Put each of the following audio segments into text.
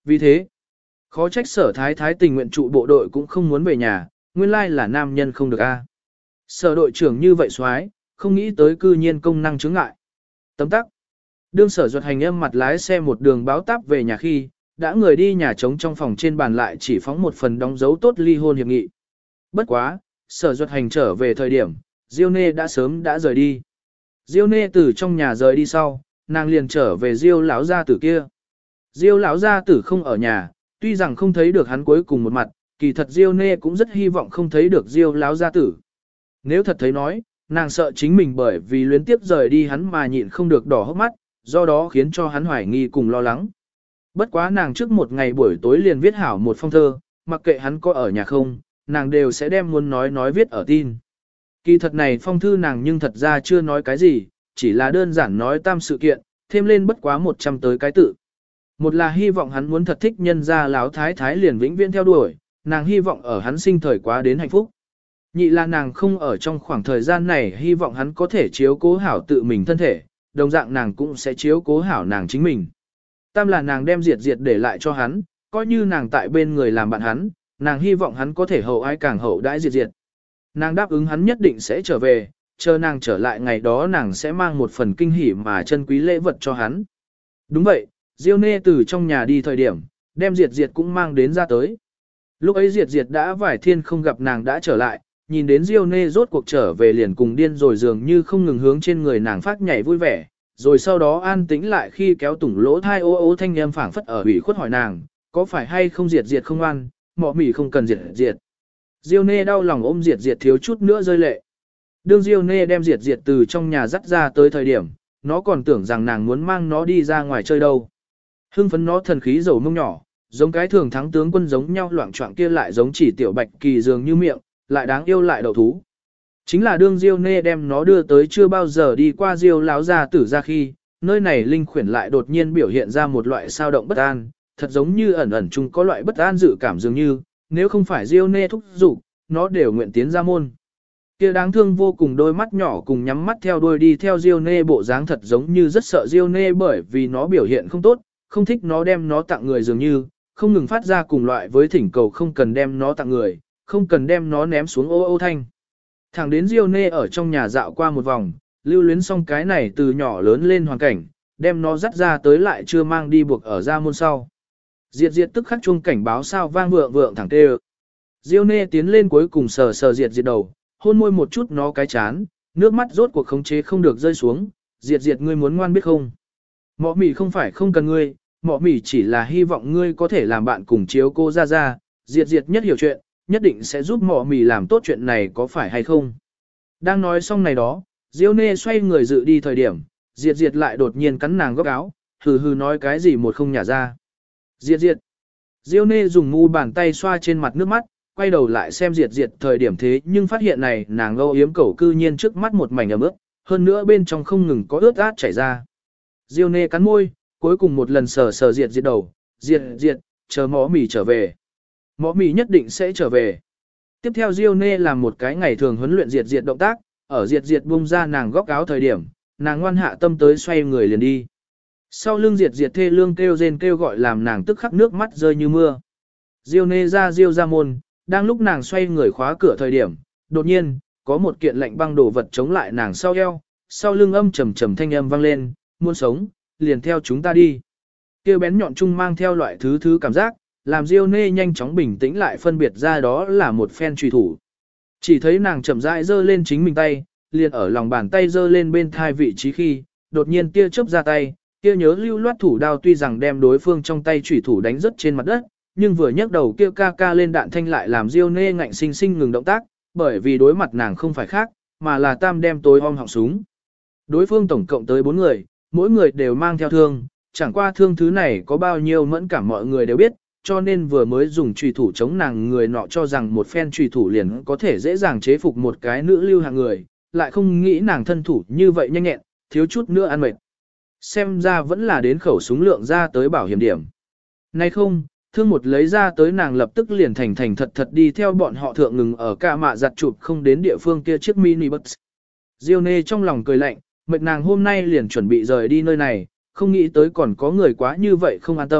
Vì thế, khó trách Sở Thái Thái tình nguyện trụ bộ đội cũng không muốn về nhà, nguyên lai là nam nhân không được a. Sở đội trưởng như vậy xoái, không nghĩ tới cư nhiên công năng chứng ngại. Tấm tắc. Đương Sở Duật Hành âm mặt lái xe một đường báo táp về nhà khi, đã người đi nhà trống trong phòng trên bàn lại chỉ phóng một phần đóng dấu tốt ly hôn hiệp nghị. Bất quá, Sở Duật Hành trở về thời điểm, Diêu Nê đã sớm đã rời đi. Diêu Nê từ trong nhà rời đi sau, nàng liền trở về Diêu lão gia tử kia. Diêu lão gia tử không ở nhà, tuy rằng không thấy được hắn cuối cùng một mặt, kỳ thật Diêu Nê cũng rất hy vọng không thấy được Diêu lão gia tử. Nếu thật thấy nói, nàng sợ chính mình bởi vì luyến tiếp rời đi hắn mà nhịn không được đỏ hốc mắt, do đó khiến cho hắn hoài nghi cùng lo lắng. Bất quá nàng trước một ngày buổi tối liền viết hảo một phong thơ, mặc kệ hắn có ở nhà không, nàng đều sẽ đem muốn nói viết ở tin. Kỳ thật này phong thư nàng nhưng thật ra chưa nói cái gì, chỉ là đơn giản nói tam sự kiện, thêm lên bất quá 100 tới cái tự. Một là hy vọng hắn muốn thật thích nhân gia láo thái thái liền vĩnh viễn theo đuổi, nàng hy vọng ở hắn sinh thời quá đến hạnh phúc. Nhị là nàng không ở trong khoảng thời gian này hy vọng hắn có thể chiếu cố hảo tự mình thân thể, đồng dạng nàng cũng sẽ chiếu cố hảo nàng chính mình. Tam là nàng đem diệt để lại cho hắn, coi như nàng tại bên người làm bạn hắn, nàng hy vọng hắn có thể hậu ai càng hậu đãi diệt. Nàng đáp ứng hắn nhất định sẽ trở về, chờ nàng trở lại ngày đó nàng sẽ mang một phần kinh hỉ mà chân quý lễ vật cho hắn. Đúng vậy, Diêu Nê từ trong nhà đi thời điểm, đem diệt cũng mang đến ra tới. Lúc ấy diệt đã vài thiên không gặp nàng đã trở lại, nhìn đến Diêu Nê rốt cuộc trở về liền cùng điên rồi dường như không ngừng hướng trên người nàng phát nhảy vui vẻ, rồi sau đó an tĩnh lại khi kéo tủng lỗ thai ô ô thanh âm phảng phất ở ủy khuất hỏi nàng, có phải hay không diệt không ăn, mọ mỉ không cần diệt. Diêu Nê đau lòng ôm diệt thiếu chút nữa rơi lệ. Đương Diêu Nê đem diệt từ trong nhà dắt ra tới thời điểm, nó còn tưởng rằng nàng muốn mang nó đi ra ngoài chơi đâu. Hưng phấn nó thần khí dầu mông nhỏ, giống cái thường thắng tướng quân giống nhau loạn trọng kia lại giống chỉ tiểu bạch kỳ dường như miệng, lại đáng yêu lại đậu thú. Chính là đương Diêu Nê đem nó đưa tới chưa bao giờ đi qua Diêu lão gia tử ra khi, nơi này linh khuyển lại đột nhiên biểu hiện ra một loại sao động bất an, thật giống như ẩn ẩn chung có loại bất an dự cảm dường như, nếu không phải Diêu Nê thúc giục, nó đều nguyện tiến ra môn. Kia đáng thương vô cùng đôi mắt nhỏ cùng nhắm mắt theo đuôi đi theo Diêu Nê bộ dáng thật giống như rất sợ Diêu Nê bởi vì nó biểu hiện không tốt, không thích nó đem nó tặng người dường như, không ngừng phát ra cùng loại với thỉnh cầu không cần đem nó tặng người, không cần đem nó ném xuống ô ô thanh. Thẳng đến Diêu Nê ở trong nhà dạo qua một vòng, lưu luyến xong cái này từ nhỏ lớn lên hoàn cảnh, đem nó dắt ra tới lại chưa mang đi buộc ở ra môn sau. Diệt tức khắc chuông cảnh báo sao vang vượng thẳng tê. Diêu Nê tiến lên cuối cùng sờ diệt đầu, hôn môi một chút nó cái chán, nước mắt rốt cuộc khống chế không được rơi xuống, diệt ngươi muốn ngoan biết không? Mọ mỉ không phải không cần ngươi, mọ mỉ chỉ là hy vọng ngươi có thể làm bạn cùng chiếu cô ra, diệt nhất hiểu chuyện, nhất định sẽ giúp mọ mỉ làm tốt chuyện này có phải hay không? Đang nói xong này đó, Diêu Nê xoay người dự đi thời điểm, diệt lại đột nhiên cắn nàng góc áo, hừ nói cái gì một không nhả ra. Diệt. Diêu Nê dùng ngu bàn tay xoa trên mặt nước mắt, quay đầu lại xem diệt thời điểm thế nhưng phát hiện này nàng âu yếm cẩu cư nhiên trước mắt một mảnh ẩm ướt, hơn nữa bên trong không ngừng có ướt át chảy ra. Diêu Nê cắn môi, cuối cùng một lần sờ diệt đầu, diệt, chờ mỏ mỉ trở về. Mỏ mỉ nhất định sẽ trở về. Tiếp theo Diêu Nê làm một cái ngày thường huấn luyện diệt động tác, ở diệt bung ra nàng góc áo thời điểm, nàng ngoan hạ tâm tới xoay người liền đi. Sau lưng diệt thê lương kêu rên kêu gọi làm nàng tức khắc nước mắt rơi như mưa. Diêu Nê ra môn, đang lúc nàng xoay người khóa cửa thời điểm, đột nhiên, có một kiện lạnh băng đồ vật chống lại nàng sau eo, sau lưng âm trầm thanh âm vang lên, muốn sống, liền theo chúng ta đi. Kêu bén nhọn chung mang theo loại thứ cảm giác, làm Diêu Nê nhanh chóng bình tĩnh lại phân biệt ra đó là một phen truy thủ. Chỉ thấy nàng chậm rãi giơ lên chính mình tay, liền ở lòng bàn tay giơ lên bên thai vị trí khi, đột nhiên tia chớp ra tay, kia nhớ lưu loát thủ đao tuy rằng đem đối phương trong tay chủy thủ đánh rất trên mặt đất, nhưng vừa nhấc đầu kia ca lên đạn thanh lại làm Diêu Nê ngạnh sinh ngừng động tác, bởi vì đối mặt nàng không phải khác, mà là Tam đem tối om họng súng. Đối phương tổng cộng tới 4 người, mỗi người đều mang theo thương, chẳng qua thương thứ này có bao nhiêu mẫn cảm mọi người đều biết, cho nên vừa mới dùng chủy thủ chống nàng người nọ cho rằng một phen chủy thủ liền có thể dễ dàng chế phục một cái nữ lưu hạng người, lại không nghĩ nàng thân thủ như vậy nhanh nhẹn, thiếu chút nữa ăn mệt. Xem ra vẫn là đến khẩu súng lượng ra tới bảo hiểm điểm. Nay không, thương một lấy ra tới nàng lập tức liền thành thật đi theo bọn họ thượng ngừng ở ca mạ giặt chụp không đến địa phương kia chiếc mini bus. Diêu Nê trong lòng cười lạnh, mệt nàng hôm nay liền chuẩn bị rời đi nơi này, không nghĩ tới còn có người quá như vậy không an tâm,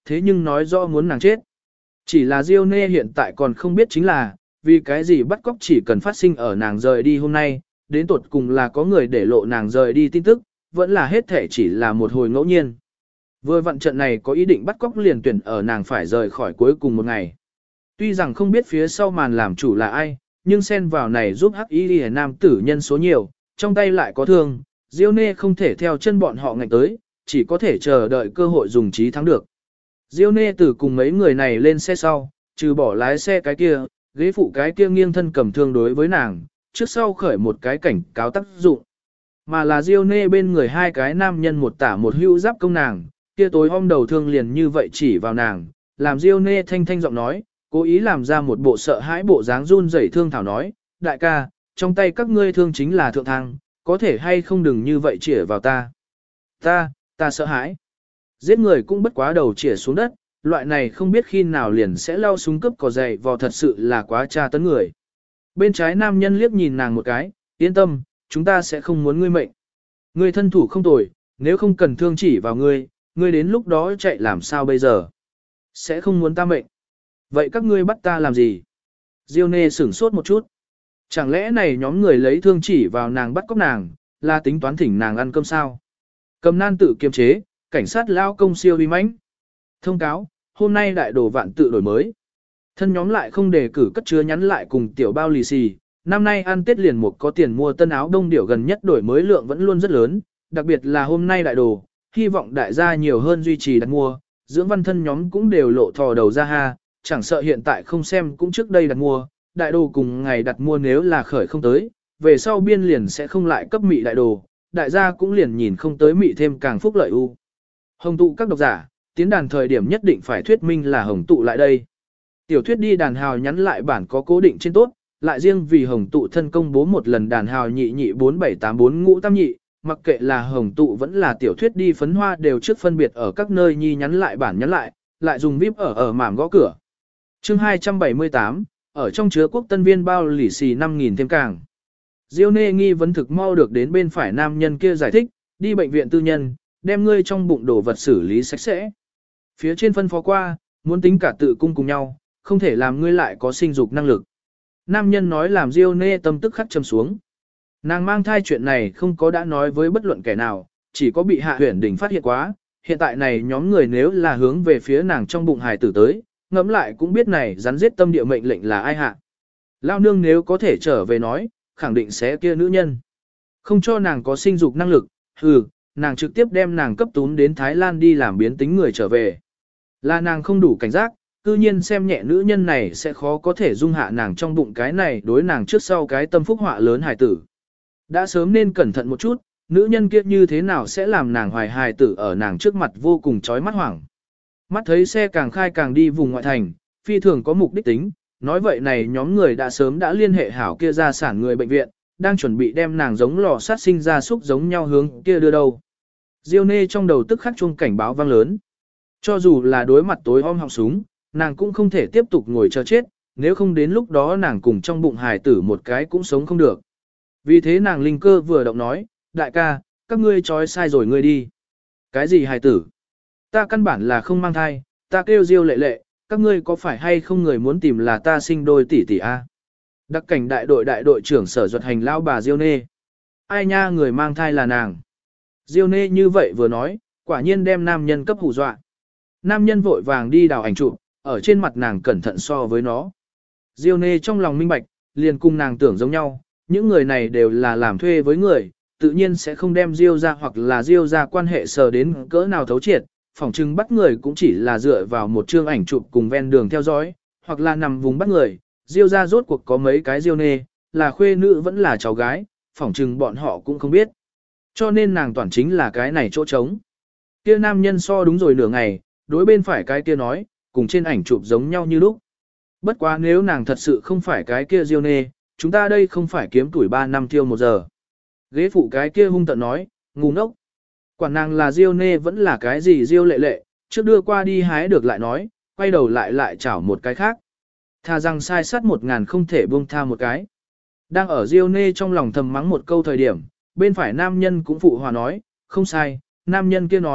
thế nhưng nói rõ muốn nàng chết. Chỉ là Diêu Nê hiện tại còn không biết chính là, vì cái gì bắt cóc chỉ cần phát sinh ở nàng rời đi hôm nay, đến tột cùng là có người để lộ nàng rời đi tin tức, vẫn là hết thể chỉ là một hồi ngẫu nhiên. Vừa vặn trận này có ý định bắt cóc liền tuyển ở nàng phải rời khỏi cuối cùng một ngày. Tuy rằng không biết phía sau màn làm chủ là ai, nhưng xen vào này giúp hắc y liễu nam tử nhân số nhiều, trong tay lại có thương, Diêu Nê không thể theo chân bọn họ ngạnh tới, chỉ có thể chờ đợi cơ hội dùng trí thắng được. Diêu Nê từ cùng mấy người này lên xe sau, trừ bỏ lái xe cái kia, ghế phụ cái kia nghiêng thân cầm thương đối với nàng, trước sau khởi một cái cảnh cáo tác dụng. Mà là Diêu Nê bên người hai cái nam nhân một tả một hữu giáp công nàng, kia tối hôm đầu thương liền như vậy chỉ vào nàng, làm Diêu Nê thanh thanh giọng nói, cố ý làm ra một bộ sợ hãi bộ dáng run rẩy thương thảo nói, đại ca, trong tay các ngươi thương chính là thượng thang, có thể hay không đừng như vậy chĩa vào ta. Ta sợ hãi. Giết người cũng bất quá đầu chĩa xuống đất, loại này không biết khi nào liền sẽ lao súng cướp cò dày vò thật sự là quá tra tấn người. Bên trái nam nhân liếc nhìn nàng một cái, yên tâm, chúng ta sẽ không muốn ngươi mệnh. Ngươi thân thủ không tồi, nếu không cần thương chỉ vào ngươi, ngươi đến lúc đó chạy làm sao bây giờ? Sẽ không muốn ta mệnh. Vậy các ngươi bắt ta làm gì? Diêu Nê sửng sốt một chút. Chẳng lẽ này nhóm người lấy thương chỉ vào nàng bắt cóc nàng, là tính toán thỉnh nàng ăn cơm sao? Cầm nan tự kiềm chế, cảnh sát lao công siêu uy mãnh. Thông cáo, hôm nay đại đồ vạn tự đổi mới. Thân nhóm lại không đề cử cất chứa nhắn lại cùng tiểu bao lì xì. Năm nay ăn Tết liền một có tiền mua tân áo đông điểu gần nhất đổi mới lượng vẫn luôn rất lớn, đặc biệt là hôm nay đại đồ, hy vọng đại gia nhiều hơn duy trì đặt mua, dưỡng văn thân nhóm cũng đều lộ thò đầu ra ha, chẳng sợ hiện tại không xem cũng trước đây đặt mua, đại đồ cùng ngày đặt mua nếu là khởi không tới, về sau biên liền sẽ không lại cấp mị đại đồ, đại gia cũng liền nhìn không tới mị thêm càng phúc lợi u. Hồng tụ các độc giả, tiến đàn thời điểm nhất định phải thuyết minh là hồng tụ lại đây. Tiểu thuyết đi đàn hào nhắn lại bản có cố định trên tốt, lại riêng vì hồng tụ thân công bố một lần đàn hào nhị nhị 4784 ngũ tam nhị, mặc kệ là hồng tụ vẫn là tiểu thuyết đi phấn hoa đều trước phân biệt ở các nơi nhi nhắn lại bản nhắn lại dùng VIP ở mảm gõ cửa. Chương 278, ở trong chứa quốc tân viên bao lì xì 5.000 thêm càng. Diêu Nê nghi vấn thực mau được đến bên phải nam nhân kia giải thích, đi bệnh viện tư nhân, đem ngươi trong bụng đồ vật xử lý sạch sẽ. Phía trên phân phó qua, muốn tính cả tự cung cùng nhau, không thể làm ngươi lại có sinh dục năng lực. Nam nhân nói làm Diêu Nê tâm tức khắc châm xuống. Nàng mang thai chuyện này không có đã nói với bất luận kẻ nào, chỉ có bị Hạ Huyền Đình phát hiện quá, hiện tại này nhóm người nếu là hướng về phía nàng trong bụng hài tử tới, ngẫm lại cũng biết này rắn giết tâm địa mệnh lệnh là ai hạ. Lao nương nếu có thể trở về nói, khẳng định sẽ kia nữ nhân. Không cho nàng có sinh dục năng lực, nàng trực tiếp đem nàng cấp tún đến Thái Lan đi làm biến tính người trở về. Là nàng không đủ cảnh giác, cư nhiên xem nhẹ nữ nhân này sẽ khó có thể dung hạ nàng trong bụng cái này đối nàng trước sau cái tâm phúc họa lớn hài tử. Đã sớm nên cẩn thận một chút, nữ nhân kia như thế nào sẽ làm nàng hoài hài tử ở nàng trước mặt vô cùng chói mắt hoảng. Mắt thấy xe càng khai càng đi vùng ngoại thành, phi thường có mục đích tính, nói vậy này nhóm người đã sớm đã liên hệ hảo kia ra sản người bệnh viện, đang chuẩn bị đem nàng giống lò sát sinh ra súc giống nhau hướng kia đưa đâu. Diêu Nê trong đầu tức khắc chuông cảnh báo vang lớn. Cho dù là đối mặt tối om họng súng, nàng cũng không thể tiếp tục ngồi chờ chết, nếu không đến lúc đó nàng cùng trong bụng hài tử một cái cũng sống không được. Vì thế nàng linh cơ vừa động nói, đại ca, các ngươi trói sai rồi ngươi đi. Cái gì hài tử? Ta căn bản là không mang thai, ta kêu Diêu Lệ Lệ, các ngươi có phải hay không người muốn tìm là ta sinh đôi tỷ tỷ a? Đặc cảnh đại đội trưởng sở duật hành lao bà Diêu Nê. Ai nha người mang thai là nàng. Diêu Nê như vậy vừa nói, quả nhiên đem nam nhân cấp hù dọa. Nam nhân vội vàng đi đào ảnh chụp, ở trên mặt nàng cẩn thận so với nó. Diêu Nê trong lòng minh bạch, liền cùng nàng tưởng giống nhau, những người này đều là làm thuê với người, tự nhiên sẽ không đem Diêu ra hoặc là Diêu ra quan hệ sờ đến cỡ nào thấu triệt, phỏng chừng bắt người cũng chỉ là dựa vào một chương ảnh chụp cùng ven đường theo dõi, hoặc là nằm vùng bắt người, Diêu ra rốt cuộc có mấy cái Diêu Nê, là khuê nữ vẫn là cháu gái, phỏng chừng bọn họ cũng không biết. Cho nên nàng toàn chính là cái này chỗ trống. Kia nam nhân so đúng rồi nửa ngày, đối bên phải cái kia nói, cùng trên ảnh chụp giống nhau như lúc. Bất quá nếu nàng thật sự không phải cái kia Diêu Nê, chúng ta đây không phải kiếm tuổi 3 năm tiêu 1 giờ. Ghế phụ cái kia hung tận nói, ngu ngốc. Quản nàng là Diêu Nê vẫn là cái gì Diêu Lệ Lệ, trước đưa qua đi hái được lại nói, quay đầu lại chảo một cái khác. Thà rằng sai sát 1000 không thể buông tha một cái. Đang ở Diêu Nê trong lòng thầm mắng một câu thời điểm, bên phải nam nhân cũng phụ hòa nói, không sai, nam nhân kia nói,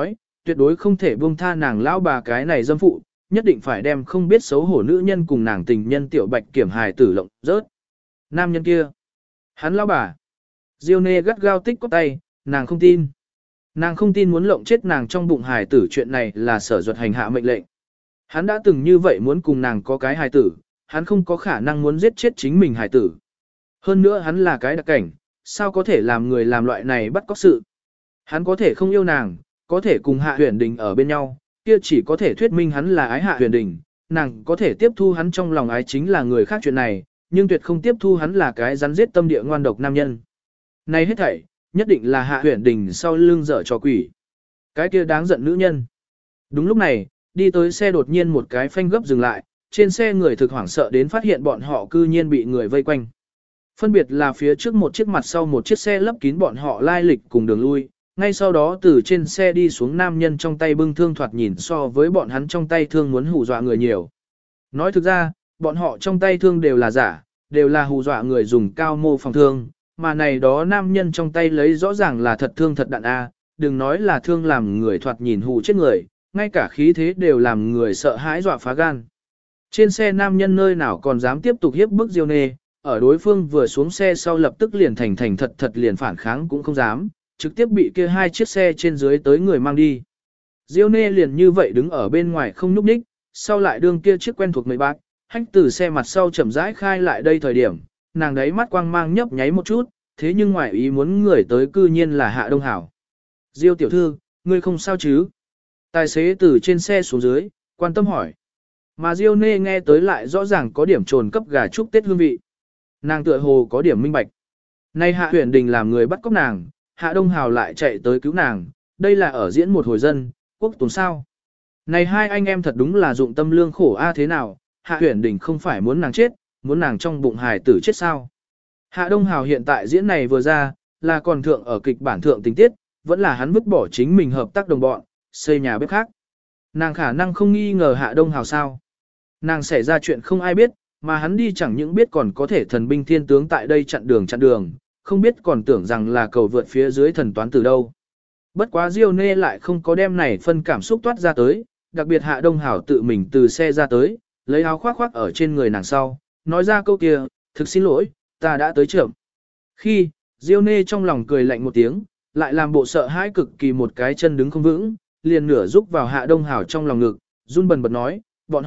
tuyệt đối không thể buông tha nàng lão bà cái này dâm phụ, nhất định phải đem không biết xấu hổ nữ nhân cùng nàng tình nhân tiểu bạch kiểm hài tử lộng rớt. Nam nhân kia, hắn lão bà. Diêu Nê gắt gao tích có tay, nàng không tin. Nàng không tin muốn lộng chết nàng trong bụng hài tử chuyện này là Sở Duật hành hạ mệnh lệnh. Hắn đã từng như vậy muốn cùng nàng có cái hài tử, hắn không có khả năng muốn giết chết chính mình hài tử. Hơn nữa hắn là cái đặc cảnh, sao có thể làm người làm loại này bắt cóc sự. Hắn có thể không yêu nàng, có thể cùng Hạ Huyền Đình ở bên nhau, kia chỉ có thể thuyết minh hắn là ái Hạ Huyền Đình, nàng có thể tiếp thu hắn trong lòng ái chính là người khác chuyện này, nhưng tuyệt không tiếp thu hắn là cái rắn giết tâm địa ngoan độc nam nhân. Này hết thảy, nhất định là Hạ Huyền Đình sau lưng dở trò quỷ. Cái kia đáng giận nữ nhân. Đúng lúc này, đi tới xe đột nhiên một cái phanh gấp dừng lại, trên xe người thực hoảng sợ đến phát hiện bọn họ cư nhiên bị người vây quanh. Phân biệt là phía trước một chiếc mặt sau một chiếc xe lấp kín bọn họ lai lịch cùng đường lui, ngay sau đó từ trên xe đi xuống nam nhân trong tay bưng thương thoạt nhìn so với bọn hắn trong tay thương muốn hù dọa người nhiều. Nói thực ra, bọn họ trong tay thương đều là giả, đều là hù dọa người dùng cao mô phòng thương, mà này đó nam nhân trong tay lấy rõ ràng là thật thương thật đạn A, đừng nói là thương làm người thoạt nhìn hù chết người, ngay cả khí thế đều làm người sợ hãi dọa phá gan. Trên xe nam nhân nơi nào còn dám tiếp tục hiếp bức Diêu Nê, ở đối phương vừa xuống xe sau lập tức liền thành thật liền phản kháng cũng không dám, trực tiếp bị kia hai chiếc xe trên dưới tới người mang đi. Diêu Nê liền như vậy đứng ở bên ngoài không nhúc nhích, sau lại đương kia chiếc quen thuộc mấy bác, hách từ xe mặt sau chậm rãi khai lại đây thời điểm, nàng đấy mắt quang mang nhấp nháy một chút, thế nhưng ngoài ý muốn người tới cư nhiên là Hạ Đông Hảo. Diêu tiểu thư, ngươi không sao chứ? Tài xế từ trên xe xuống dưới, quan tâm hỏi. Mà Diêu Nê nghe tới lại rõ ràng có điểm trồn cấp gà chúc Tết hương vị. Nàng tựa hồ có điểm minh bạch. Nay Hạ Huyền Đình làm người bắt cóc nàng, Hạ Đông Hào lại chạy tới cứu nàng, đây là ở diễn một hồi dân, quốc tuần sao. Này hai anh em thật đúng là dụng tâm lương khổ a thế nào, Hạ Huyền Đình không phải muốn nàng chết, muốn nàng trong bụng hài tử chết sao. Hạ Đông Hào hiện tại diễn này vừa ra, là còn thượng ở kịch bản thượng tình tiết, vẫn là hắn vứt bỏ chính mình hợp tác đồng bọn, xây nhà bếp khác. Nàng khả năng không nghi ngờ Hạ Đông Hào sao. Nàng xảy ra chuyện không ai biết, mà hắn đi chẳng những biết còn có thể thần binh thiên tướng tại đây chặn đường, không biết còn tưởng rằng là cầu vượt phía dưới thần toán từ đâu. Bất quá Diêu Nê lại không có đem này phân cảm xúc toát ra tới, đặc biệt Hạ Đông Hảo tự mình từ xe ra tới, lấy áo khoác khoác ở trên người nàng sau, nói ra câu kia, thực xin lỗi, ta đã tới chậm. Khi, Diêu Nê trong lòng cười lạnh một tiếng, lại làm bộ sợ hãi cực kỳ một cái chân đứng không vững, liền nửa rúc vào Hạ Đông Hảo trong lòng ngực, run bần bật nói,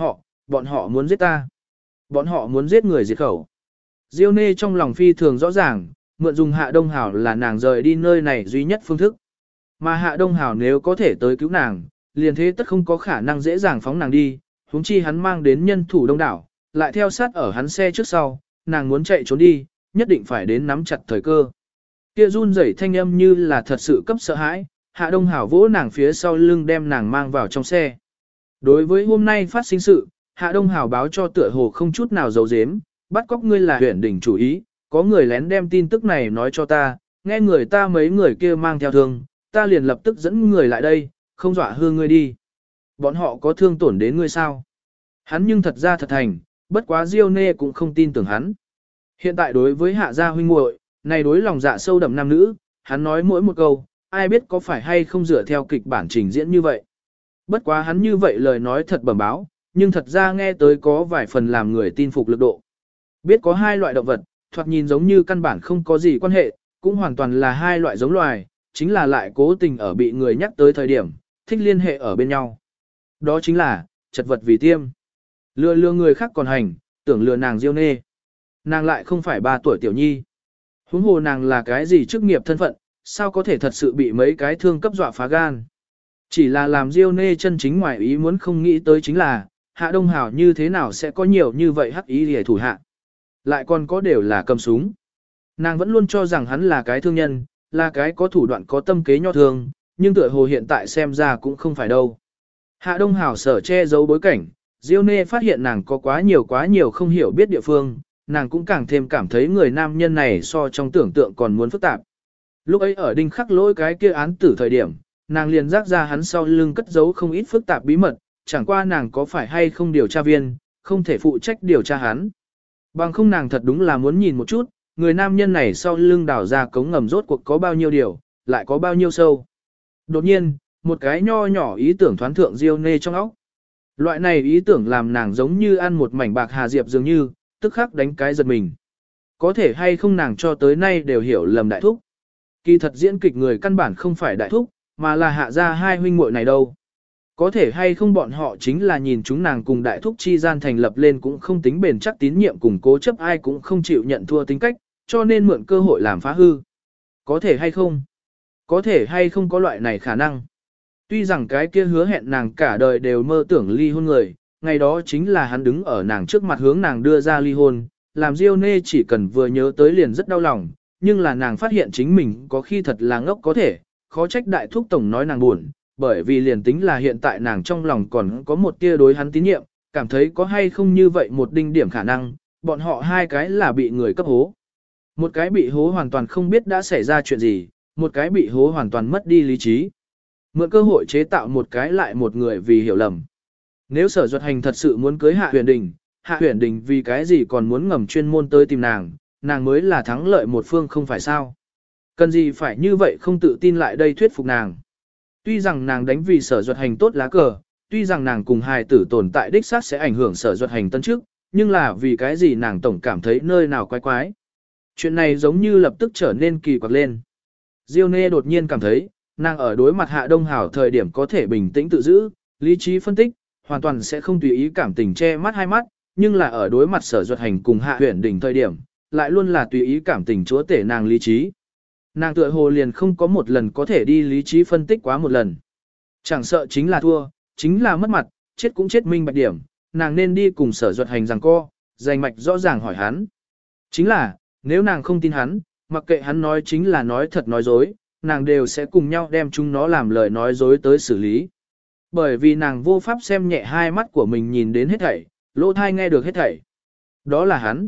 bọn họ muốn giết ta. Bọn họ muốn giết người diệt khẩu. Diêu Nê trong lòng phi thường rõ ràng, mượn dùng Hạ Đông Hảo là nàng rời đi nơi này duy nhất phương thức. Mà Hạ Đông Hảo nếu có thể tới cứu nàng, liền thế tất không có khả năng dễ dàng phóng nàng đi, huống chi hắn mang đến nhân thủ đông đảo, lại theo sát ở hắn xe trước sau, nàng muốn chạy trốn đi, nhất định phải đến nắm chặt thời cơ. Kia run rẩy thanh âm như là thật sự cấp sợ hãi, Hạ Đông Hảo vỗ nàng phía sau lưng đem nàng mang vào trong xe. Đối với hôm nay phát sinh sự, Hạ Đông Hảo báo cho tựa hồ không chút nào giấu giếm, bắt cóc ngươi là Huyền Đình chủ ý, có người lén đem tin tức này nói cho ta, nghe người ta mấy người kia mang theo thương, ta liền lập tức dẫn người lại đây, không dọa hư ngươi đi. Bọn họ có thương tổn đến ngươi sao? Hắn nhưng thật ra thật thành, bất quá Diêu Nê cũng không tin tưởng hắn. Hiện tại đối với Hạ gia huynh muội, này đối lòng dạ sâu đậm nam nữ, hắn nói mỗi một câu, ai biết có phải hay không dựa theo kịch bản trình diễn như vậy. Bất quá hắn như vậy lời nói thật bẩm báo, nhưng thật ra nghe tới có vài phần làm người tin phục lực độ. Biết có hai loại động vật, thoạt nhìn giống như căn bản không có gì quan hệ, cũng hoàn toàn là hai loại giống loài, chính là lại cố tình ở bị người nhắc tới thời điểm, thích liên hệ ở bên nhau. Đó chính là, chật vật vì tiêm. Lừa người khác còn hành, tưởng lừa nàng Diêu Nê. Nàng lại không phải 3 tuổi tiểu nhi. Huống hồ nàng là cái gì chức nghiệp thân phận, sao có thể thật sự bị mấy cái thương cấp dọa phá gan. Chỉ là làm Diêu Nê chân chính ngoài ý muốn không nghĩ tới chính là, Hạ Đông Hảo như thế nào sẽ có nhiều như vậy hắc ý để thủ hạ. Lại còn có đều là cầm súng. Nàng vẫn luôn cho rằng hắn là cái thương nhân, là cái có thủ đoạn có tâm kế nho thường, nhưng tựa hồ hiện tại xem ra cũng không phải đâu. Hạ Đông Hảo sở che giấu bối cảnh, Diêu Nê phát hiện nàng có quá nhiều không hiểu biết địa phương, nàng cũng càng thêm cảm thấy người nam nhân này so trong tưởng tượng còn muốn phức tạp. Lúc ấy ở đinh khắc lỗi cái kia án tử thời điểm, nàng liền rác ra hắn sau lưng cất giấu không ít phức tạp bí mật, chẳng qua nàng có phải hay không điều tra viên, không thể phụ trách điều tra hắn. Bằng không nàng thật đúng là muốn nhìn một chút, người nam nhân này sau lưng đào ra cống ngầm rốt cuộc có bao nhiêu điều, lại có bao nhiêu sâu. Đột nhiên, một cái nho nhỏ ý tưởng thoáng thượng Diêu Nê trong óc. Loại này ý tưởng làm nàng giống như ăn một mảnh bạc hà diệp dường như, tức khắc đánh cái giật mình. Có thể hay không nàng cho tới nay đều hiểu lầm đại thúc. Kỳ thật diễn kịch người căn bản không phải đại thúc, mà là hạ gia hai huynh muội này đâu. Có thể hay không bọn họ chính là nhìn chúng nàng cùng đại thúc chi gian thành lập lên cũng không tính bền chắc tín nhiệm cùng cố chấp ai cũng không chịu nhận thua tính cách, cho nên mượn cơ hội làm phá hư. Có thể hay không? Có thể hay không có loại này khả năng? Tuy rằng cái kia hứa hẹn nàng cả đời đều mơ tưởng ly hôn người, ngày đó chính là hắn đứng ở nàng trước mặt hướng nàng đưa ra ly hôn, làm Diêu Nê chỉ cần vừa nhớ tới liền rất đau lòng, nhưng là nàng phát hiện chính mình có khi thật là ngốc có thể, khó trách đại thúc tổng nói nàng buồn, bởi vì liền tính là hiện tại nàng trong lòng còn có một tia đối hắn tín nhiệm, cảm thấy có hay không như vậy một đinh điểm khả năng, bọn họ hai cái là bị người cấp hố. Một cái bị hố hoàn toàn không biết đã xảy ra chuyện gì, một cái bị hố hoàn toàn mất đi lý trí. Mượn cơ hội chế tạo một cái lại một người vì hiểu lầm. Nếu Sở Duật Hành thật sự muốn cưới Hạ Huyền Đình vì cái gì còn muốn ngầm chuyên môn tới tìm nàng mới là thắng lợi một phương không phải sao. Cần gì phải như vậy không tự tin lại đây thuyết phục nàng. Tuy rằng nàng đánh vì Sở Duật Hành tốt lá cờ, tuy rằng nàng cùng hài tử tồn tại đích xác sẽ ảnh hưởng Sở Duật Hành tân trước, nhưng là vì cái gì nàng tổng cảm thấy nơi nào quái quái. Chuyện này giống như lập tức trở nên kỳ quặc lên. Diêu Nê đột nhiên cảm thấy, nàng ở đối mặt Hạ Đông Hảo thời điểm có thể bình tĩnh tự giữ, lý trí phân tích, hoàn toàn sẽ không tùy ý cảm tình che mắt hai mắt, nhưng là ở đối mặt Sở Duật Hành cùng Hạ Huyền Đình thời điểm, lại luôn là tùy ý cảm tình chúa tể nàng lý trí. Nàng tựa hồ liền không có một lần có thể đi lý trí phân tích quá một lần. Chẳng sợ chính là thua, chính là mất mặt, chết cũng chết minh bạch điểm, nàng nên đi cùng Sở Duật Hành giằng co, giành mạch rõ ràng hỏi hắn. Chính là, nếu nàng không tin hắn, mặc kệ hắn nói chính là nói thật nói dối, nàng đều sẽ cùng nhau đem chúng nó làm lời nói dối tới xử lý. Bởi vì nàng vô pháp xem nhẹ hai mắt của mình nhìn đến hết thảy, lỗ thai nghe được hết thảy. Đó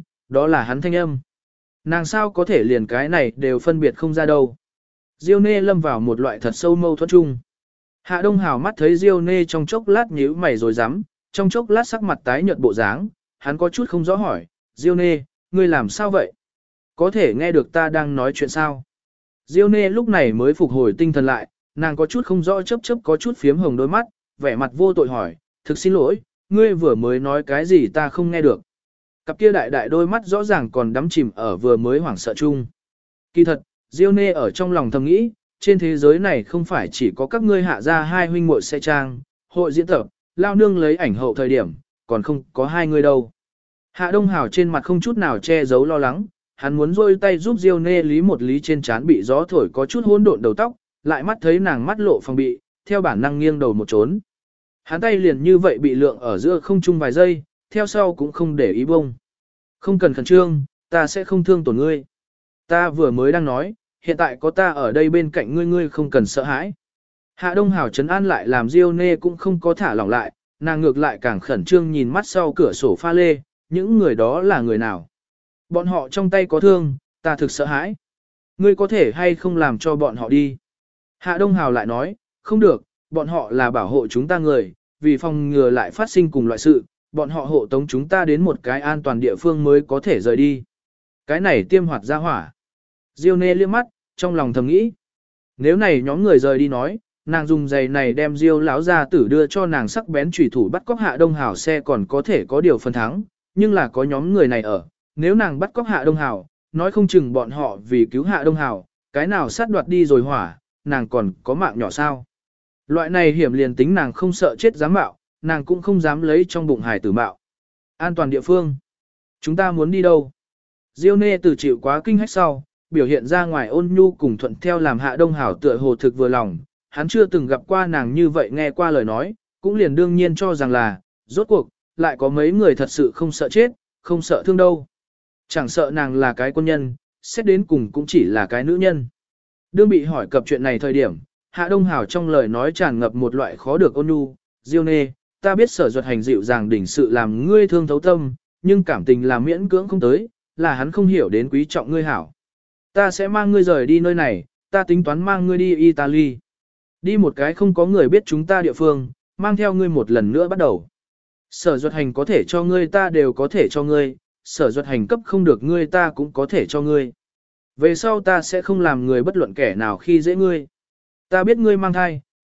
là hắn thanh âm. Nàng sao có thể liền cái này đều phân biệt không ra đâu. Diêu Nê lâm vào một loại thật sâu mâu thuẫn chung. Hạ Đông Hào mắt thấy Diêu Nê trong chốc lát nhíu mày rồi rắm, trong chốc lát sắc mặt tái nhợt bộ dáng, hắn có chút không rõ hỏi, Diêu Nê, ngươi làm sao vậy? Có thể nghe được ta đang nói chuyện sao? Diêu Nê lúc này mới phục hồi tinh thần lại, nàng có chút không rõ chớp có chút phiếm hồng đôi mắt, vẻ mặt vô tội hỏi, thực xin lỗi, ngươi vừa mới nói cái gì ta không nghe được. Cặp kia đại đại đôi mắt rõ ràng còn đắm chìm ở vừa mới hoảng sợ chung. Kỳ thật, Diêu Nê ở trong lòng thầm nghĩ, trên thế giới này không phải chỉ có các ngươi hạ ra hai huynh muội sẽ trang, hội diễn tập, lao nương lấy ảnh hậu thời điểm, còn không có hai người đâu. Hạ Đông Hào trên mặt không chút nào che giấu lo lắng, hắn muốn rôi tay giúp Diêu Nê lý một lý trên trán bị gió thổi có chút hỗn độn đầu tóc, lại mắt thấy nàng mắt lộ phòng bị, theo bản năng nghiêng đầu một trốn. Hắn tay liền như vậy bị lượng ở giữa không trung vài giây, theo sau cũng không để ý bông. Không cần khẩn trương, ta sẽ không thương tổn ngươi. Ta vừa mới đang nói, hiện tại có ta ở đây bên cạnh ngươi ngươi không cần sợ hãi. Hạ Đông Hào trấn an lại làm Diêu Nê cũng không có thả lỏng lại, nàng ngược lại càng khẩn trương nhìn mắt sau cửa sổ pha lê, những người đó là người nào. Bọn họ trong tay có thương, ta thực sợ hãi. Ngươi có thể hay không làm cho bọn họ đi. Hạ Đông Hào lại nói, không được, bọn họ là bảo hộ chúng ta người, vì phòng ngừa lại phát sinh cùng loại sự, bọn họ hộ tống chúng ta đến một cái an toàn địa phương mới có thể rời đi. Cái này tiêm hoạt ra hỏa. Diêu Nê liếc mắt, trong lòng thầm nghĩ. Nếu này nhóm người rời đi nói, nàng dùng giày này đem Diêu lão gia tử đưa cho nàng sắc bén chủy thủ bắt cóc Hạ Đông Hào xe còn có thể có điều phần thắng, nhưng là có nhóm người này ở, nếu nàng bắt cóc Hạ Đông Hào, nói không chừng bọn họ vì cứu Hạ Đông Hào, cái nào sát đoạt đi rồi hỏa, nàng còn có mạng nhỏ sao. Loại này hiểm liền tính nàng không sợ chết dám mạo, nàng cũng không dám lấy trong bụng hải tử mạo. An toàn địa phương. Chúng ta muốn đi đâu? Diêu Nê từ chịu quá kinh hách sau, biểu hiện ra ngoài ôn nhu cùng thuận theo làm Hạ Đông Hảo tựa hồ thực vừa lòng. Hắn chưa từng gặp qua nàng như vậy nghe qua lời nói, cũng liền đương nhiên cho rằng là, rốt cuộc, lại có mấy người thật sự không sợ chết, không sợ thương đâu. Chẳng sợ nàng là cái quân nhân, xét đến cùng cũng chỉ là cái nữ nhân. Đương bị hỏi cập chuyện này thời điểm, Hạ Đông Hảo trong lời nói tràn ngập một loại khó được ôn nhu, Diêu Nê, ta biết Sở Duật Hành dịu dàng đỉnh sự làm ngươi thương thấu tâm, nhưng cảm tình là miễn cưỡng không tới, là hắn không hiểu đến quý trọng ngươi hảo. Ta sẽ mang ngươi rời đi nơi này, ta tính toán mang ngươi đi Italy. Đi một cái không có người biết chúng ta địa phương, mang theo ngươi một lần nữa bắt đầu. Sở Duật Hành có thể cho ngươi ta đều có thể cho ngươi, Sở Duật Hành cấp không được ngươi ta cũng có thể cho ngươi. Về sau ta sẽ không làm người bất luận kẻ nào khi dễ ngươi. Ta biết ngươi mang thai,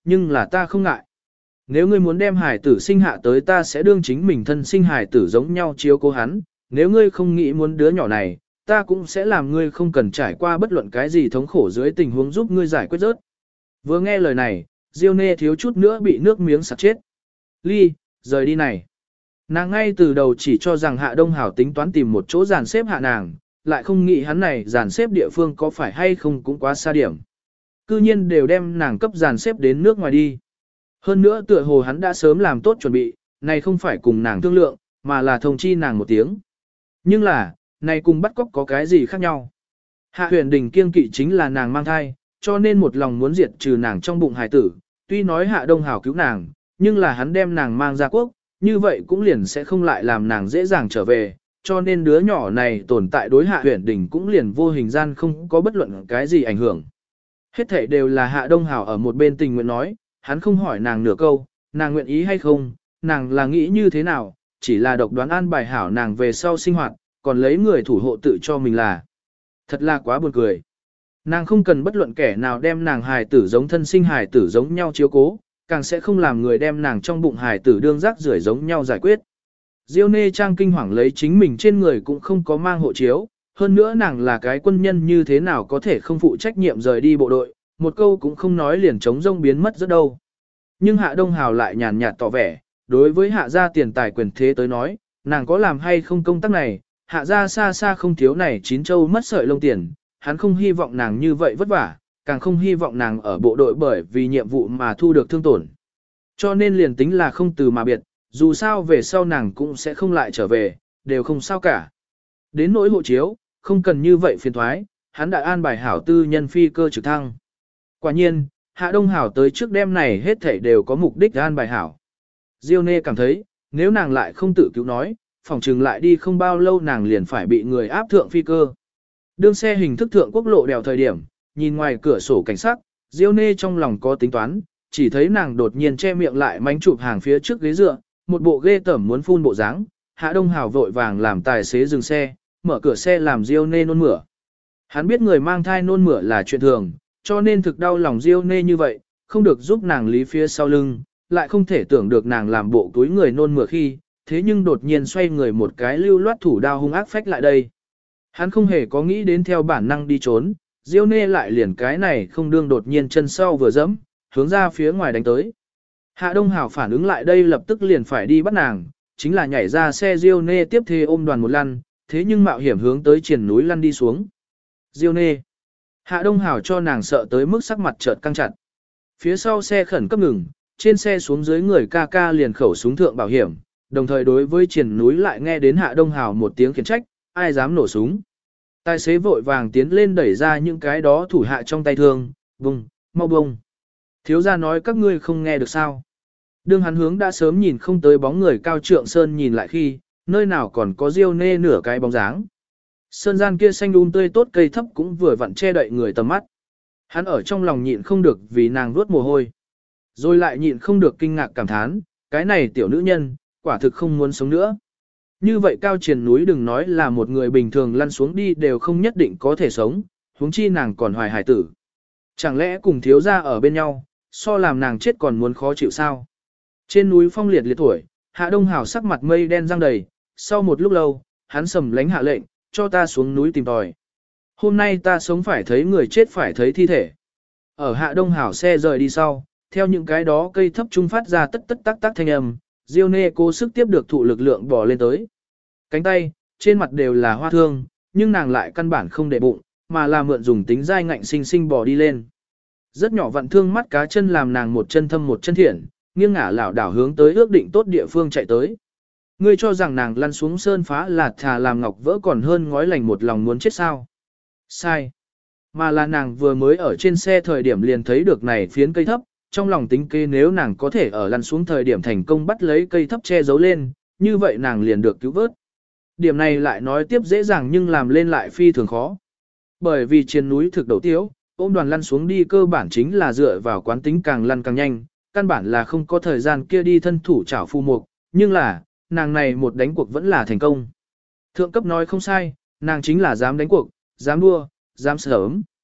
nhưng là ta không ngại. Nếu ngươi muốn đem hài tử sinh hạ tới ta sẽ đương chính mình thân sinh hài tử giống nhau chiếu cố hắn, nếu ngươi không nghĩ muốn đứa nhỏ này, ta cũng sẽ làm ngươi không cần trải qua bất luận cái gì thống khổ dưới tình huống giúp ngươi giải quyết rớt. Vừa nghe lời này, Diêu Nê thiếu chút nữa bị nước miếng sặc chết. Ly, rời đi này. Nàng ngay từ đầu chỉ cho rằng Hạ Đông Hảo tính toán tìm một chỗ dàn xếp hạ nàng, lại không nghĩ hắn này dàn xếp địa phương có phải hay không cũng quá xa điểm. Cư nhiên đều đem nàng cấp dàn xếp đến nước ngoài đi. Hơn nữa tựa hồ hắn đã sớm làm tốt chuẩn bị, này không phải cùng nàng thương lượng, mà là thông chi nàng một tiếng. Nhưng là, này cùng bắt cóc có cái gì khác nhau. Hạ Huyền Đình kiêng kỵ chính là nàng mang thai, cho nên một lòng muốn diệt trừ nàng trong bụng hài tử. Tuy nói Hạ Đông Hảo cứu nàng, nhưng là hắn đem nàng mang ra quốc, như vậy cũng liền sẽ không lại làm nàng dễ dàng trở về. Cho nên đứa nhỏ này tồn tại đối Hạ Huyền Đình cũng liền vô hình gian không có bất luận cái gì ảnh hưởng. Hết thảy đều là Hạ Đông Hảo ở một bên tình nguyện nói, hắn không hỏi nàng nửa câu, nàng nguyện ý hay không, nàng là nghĩ như thế nào, chỉ là độc đoán an bài hảo nàng về sau sinh hoạt, còn lấy người thủ hộ tự cho mình là. Thật là quá buồn cười. Nàng không cần bất luận kẻ nào đem nàng hài tử giống thân sinh hài tử giống nhau chiếu cố, càng sẽ không làm người đem nàng trong bụng hài tử đương rác rưởi giống nhau giải quyết. Diêu Nê Trang kinh hoàng lấy chính mình trên người cũng không có mang hộ chiếu, hơn nữa nàng là cái quân nhân như thế nào có thể không phụ trách nhiệm rời đi bộ đội, một câu cũng không nói liền trống rông biến mất rất đâu. Nhưng Hạ Đông Hào lại nhàn nhạt tỏ vẻ, đối với Hạ gia tiền tài quyền thế tới nói, nàng có làm hay không công tác này, Hạ gia xa xa không thiếu này chín châu mất sợi lông tiền, hắn không hy vọng nàng như vậy vất vả, càng không hy vọng nàng ở bộ đội bởi vì nhiệm vụ mà thu được thương tổn. Cho nên liền tính là không từ mà biệt, dù sao về sau nàng cũng sẽ không lại trở về, đều không sao cả. Đến nỗi hộ chiếu, không cần như vậy phiền thoái, hắn đã an bài hảo tư nhân phi cơ trực thăng. Quả nhiên, Hạ Đông Hảo tới trước đêm này hết thảy đều có mục đích an bài hảo. Diêu Nê cảm thấy, nếu nàng lại không tự cứu nói, phòng trừng lại đi không bao lâu nàng liền phải bị người áp thượng phi cơ. Đương xe hình thức thượng quốc lộ đèo thời điểm, nhìn ngoài cửa sổ cảnh sắc, Diêu Nê trong lòng có tính toán, chỉ thấy nàng đột nhiên che miệng lại mánh chụp hàng phía trước ghế dựa, một bộ ghê tởm muốn phun bộ dáng. Hạ Đông Hảo vội vàng làm tài xế dừng xe, mở cửa xe làm Diêu Nê nôn mửa. Hắn biết người mang thai nôn mửa là chuyện thường, cho nên thực đau lòng Diêu Nê như vậy, không được giúp nàng lý phía sau lưng, lại không thể tưởng được nàng làm bộ túi người nôn mửa khi, thế nhưng đột nhiên xoay người một cái lưu loát thủ đao hung ác phách lại đây. Hắn không hề có nghĩ đến theo bản năng đi trốn, Diêu Nê lại liền cái này không đương đột nhiên chân sau vừa dẫm, hướng ra phía ngoài đánh tới. Hạ Đông Hảo phản ứng lại đây lập tức liền phải đi bắt nàng, chính là nhảy ra xe Diêu Nê tiếp thê ôm đoàn một lăn, thế nhưng mạo hiểm hướng tới triền núi lăn đi xuống. Diêu Nê. Hạ Đông Hảo cho nàng sợ tới mức sắc mặt chợt căng chặt. Phía sau xe khẩn cấp ngừng, trên xe xuống dưới người ca ca liền khẩu súng thượng bảo hiểm, đồng thời đối với triền núi lại nghe đến Hạ Đông Hảo một tiếng khiển trách, ai dám nổ súng. Tài xế vội vàng tiến lên đẩy ra những cái đó thủ hạ trong tay thương, vùng, mau bông. Thiếu gia nói các ngươi không nghe được sao. Đương hắn hướng đã sớm nhìn không tới bóng người cao trượng sơn nhìn lại khi, nơi nào còn có Diêu Nê nửa cái bóng dáng. Sơn gian kia xanh tươi tốt cây thấp cũng vừa vặn che đậy người tầm mắt. Hắn ở trong lòng nhịn không được vì nàng vuốt mồ hôi. Rồi lại nhịn không được kinh ngạc cảm thán, cái này tiểu nữ nhân, quả thực không muốn sống nữa. Như vậy cao triền núi đừng nói là một người bình thường lăn xuống đi đều không nhất định có thể sống, huống chi nàng còn hoài hải tử. Chẳng lẽ cùng thiếu gia ở bên nhau, so làm nàng chết còn muốn khó chịu sao? Trên núi phong liệt liệt tuổi, Hạ Đông Hảo sắc mặt mây đen răng đầy, sau một lúc lâu, hắn sầm lánh hạ lệnh, cho ta xuống núi tìm tòi. Hôm nay ta sống phải thấy người chết phải thấy thi thể. Ở Hạ Đông Hảo xe rời đi sau, theo những cái đó cây thấp trung phát ra tất tất tác tác thanh âm, Diêu Nê cố sức tiếp được thụ lực lượng bò lên tới. Cánh tay, trên mặt đều là hoa thương, nhưng nàng lại căn bản không để bụng, mà là mượn dùng tính dai ngạnh sinh sinh bò đi lên. Rất nhỏ vặn thương mắt cá chân làm nàng một chân thâm một chân thiện, nghiêng ngả lảo đảo hướng tới ước định tốt địa phương chạy tới. Ngươi cho rằng nàng lăn xuống sơn phá là thà làm ngọc vỡ còn hơn ngói lành một lòng muốn chết sao? Sai. Mà là nàng vừa mới ở trên xe thời điểm liền thấy được này phiến cây thấp, trong lòng tính kế nếu nàng có thể ở lăn xuống thời điểm thành công bắt lấy cây thấp che giấu lên, như vậy nàng liền được cứu vớt. Điểm này lại nói tiếp dễ dàng nhưng làm lên lại phi thường khó. Bởi vì trên núi thực đầu tiếu, ôm đoàn lăn xuống đi cơ bản chính là dựa vào quán tính càng lăn càng nhanh, căn bản là không có thời gian kia đi thân thủ chảo phu mục, nhưng là, nàng này một đánh cuộc vẫn là thành công. Thượng cấp nói không sai, nàng chính là dám đánh cuộc, dám đua, dám sớm.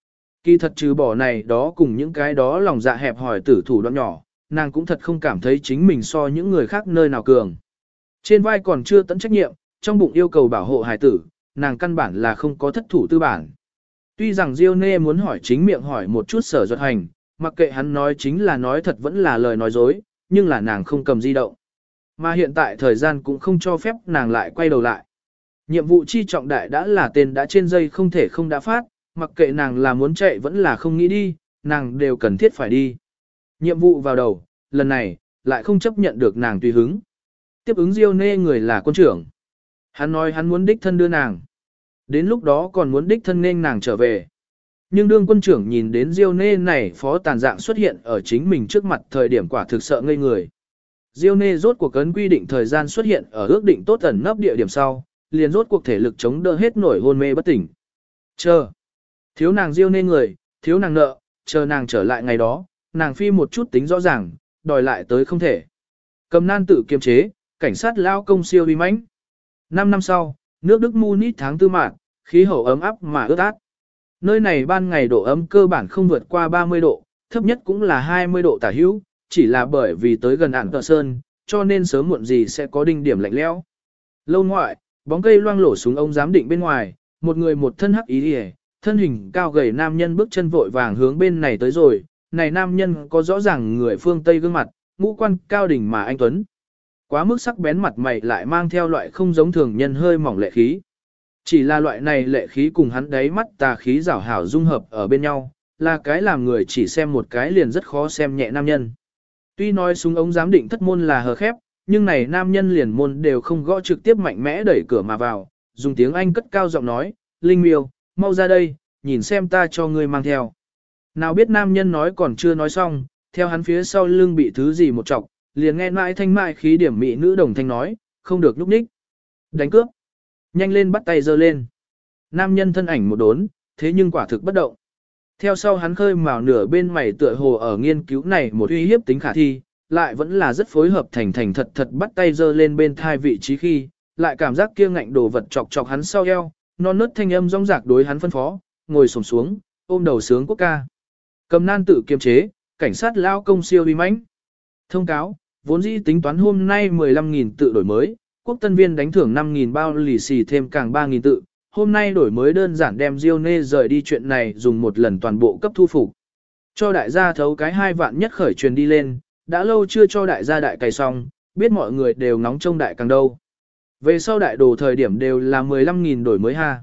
Kỳ thật trừ bỏ này đó cùng những cái đó lòng dạ hẹp hỏi tử thủ đoạn nhỏ, nàng cũng thật không cảm thấy chính mình so những người khác nơi nào cường. Trên vai còn chưa tận trách nhiệm, trong bụng yêu cầu bảo hộ hài tử, nàng căn bản là không có thất thủ tư bản. Tuy rằng Diêu Nê muốn hỏi chính miệng hỏi một chút Sở Duật Hành, mặc kệ hắn nói chính là nói thật vẫn là lời nói dối, nhưng là nàng không cầm di động. Mà hiện tại thời gian cũng không cho phép nàng lại quay đầu lại. Nhiệm vụ chi trọng đại đã là tên đã trên dây không thể không đã phát, mặc kệ nàng là muốn chạy vẫn là không nghĩ đi, nàng đều cần thiết phải đi. Nhiệm vụ vào đầu, lần này, lại không chấp nhận được nàng tùy hứng. Tiếp ứng Diêu Nê người là quân trưởng. Hắn nói hắn muốn đích thân đưa nàng. Đến lúc đó còn muốn đích thân nên nàng trở về. Nhưng đương quân trưởng nhìn đến Diêu Nê này phó tàn dạng xuất hiện ở chính mình trước mặt thời điểm quả thực sợ ngây người. Diêu Nê rốt cuộc cấn quy định thời gian xuất hiện ở ước định tốt ẩn nấp địa điểm sau, liền rốt cuộc thể lực chống đỡ hết nổi hôn mê bất tỉnh. Chờ. Thiếu nàng Diêu Nê người, thiếu nàng nợ, chờ nàng trở lại ngày đó, nàng phi một chút tính rõ ràng, đòi lại tới không thể. Cầm nan tự kiềm chế, cảnh sát lao công siêu uy mãnh. 5 năm sau, nước Đức Munich tháng tư mạt, khí hậu ấm áp mà ướt át. Nơi này ban ngày độ ấm cơ bản không vượt qua 30 độ, thấp nhất cũng là 20 độ tả hữu, chỉ là bởi vì tới gần Ản Tợ Sơn, cho nên sớm muộn gì sẽ có đinh điểm lạnh lẽo. Lâu ngoại, bóng cây loang lổ xuống ông giám định bên ngoài, một người một thân hắc ý hề, thân hình cao gầy nam nhân bước chân vội vàng hướng bên này tới rồi, này nam nhân có rõ ràng người phương Tây gương mặt, ngũ quan cao đỉnh mà anh tuấn. Quá mức sắc bén mặt mày lại mang theo loại không giống thường nhân hơi mỏng lệ khí. Chỉ là loại này lệ khí cùng hắn đáy mắt tà khí rảo hảo dung hợp ở bên nhau, là cái làm người chỉ xem một cái liền rất khó xem nhẹ nam nhân. Tuy nói súng ống giám định thất môn là hờ khép, nhưng này nam nhân liền môn đều không gõ trực tiếp mạnh mẽ đẩy cửa mà vào, dùng tiếng Anh cất cao giọng nói, Linh Miêu, mau ra đây, nhìn xem ta cho ngươi mang theo. Nào biết nam nhân nói còn chưa nói xong, theo hắn phía sau lưng bị thứ gì một chọc, liền nghe mãi thanh mại khí điểm mỹ nữ đồng thanh nói, không được nhúc nhích. Đánh cướp. Nhanh lên bắt tay giơ lên. Nam nhân thân ảnh một đốn, thế nhưng quả thực bất động. Theo sau hắn khơi mào nửa bên mày tựa hồ ở nghiên cứu này một uy hiếp tính khả thi, lại vẫn là rất phối hợp thành thật thật bắt tay giơ lên bên thai vị trí khi, lại cảm giác kia ngạnh đồ vật chọc chọc hắn sau eo, non nớt thanh âm rong rạc đối hắn phân phó, ngồi xổm xuống, ôm đầu sướng quốc ca. Cầm nan tự kiềm chế, cảnh sát lao công siêu uy mãnh. Thông cáo, vốn dĩ tính toán hôm nay 15.000 tự đổi mới, quốc tân viên đánh thưởng 5.000 bao lì xì thêm càng 3.000 tự. Hôm nay đổi mới đơn giản đem Diêu Nê rời đi chuyện này dùng một lần toàn bộ cấp thu phục. Cho đại gia thấu cái 2 vạn nhất khởi truyền đi lên, đã lâu chưa cho đại gia đại cày xong, biết mọi người đều ngóng trông đại càng đâu. Về sau đại đồ thời điểm đều là 15.000 đổi mới ha.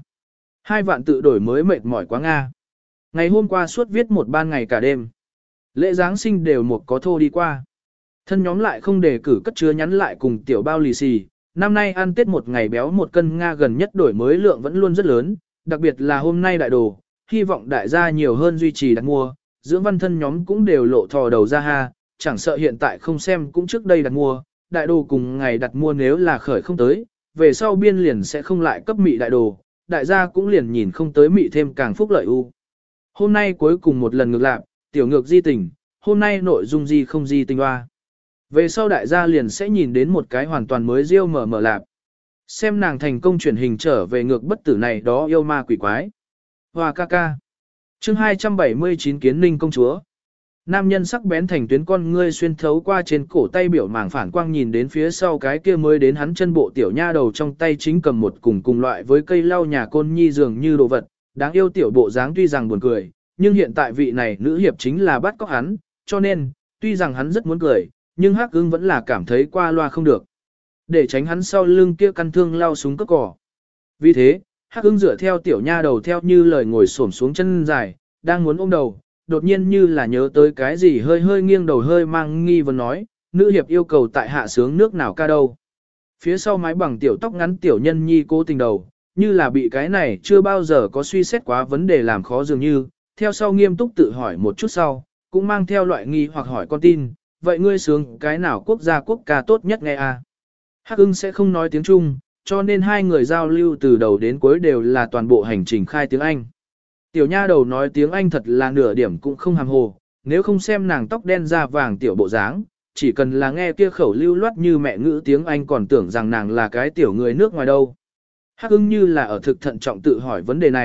2 vạn tự đổi mới mệt mỏi quá Nga. Ngày hôm qua suốt viết một ban ngày cả đêm. Lễ Giáng sinh đều một có thô đi qua. Thân nhóm lại không đề cử cất chứa nhắn lại cùng tiểu bao lì xì. Năm nay ăn Tết một ngày béo một cân Nga gần nhất đổi mới lượng vẫn luôn rất lớn, đặc biệt là hôm nay đại đồ, hy vọng đại gia nhiều hơn duy trì đặt mua, dưỡng văn thân nhóm cũng đều lộ thò đầu ra ha, chẳng sợ hiện tại không xem cũng trước đây đặt mua, đại đồ cùng ngày đặt mua nếu là khởi không tới, về sau biên liền sẽ không lại cấp mị đại đồ, đại gia cũng liền nhìn không tới mị thêm càng phúc lợi u. Hôm nay cuối cùng một lần ngược lại, tiểu ngược di tình, hôm nay nội dung di không di tình hoa. Về sau đại gia liền sẽ nhìn đến một cái hoàn toàn mới riêu mở lạp. Xem nàng thành công chuyển hình trở về ngược bất tử này đó yêu ma quỷ quái. Hoa ca ca. Chương 279 Kiến Ninh công chúa. Nam nhân sắc bén thành tuyến con ngươi xuyên thấu qua trên cổ tay biểu màng phản quang nhìn đến phía sau cái kia mới đến hắn chân bộ tiểu nha đầu trong tay chính cầm một cùng loại với cây lau nhà côn nhi dường như đồ vật. Đáng yêu tiểu bộ dáng tuy rằng buồn cười, nhưng hiện tại vị này nữ hiệp chính là bắt cóc hắn, cho nên, tuy rằng hắn rất muốn cười, nhưng Hắc Ưng vẫn là cảm thấy qua loa không được. Để tránh hắn sau lưng kia căn thương lao súng cất cỏ. Vì thế, Hắc Ưng dựa theo tiểu nha đầu theo như lời ngồi xổm xuống chân dài, đang muốn ôm đầu, đột nhiên như là nhớ tới cái gì hơi hơi nghiêng đầu hơi mang nghi vấn nói, nữ hiệp yêu cầu tại hạ sướng nước nào ca đâu. Phía sau mái bằng tiểu tóc ngắn tiểu nhân nhi cố tình đầu, như là bị cái này chưa bao giờ có suy xét quá vấn đề làm khó dường như, theo sau nghiêm túc tự hỏi một chút sau, cũng mang theo loại nghi hoặc hỏi con tin, vậy ngươi sướng cái nào quốc gia quốc ca tốt nhất nghe a? Hắc Ưng sẽ không nói tiếng Trung, cho nên hai người giao lưu từ đầu đến cuối đều là toàn bộ hành trình khai tiếng Anh. Tiểu nha đầu nói tiếng Anh thật là nửa điểm cũng không hàm hồ, nếu không xem nàng tóc đen da vàng tiểu bộ dáng, chỉ cần là nghe kia khẩu lưu loát như mẹ ngữ tiếng Anh còn tưởng rằng nàng là cái tiểu người nước ngoài đâu. Hắc Ưng như là ở thực thận trọng tự hỏi vấn đề này,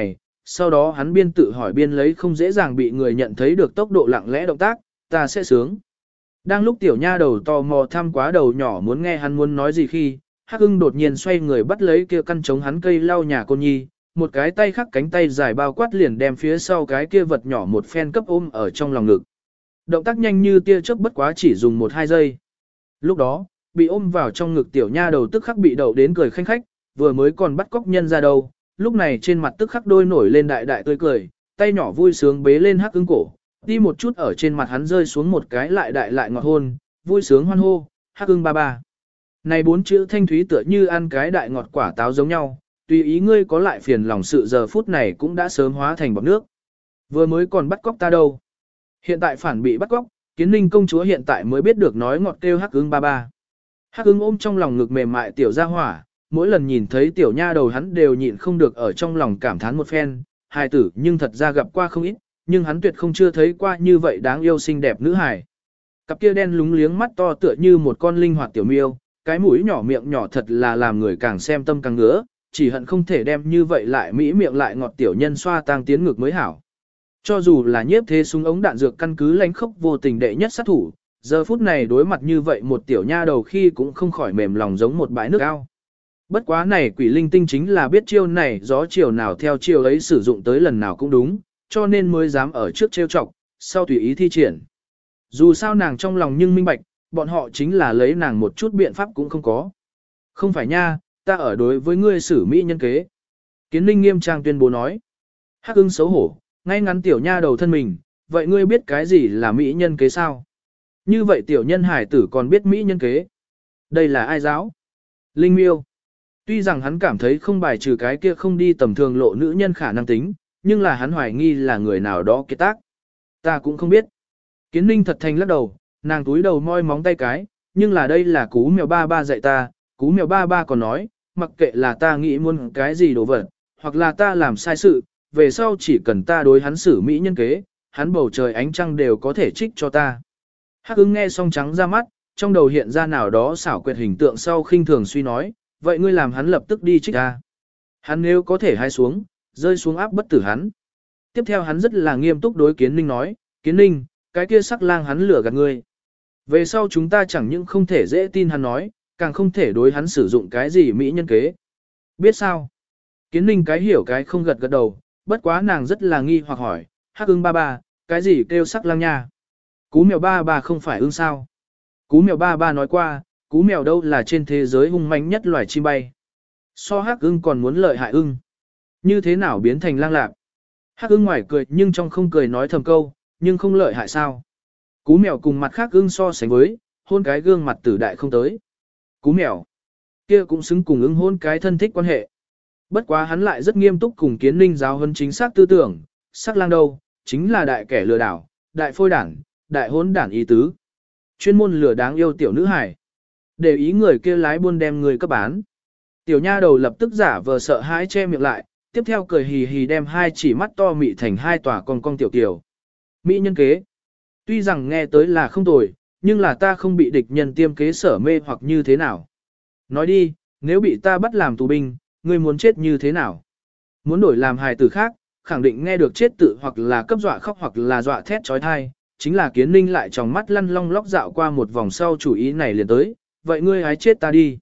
sau đó hắn biên tự hỏi biên lấy không dễ dàng bị người nhận thấy được tốc độ lặng lẽ động tác, ta sẽ sướng. Đang lúc tiểu nha đầu tò mò thăm quá đầu nhỏ muốn nghe hắn muốn nói gì khi, Hắc Ưng đột nhiên xoay người bắt lấy kia căn chống hắn cây lau nhà Côn Nhi, một cái tay khác cánh tay dài bao quát liền đem phía sau cái kia vật nhỏ một phen cấp ôm ở trong lòng ngực. Động tác nhanh như tia chớp bất quá chỉ dùng 1-2 giây. Lúc đó, bị ôm vào trong ngực tiểu nha đầu tức khắc bị đậu đến cười khanh khách, vừa mới còn bắt cóc nhân ra đâu, lúc này trên mặt tức khắc đôi nổi lên đại đại tươi cười, tay nhỏ vui sướng bế lên Hắc Ưng cổ, đi một chút ở trên mặt hắn rơi xuống một cái lại đại lại ngọt hôn, vui sướng hoan hô, Hắc Ưng ba ba. Này 4 chữ thanh thúy tựa như ăn cái đại ngọt quả táo giống nhau, tùy ý ngươi có lại phiền lòng sự giờ phút này cũng đã sớm hóa thành bọt nước. Vừa mới còn bắt cóc ta đâu. Hiện tại phản bị bắt cóc, Kiến Ninh công chúa hiện tại mới biết được nói ngọt kêu Hắc Ưng ba ba. Hắc Ưng ôm trong lòng ngực mềm mại tiểu gia hỏa, mỗi lần nhìn thấy tiểu nha đầu hắn đều nhịn không được ở trong lòng cảm thán một phen, hài tử nhưng thật ra gặp qua không ít, nhưng hắn tuyệt không chưa thấy qua như vậy đáng yêu xinh đẹp nữ hài. Cặp kia đen lúng liếng mắt to tựa như một con linh hoạt tiểu miêu, cái mũi nhỏ miệng nhỏ thật là làm người càng xem tâm càng ngứa, chỉ hận không thể đem như vậy lại mỹ miệng lại ngọt tiểu nhân xoa tang tiến ngực mới hảo. Cho dù là nhiếp thế súng ống đạn dược căn cứ lánh khốc vô tình đệ nhất sát thủ, giờ phút này đối mặt như vậy một tiểu nha đầu khi cũng không khỏi mềm lòng giống một bãi nước ao. Bất quá này quỷ linh tinh chính là biết chiêu này gió chiều nào theo chiều ấy sử dụng tới lần nào cũng đúng, cho nên mới dám ở trước trêu chọc, sau tùy ý thi triển. Dù sao nàng trong lòng nhưng minh bạch, bọn họ chính là lấy nàng một chút biện pháp cũng không có. Không phải nha, ta ở đối với ngươi xử mỹ nhân kế. Kiến Ninh nghiêm trang tuyên bố nói. Hắc Ưng xấu hổ, ngay ngắn tiểu nha đầu thân mình, vậy ngươi biết cái gì là mỹ nhân kế sao? Như vậy tiểu nhân hải tử còn biết mỹ nhân kế. Đây là ai giáo? Linh Miêu. Tuy rằng hắn cảm thấy không bài trừ cái kia không đi tầm thường lộ nữ nhân khả năng tính, nhưng là hắn hoài nghi là người nào đó kết tác. Ta cũng không biết. Kiến Ninh thật thành lắc đầu, nàng túi đầu moi móng tay cái, nhưng là đây là Cú Mèo ba ba dạy ta, Cú Mèo ba ba còn nói, mặc kệ là ta nghĩ muốn cái gì đồ vật, hoặc là ta làm sai sự, về sau chỉ cần ta đối hắn xử mỹ nhân kế, hắn bầu trời ánh trăng đều có thể trích cho ta. Hắc Ưng nghe xong trắng ra mắt, trong đầu hiện ra nào đó xảo quyệt hình tượng sau khinh thường suy nói, vậy ngươi làm hắn lập tức đi trích ta. Hắn nếu có thể hai xuống, rơi xuống áp bất tử hắn. Tiếp theo hắn rất là nghiêm túc đối Kiến Ninh nói, Kiến Ninh, cái kia sắc lang hắn lừa gạt ngươi. Về sau chúng ta chẳng những không thể dễ tin hắn nói, càng không thể đối hắn sử dụng cái gì mỹ nhân kế. Biết sao? Kiến Ninh cái hiểu cái không gật gật đầu, bất quá nàng rất là nghi hoặc hỏi, Hắc Ưng ba ba, cái gì kêu sắc lang nha? Cú mèo ba ba không phải ưng sao? Cú mèo ba ba nói qua, cú mèo đâu là trên thế giới hung manh nhất loài chim bay. So Hắc Ưng còn muốn lợi hại ưng. Như thế nào biến thành lang lạc? Hắc Ưng ngoài cười nhưng trong không cười nói thầm câu, nhưng không lợi hại sao? Cú mèo cùng mặt khác ưng so sánh với, hôn cái gương mặt tử đại không tới. Cú mèo, kia cũng xứng cùng ưng hôn cái thân thích quan hệ. Bất quá hắn lại rất nghiêm túc cùng Kiến Ninh giáo huấn chính xác tư tưởng, sắc lang đâu, chính là đại kẻ lừa đảo, đại phôi đảng, đại hôn đảng ý tứ. Chuyên môn lừa đáng yêu tiểu nữ hải. Để ý người kia lái buôn đem người cấp bán. Tiểu nha đầu lập tức giả vờ sợ hãi che miệng lại, tiếp theo cười hì hì đem hai chỉ mắt to mị thành hai tòa con cong tiểu tiểu. Mỹ nhân kế. Tuy rằng nghe tới là không tồi, nhưng là ta không bị địch nhân tiêm kế sở mê hoặc như thế nào. Nói đi, nếu bị ta bắt làm tù binh, ngươi muốn chết như thế nào? Muốn đổi làm hài tử khác, khẳng định nghe được chết tự hoặc là cấp dọa khóc hoặc là dọa thét trói thai. Chính là Kiến Ninh lại trong mắt lăn long lóc dạo qua một vòng sau chủ ý này liền tới, vậy ngươi hái chết ta đi.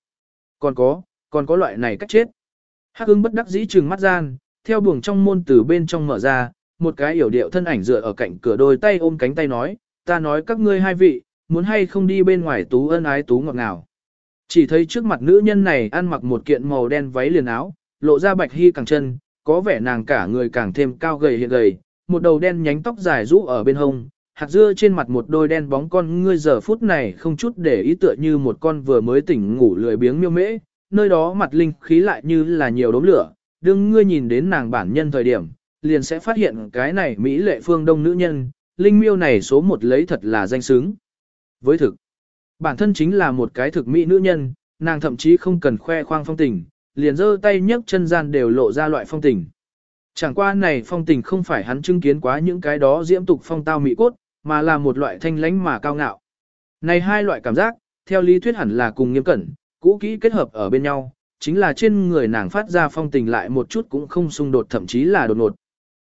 Còn có loại này cách chết. Hắc Ưng bất đắc dĩ trừng mắt gian, theo buồng trong môn từ bên trong mở ra, một cái yểu điệu thân ảnh dựa ở cạnh cửa đôi tay ôm cánh tay nói, ta nói các ngươi hai vị, muốn hay không đi bên ngoài tú ân ái tú ngọt ngào. Chỉ thấy trước mặt nữ nhân này ăn mặc một kiện màu đen váy liền áo, lộ ra bạch hy càng chân, có vẻ nàng cả người càng thêm cao gầy hiện gầy, một đầu đen nhánh tóc dài rũ ở bên hông, hạt dưa trên mặt một đôi đen bóng con ngươi giờ phút này không chút để ý tựa như một con vừa mới tỉnh ngủ lười biếng miêu mễ, nơi đó mặt linh khí lại như là nhiều đốm lửa, đương ngươi nhìn đến nàng bản nhân thời điểm, liền sẽ phát hiện cái này Mỹ lệ phương đông nữ nhân, linh miêu này số một lấy thật là danh xứng. Với thực, bản thân chính là một cái thực Mỹ nữ nhân, nàng thậm chí không cần khoe khoang phong tình, liền giơ tay nhấc chân gian đều lộ ra loại phong tình. Chẳng qua này phong tình không phải hắn chứng kiến quá những cái đó diễm tục phong tao mỹ cốt, mà là một loại thanh lãnh mà cao ngạo. Này hai loại cảm giác, theo lý thuyết hẳn là cùng nghiêm cẩn, cũ kỹ kết hợp ở bên nhau, chính là trên người nàng phát ra phong tình lại một chút cũng không xung đột thậm chí là đột ngột.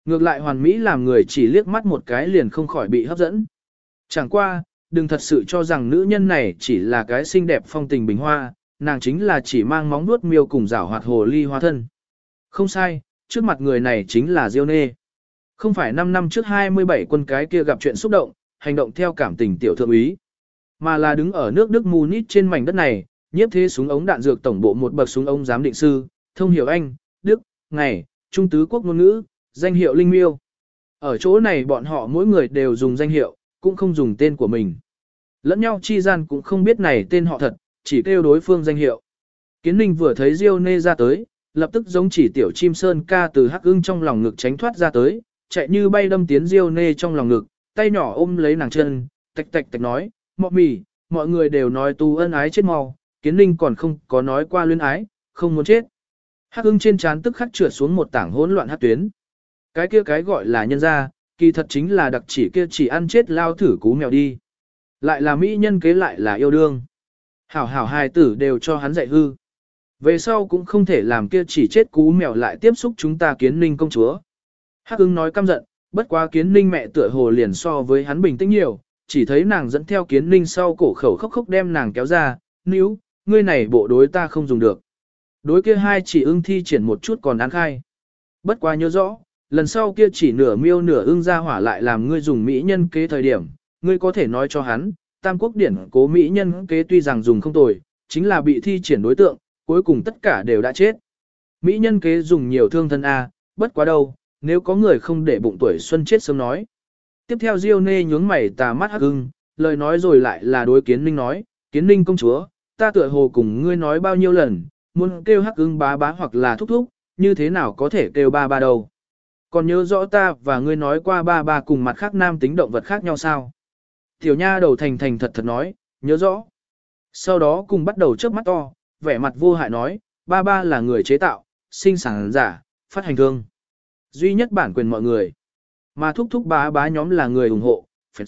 Ngược lại hoàn mỹ làm người chỉ liếc mắt một cái liền không khỏi bị hấp dẫn. Chẳng qua, đừng thật sự cho rằng nữ nhân này chỉ là cái xinh đẹp phong tình bình hoa, nàng chính là chỉ mang móng vuốt miêu cùng rảo hoạt hồ ly hoa thân. Không sai, trước mặt người này chính là Diêu Nê. Không phải 5 năm trước 27 quân cái kia gặp chuyện xúc động, hành động theo cảm tình tiểu thượng úy, mà là đứng ở nước Đức Munich trên mảnh đất này, nhiếp thế súng ống đạn dược tổng bộ một bậc súng ống giám định sư, thông hiểu Anh, Đức, ngày, Trung tứ quốc ngôn ngữ, danh hiệu Linh Miêu. Ở chỗ này bọn họ mỗi người đều dùng danh hiệu, cũng không dùng tên của mình. Lẫn nhau chi gian cũng không biết này tên họ thật, chỉ kêu đối phương danh hiệu. Kiến Ninh vừa thấy Diêu Nê ra tới, lập tức giống chỉ tiểu chim sơn ca từ hắc ưng trong lòng ngực tránh thoát ra tới, chạy như bay đâm tiến Diêu Nê trong lòng ngực, tay nhỏ ôm lấy nàng chân, tạch tạch tạch nói, mọ mì, mọi người đều nói tu ân ái chết mau, Kiến Ninh còn không có nói qua luyến ái, không muốn chết. Hắc ưng trên trán tức khắc trượt xuống một tảng hỗn loạn hắc tuyến. Cái kia cái gọi là nhân gia, kỳ thật chính là đặc chỉ kia chỉ ăn chết lao thử cú mèo đi. Lại là mỹ nhân kế lại là yêu đương. Hảo hảo hài tử đều cho hắn dạy hư. Về sau cũng không thể làm kia chỉ chết cú mèo lại tiếp xúc chúng ta Kiến Ninh công chúa. Hắc ưng nói căm giận, bất quá Kiến Ninh mẹ tựa hồ liền so với hắn bình tĩnh nhiều, chỉ thấy nàng dẫn theo Kiến Ninh sau cổ khẩu khóc khóc đem nàng kéo ra, níu, ngươi này bộ đối ta không dùng được. Đối kia hai chỉ ưng thi triển một chút còn ăn khai. Bất quá nhớ rõ, lần sau kia chỉ nửa miêu nửa ưng ra hỏa lại làm ngươi dùng mỹ nhân kế thời điểm, ngươi có thể nói cho hắn, Tam Quốc điển cố mỹ nhân kế tuy rằng dùng không tồi, chính là bị thi triển đối tượng, cuối cùng tất cả đều đã chết. Mỹ nhân kế dùng nhiều thương thân A, bất quá đâu, nếu có người không để bụng tuổi xuân chết sớm nói. Tiếp theo Diêu Nê nhướng mày tà mắt hắc ưng, lời nói rồi lại là đối Kiến Ninh nói, Kiến Ninh công chúa, ta tựa hồ cùng ngươi nói bao nhiêu lần, muốn kêu hắc ưng bá bá hoặc là thúc thúc, như thế nào có thể kêu ba ba đâu. Còn nhớ rõ ta và ngươi nói qua ba ba cùng mặt khác nam tính động vật khác nhau sao? Tiểu nha đầu thành thành thật thật nói, nhớ rõ. Sau đó cùng bắt đầu chớp mắt to, vẻ mặt vô hại nói, ba ba là người chế tạo, sinh sản giả, phát hành thương. Duy nhất bản quyền mọi người. Mà thúc thúc bá bá nhóm là người ủng hộ.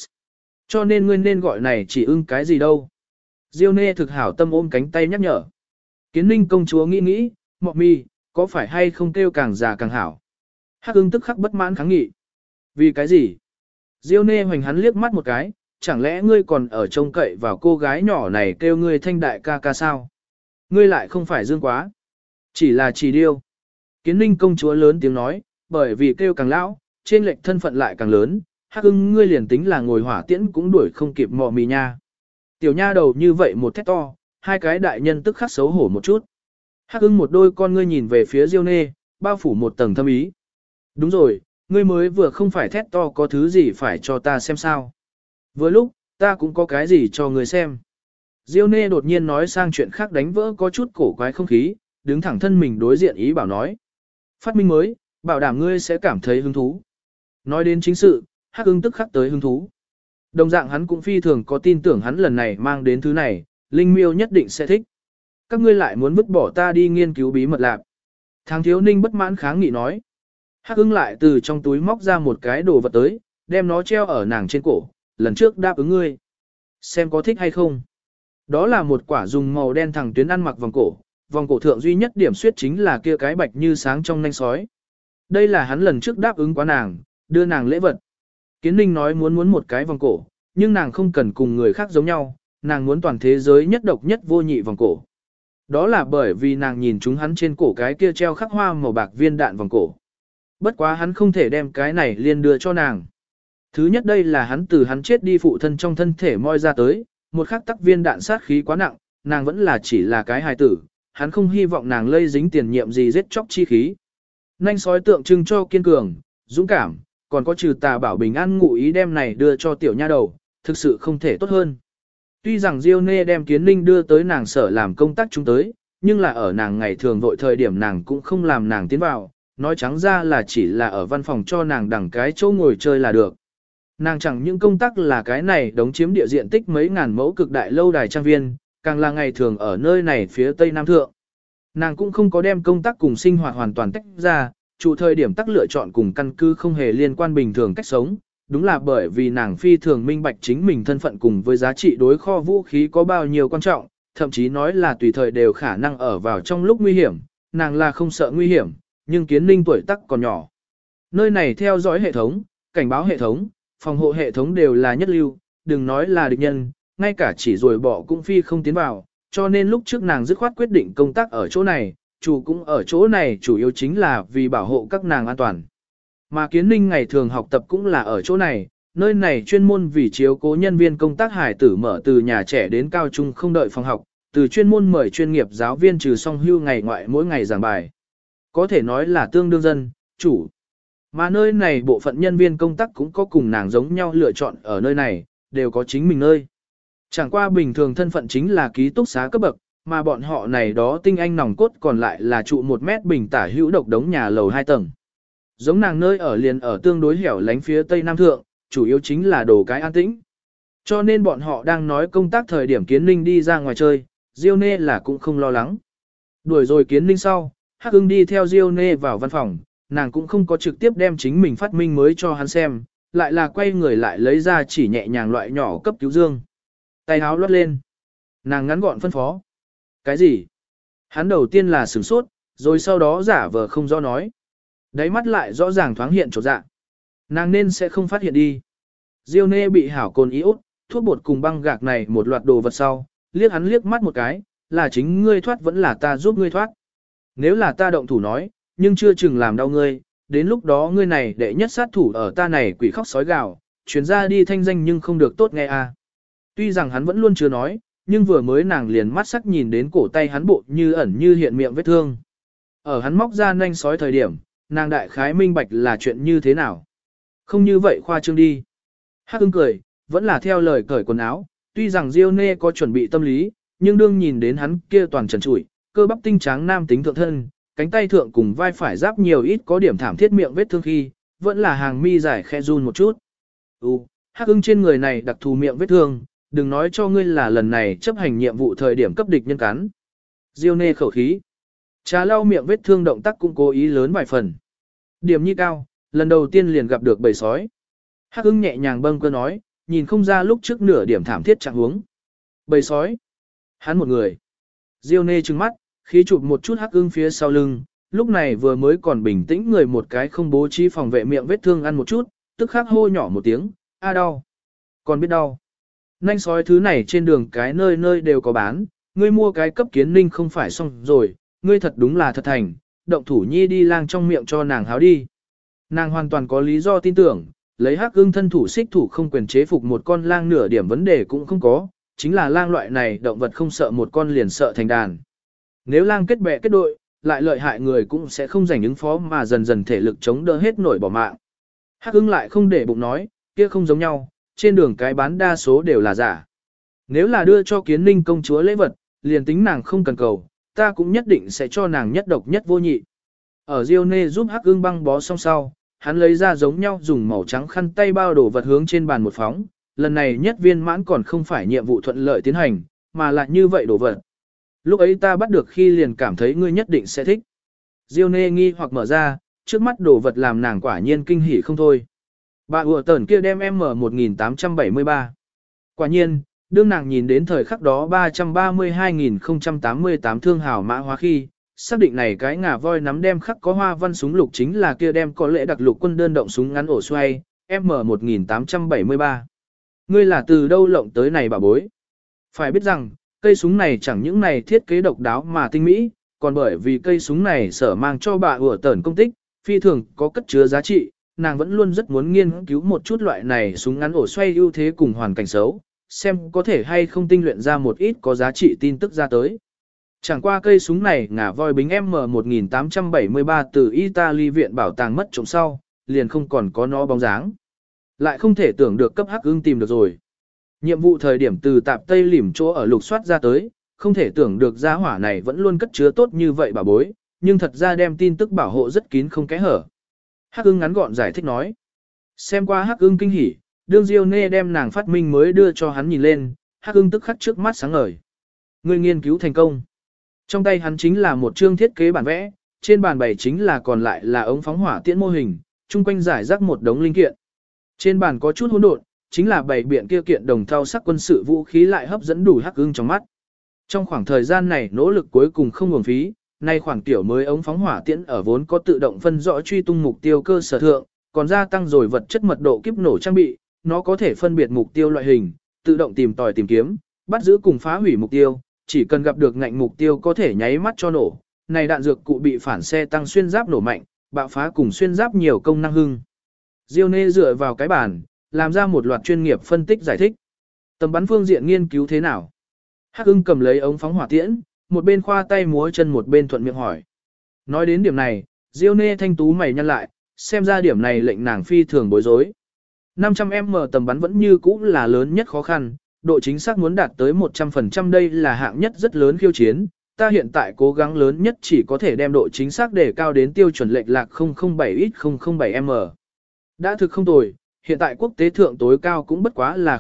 Cho nên ngươi nên gọi này chỉ ưng cái gì đâu. Diêu Nê thực hảo tâm ôm cánh tay nhắc nhở. Kiến Ninh công chúa nghĩ nghĩ, mọ mi, có phải hay không kêu càng già càng hảo. Hắc ưng tức khắc bất mãn kháng nghị. Vì cái gì? Diêu Nê hoành hắn liếc mắt một cái, chẳng lẽ ngươi còn ở trông cậy vào cô gái nhỏ này kêu ngươi thanh đại ca ca sao? Ngươi lại không phải dương quá. Chỉ là chỉ điêu. Kiến Ninh công chúa lớn tiếng nói, bởi vì kêu càng lão, trên lệch thân phận lại càng lớn, Hắc ưng ngươi liền tính là ngồi hỏa tiễn cũng đuổi không kịp mọ mì nha. Tiểu nha đầu như vậy một thét to, hai cái đại nhân tức khắc xấu hổ một chút. Hắc ưng một đôi con ngươi nhìn về phía Diêu Nê, bao phủ một tầng thâm ý. Đúng rồi, ngươi mới vừa không phải thét to có thứ gì phải cho ta xem sao. Vừa lúc, ta cũng có cái gì cho ngươi xem. Diêu Nê đột nhiên nói sang chuyện khác đánh vỡ có chút cổ quái không khí, đứng thẳng thân mình đối diện ý bảo nói. Phát minh mới, bảo đảm ngươi sẽ cảm thấy hứng thú. Nói đến chính sự, Hắc ưng tức khắc tới hứng thú. Đồng dạng hắn cũng phi thường có tin tưởng hắn lần này mang đến thứ này, Linh Miêu nhất định sẽ thích. Các ngươi lại muốn vứt bỏ ta đi nghiên cứu bí mật lạc. Thằng thiếu ninh bất mãn kháng nghị nói. Hắc ưng lại từ trong túi móc ra một cái đồ vật tới, đem nó treo ở nàng trên cổ, lần trước đáp ứng ngươi. Xem có thích hay không. Đó là một quả dùng màu đen thẳng tuyến ăn mặc vòng cổ thượng duy nhất điểm suyết chính là kia cái bạch như sáng trong nanh sói. Đây là hắn lần trước đáp ứng quá nàng, đưa nàng lễ vật. Kiến Ninh nói muốn một cái vòng cổ, nhưng nàng không cần cùng người khác giống nhau, nàng muốn toàn thế giới nhất độc nhất vô nhị vòng cổ. Đó là bởi vì nàng nhìn chúng hắn trên cổ cái kia treo khắc hoa màu bạc viên đạn vòng cổ. Bất quá hắn không thể đem cái này liên đưa cho nàng. Thứ nhất đây là hắn từ hắn chết đi phụ thân trong thân thể moi ra tới, một khắc tắc viên đạn sát khí quá nặng, nàng vẫn là chỉ là cái hài tử, hắn không hy vọng nàng lây dính tiền nhiệm gì giết chóc chi khí. Nanh sói tượng trưng cho kiên cường, dũng cảm, còn có trừ tà bảo bình an ngụ ý đem này đưa cho tiểu nha đầu, thực sự không thể tốt hơn. Tuy rằng Diêu Nê đem Kiến Ninh đưa tới nàng sở làm công tác chúng tới, nhưng là ở nàng ngày thường vội thời điểm nàng cũng không làm nàng tiến vào, nói trắng ra là chỉ là ở văn phòng cho nàng đằng cái chỗ ngồi chơi là được. Nàng chẳng những công tác là cái này đóng chiếm địa diện tích mấy ngàn mẫu cực đại lâu đài trang viên, càng là ngày thường ở nơi này phía tây nam thượng. Nàng cũng không có đem công tác cùng sinh hoạt hoàn toàn tách ra, chủ thời điểm tắc lựa chọn cùng căn cứ không hề liên quan bình thường cách sống, đúng là bởi vì nàng phi thường minh bạch chính mình thân phận cùng với giá trị đối kho vũ khí có bao nhiêu quan trọng, thậm chí nói là tùy thời đều khả năng ở vào trong lúc nguy hiểm, nàng là không sợ nguy hiểm, nhưng Kiến Ninh tuổi tác còn nhỏ. Nơi này theo dõi hệ thống, cảnh báo hệ thống, phòng hộ hệ thống đều là nhất lưu, đừng nói là địch nhân, ngay cả chỉ rồi bỏ cũng phi không tiến vào, cho nên lúc trước nàng dứt khoát quyết định công tác ở chỗ này, chủ cũng ở chỗ này chủ yếu chính là vì bảo hộ các nàng an toàn. Mà Kiến Ninh ngày thường học tập cũng là ở chỗ này, nơi này chuyên môn vì chiếu cố nhân viên công tác hải tử mở từ nhà trẻ đến cao trung không đợi phòng học, từ chuyên môn mời chuyên nghiệp giáo viên trừ song hưu ngày ngoại mỗi ngày giảng bài. Có thể nói là tương đương dân, chủ. Mà nơi này bộ phận nhân viên công tác cũng có cùng nàng giống nhau lựa chọn ở nơi này, đều có chính mình nơi. Chẳng qua bình thường thân phận chính là ký túc xá cấp bậc, mà bọn họ này đó tinh anh nòng cốt còn lại là trụ 1 mét bình tả hữu độc đống nhà lầu 2 tầng. Giống nàng nơi ở liền ở tương đối hẻo lánh phía tây nam thượng, chủ yếu chính là đồ cái an tĩnh. Cho nên bọn họ đang nói công tác thời điểm Kiến Ninh đi ra ngoài chơi, Diêu Nê là cũng không lo lắng. Đuổi rồi Kiến Ninh sau, Hắc Ưng đi theo Diêu Nê vào văn phòng, nàng cũng không có trực tiếp đem chính mình phát minh mới cho hắn xem, lại là quay người lại lấy ra chỉ nhẹ nhàng loại nhỏ cấp cứu dương. Tay áo lót lên. Nàng ngắn gọn phân phó. Cái gì? Hắn đầu tiên là sửng sốt, rồi sau đó giả vờ không do nói. Đáy mắt lại rõ ràng thoáng hiện chỗ dạ. Nàng nên sẽ không phát hiện đi. Diêu Nê bị hảo cồn iốt, thuốc bột cùng băng gạc này một loạt đồ vật sau, liếc hắn liếc mắt một cái, là chính ngươi thoát vẫn là ta giúp ngươi thoát. Nếu là ta động thủ nói, nhưng chưa chừng làm đau ngươi, đến lúc đó ngươi này đệ nhất sát thủ ở ta này quỷ khóc sói gào, chuyến ra đi thanh danh nhưng không được tốt nghe à. Tuy rằng hắn vẫn luôn chưa nói, nhưng vừa mới nàng liền mắt sắc nhìn đến cổ tay hắn bộ như ẩn như hiện miệng vết thương. Ở hắn móc ra nanh sói thời điểm, nàng đại khái minh bạch là chuyện như thế nào. Không như vậy khoa trương đi. Hắc Ưng cười, vẫn là theo lời cởi quần áo, tuy rằng Diêu Nê có chuẩn bị tâm lý, nhưng đương nhìn đến hắn kia toàn trần trụi, cơ bắp tinh tráng nam tính thượng thân, cánh tay thượng cùng vai phải giáp nhiều ít có điểm thảm thiết miệng vết thương khi, vẫn là hàng mi dài khe run một chút. Hắc Ưng trên người này đặc thù miệng vết thương, đừng nói cho ngươi là lần này chấp hành nhiệm vụ thời điểm cấp địch nhân cắn. Diêu Nê khẩu khí. Trà lau miệng vết thương động tác cũng cố ý lớn vài phần. Điểm nhi cao, lần đầu tiên liền gặp được bầy sói. Hắc Ưng nhẹ nhàng bâng cơ nói, nhìn không ra lúc trước nửa điểm thảm thiết trạng huống. Bầy sói. Hắn một người. Diêu Nê trừng mắt, khí chụp một chút Hắc Ưng phía sau lưng, lúc này vừa mới còn bình tĩnh người một cái không bố trí phòng vệ miệng vết thương ăn một chút, tức khắc hô nhỏ một tiếng, a đau. Còn biết đau. Nanh sói thứ này trên đường cái nơi nơi đều có bán, ngươi mua cái cấp Kiến Ninh không phải xong rồi, ngươi thật đúng là thật thành, động thủ nhi đi lang trong miệng cho nàng háo đi. Nàng hoàn toàn có lý do tin tưởng, lấy Hắc Ưng thân thủ xích thủ không quyền chế phục một con lang nửa điểm vấn đề cũng không có, chính là lang loại này động vật không sợ một con liền sợ thành đàn. Nếu lang kết bè kết đội, lại lợi hại người cũng sẽ không giành ứng phó mà dần dần thể lực chống đỡ hết nổi bỏ mạng. Hắc Ưng lại không để bụng nói, kia không giống nhau, trên đường cái bán đa số đều là giả. Nếu là đưa cho Kiến Ninh công chúa lễ vật, liền tính nàng không cần cầu, ta cũng nhất định sẽ cho nàng nhất độc nhất vô nhị. Ở Diêu Nê giúp Hắc Ưng băng bó xong sau, hắn lấy ra giống nhau dùng màu trắng khăn tay bao đồ vật hướng trên bàn một phóng, lần này nhất viên mãn còn không phải nhiệm vụ thuận lợi tiến hành, mà là như vậy đồ vật. Lúc ấy ta bắt được khi liền cảm thấy ngươi nhất định sẽ thích. Diêu Nê nghi hoặc mở ra, trước mắt đồ vật làm nàng quả nhiên kinh hỉ không thôi. Bà ủa tẩn kia đem M1873. Quả nhiên, đương nàng nhìn đến thời khắc đó 332.088 thương hào mã hóa khi, xác định này cái ngà voi nắm đem khắc có hoa văn súng lục chính là kia đem có lẽ đặc lục quân đơn động súng ngắn ổ xoay, M1873. Ngươi là từ đâu lộng tới này bà bối? Phải biết rằng, cây súng này chẳng những này thiết kế độc đáo mà tinh mỹ, còn bởi vì cây súng này sở mang cho bà ủa tẩn công tích, phi thường có cất chứa giá trị, nàng vẫn luôn rất muốn nghiên cứu một chút loại này súng ngắn ổ xoay ưu thế cùng hoàn cảnh xấu, xem có thể hay không tinh luyện ra một ít có giá trị tin tức ra tới. Chẳng qua cây súng này ngả voi bính M1873 từ Italy viện bảo tàng mất trộm sau, liền không còn có nó bóng dáng. Lại không thể tưởng được cấp Hắc Ưng tìm được rồi. Nhiệm vụ thời điểm từ tạp Tây lỉm chỗ ở lục soát ra tới, không thể tưởng được gia hỏa này vẫn luôn cất chứa tốt như vậy bà bối, nhưng thật ra đem tin tức bảo hộ rất kín không kẽ hở. Hắc Ưng ngắn gọn giải thích nói. Xem qua Hắc Ưng kinh hỉ, đương Diêu Nê đem nàng phát minh mới đưa cho hắn nhìn lên, Hắc Ưng tức khắc trước mắt sáng ngời. Người nghiên cứu thành công. Trong tay hắn chính là một chương thiết kế bản vẽ, trên bàn bày chính là còn lại là ống phóng hỏa tiễn mô hình, chung quanh giải rác một đống linh kiện. Trên bàn có chút hỗn độn, chính là bày biện kia kiện đồng thau sắc quân sự vũ khí lại hấp dẫn đủ Hắc Ưng trong mắt. Trong khoảng thời gian này nỗ lực cuối cùng không uổng phí, nay khoản tiểu mới ống phóng hỏa tiễn ở vốn có tự động phân rõ truy tung mục tiêu cơ sở thượng, còn gia tăng rồi vật chất mật độ kiếp nổ trang bị, nó có thể phân biệt mục tiêu loại hình, tự động tìm tòi tìm kiếm, bắt giữ cùng phá hủy mục tiêu, chỉ cần gặp được ngạnh mục tiêu có thể nháy mắt cho nổ. Này đạn dược cụ bị phản xe tăng xuyên giáp nổ mạnh, bạo phá cùng xuyên giáp nhiều công năng hưng. Diêu Nê dựa vào cái bàn, làm ra một loạt chuyên nghiệp phân tích giải thích. Tầm bắn phương diện nghiên cứu thế nào? Hắc Ưng cầm lấy ống phóng hỏa tiễn, một bên khoa tay múa chân một bên thuận miệng hỏi. Nói đến điểm này, Diêu Nê thanh tú mày nhăn lại, xem ra điểm này lệnh nàng phi thường bối rối. 500m tầm bắn vẫn như cũ là lớn nhất khó khăn, độ chính xác muốn đạt tới 100% đây là hạng nhất rất lớn khiêu chiến. Ta hiện tại cố gắng lớn nhất chỉ có thể đem độ chính xác để cao đến tiêu chuẩn lệch lạc 007x007m. Đã thực không tồi, hiện tại quốc tế thượng tối cao cũng bất quá là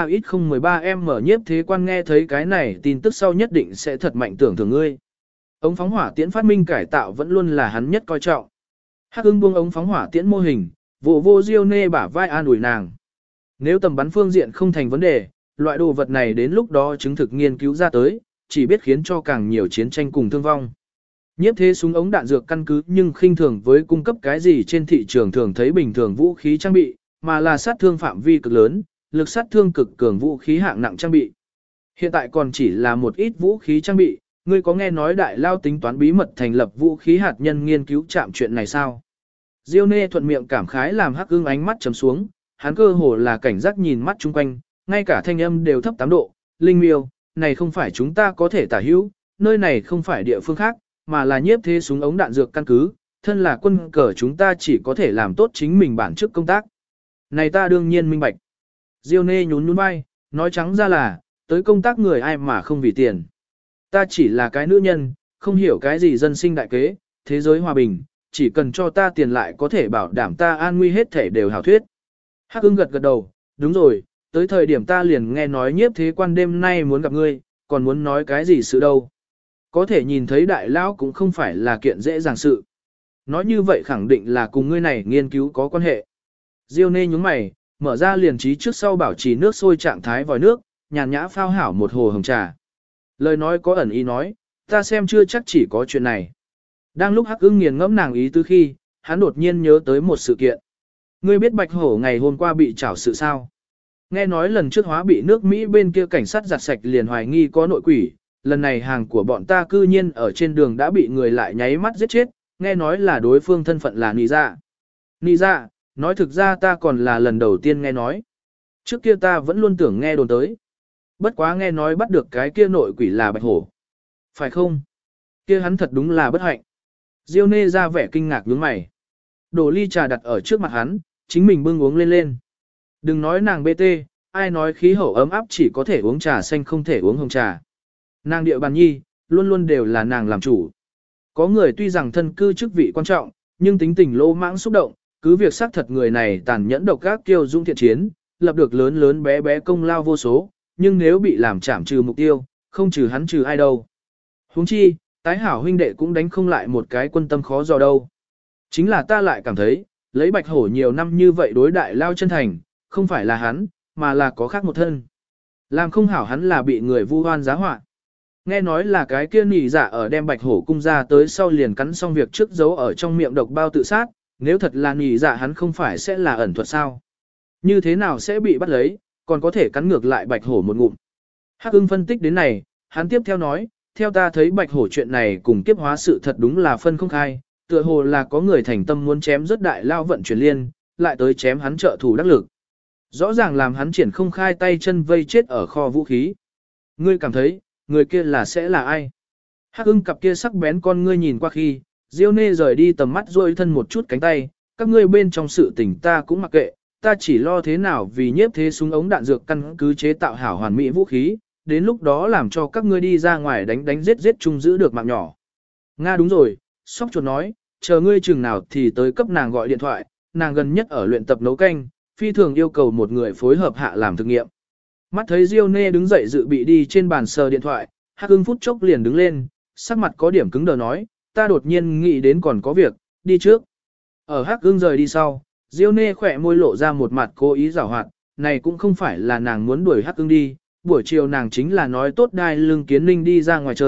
013x013m. Nhiếp thế quan nghe thấy cái này tin tức sau nhất định sẽ thật mạnh tưởng thưởng ngươi. Ống phóng hỏa tiễn phát minh cải tạo vẫn luôn là hắn nhất coi trọng. Hắc Ưng buông ống phóng hỏa tiễn mô hình, vô Diêu Nê bả vai an ủi nàng. Nếu tầm bắn phương diện không thành vấn đề, loại đồ vật này đến lúc đó chứng thực nghiên cứu ra tới, chỉ biết khiến cho càng nhiều chiến tranh cùng thương vong. Nhiếp thế súng ống đạn dược căn cứ nhưng khinh thường với cung cấp cái gì trên thị trường thường thấy bình thường vũ khí trang bị, mà là sát thương phạm vi cực lớn, lực sát thương cực cường vũ khí hạng nặng trang bị. Hiện tại còn chỉ là một ít vũ khí trang bị, ngươi có nghe nói Đại Lao tính toán bí mật thành lập vũ khí hạt nhân nghiên cứu trạm chuyện này sao? Diêu Nê thuận miệng cảm khái làm Hắc Ưng ánh mắt trầm xuống, hắn cơ hồ là cảnh giác nhìn mắt chung quanh, ngay cả thanh âm đều thấp 8 độ, Linh Miêu, này không phải chúng ta có thể tả hữu, nơi này không phải địa phương khác, mà là nhiếp thế súng ống đạn dược căn cứ, thân là quân cờ chúng ta chỉ có thể làm tốt chính mình bản chức công tác. Này ta đương nhiên minh bạch. Diêu Nê nhún nhún vai, nói trắng ra là, tới công tác người ai mà không vì tiền. Ta chỉ là cái nữ nhân, không hiểu cái gì dân sinh đại kế, thế giới hòa bình, chỉ cần cho ta tiền lại có thể bảo đảm ta an nguy hết thể đều hảo thuyết. Hắc Ưng gật gật đầu, đúng rồi, tới thời điểm ta liền nghe nói nhiếp thế quan đêm nay muốn gặp ngươi, còn muốn nói cái gì sự đâu. Có thể nhìn thấy Đại Lão cũng không phải là kiện dễ dàng sự. Nói như vậy khẳng định là cùng ngươi này nghiên cứu có quan hệ. Diêu Nê nhúng mày, mở ra liền trí trước sau bảo trì nước sôi trạng thái vòi nước, nhàn nhã phao hảo một hồ hồng trà. Lời nói có ẩn ý nói, ta xem chưa chắc chỉ có chuyện này. Đang lúc Hắc Ưng nghiền ngẫm nàng ý tứ khi, hắn đột nhiên nhớ tới một sự kiện. Ngươi biết Bạch Hổ ngày hôm qua bị trảo sự sao? Nghe nói lần trước hóa bị nước Mỹ bên kia cảnh sát giặt sạch liền hoài nghi có nội quỷ, lần này hàng của bọn ta cư nhiên ở trên đường đã bị người lại nháy mắt giết chết, nghe nói là đối phương thân phận là Nị Dạ. Nị Dạ, nói thực ra ta còn là lần đầu tiên nghe nói. Trước kia ta vẫn luôn tưởng nghe đồn tới. Bất quá nghe nói bắt được cái kia nội quỷ là Bạch Hổ. Phải không? Kia hắn thật đúng là bất hạnh. Diêu Nê ra vẻ kinh ngạc nhướng mày. Đổ ly trà đặt ở trước mặt hắn, chính mình bưng uống lên lên. Đừng nói nàng BT, ai nói khí hậu ấm áp chỉ có thể uống trà xanh không thể uống hồng trà. Nàng địa bàn nhi, luôn luôn đều là nàng làm chủ. Có người tuy rằng thân cư chức vị quan trọng, nhưng tính tình lỗ mãng xúc động, cứ việc xác thật người này tàn nhẫn độc ác kiêu dung thiện chiến, lập được lớn lớn bé bé công lao vô số, nhưng nếu bị làm chảm trừ mục tiêu, không trừ hắn trừ ai đâu. Huống chi, tái hảo huynh đệ cũng đánh không lại một cái quân tâm khó dò đâu. Chính là ta lại cảm thấy, lấy Bạch Hổ nhiều năm như vậy đối Đại Lao chân thành, không phải là hắn, mà là có khác một thân. Làm không hảo hắn là bị người vu oan giá họa. Nghe nói là cái kia Nị Dạ ở đem Bạch Hổ cung ra tới sau liền cắn xong việc trước giấu ở trong miệng độc bao tự sát, nếu thật là Nị Dạ hắn không phải sẽ là ẩn thuật sao? Như thế nào sẽ bị bắt lấy, còn có thể cắn ngược lại Bạch Hổ một ngụm. Hắc Ưng phân tích đến này, hắn tiếp theo nói, theo ta thấy Bạch Hổ chuyện này cùng kiếp hóa sự thật đúng là phân không khai, tựa hồ là có người thành tâm muốn chém rất Đại Lao vận chuyển liên, lại tới chém hắn trợ thủ đắc lực. Rõ ràng làm hắn triển không khai tay chân vây chết ở kho vũ khí. Ngươi cảm thấy, người kia sẽ là ai? Hắc Ưng cặp kia sắc bén con ngươi nhìn qua khi, Diêu Nê rời đi tầm mắt duỗi thân một chút cánh tay, các ngươi bên trong sự tình ta cũng mặc kệ, ta chỉ lo thế nào vì nhiếp thế súng ống đạn dược căn cứ chế tạo hảo hoàn mỹ vũ khí, đến lúc đó làm cho các ngươi đi ra ngoài đánh giết chung giữ được mạng nhỏ. Nga đúng rồi, Sóc chuột nói, chờ ngươi chừng nào thì tới cấp nàng gọi điện thoại, nàng gần nhất ở luyện tập nấu canh, phi thường yêu cầu một người phối hợp hạ làm thực nghiệm. Mắt thấy Diêu Nê đứng dậy dự bị đi trên bàn sờ điện thoại, Hắc Ưng phút chốc liền đứng lên, sắc mặt có điểm cứng đờ nói, ta đột nhiên nghĩ đến còn có việc, đi trước. Ở Hắc Ưng rời đi sau, Diêu Nê khỏe môi lộ ra một mặt cố ý giảo hoạt, này cũng không phải là nàng muốn đuổi Hắc Ưng đi, buổi chiều nàng chính là nói tốt đai lưng kiến ninh đi ra ngoài chơi,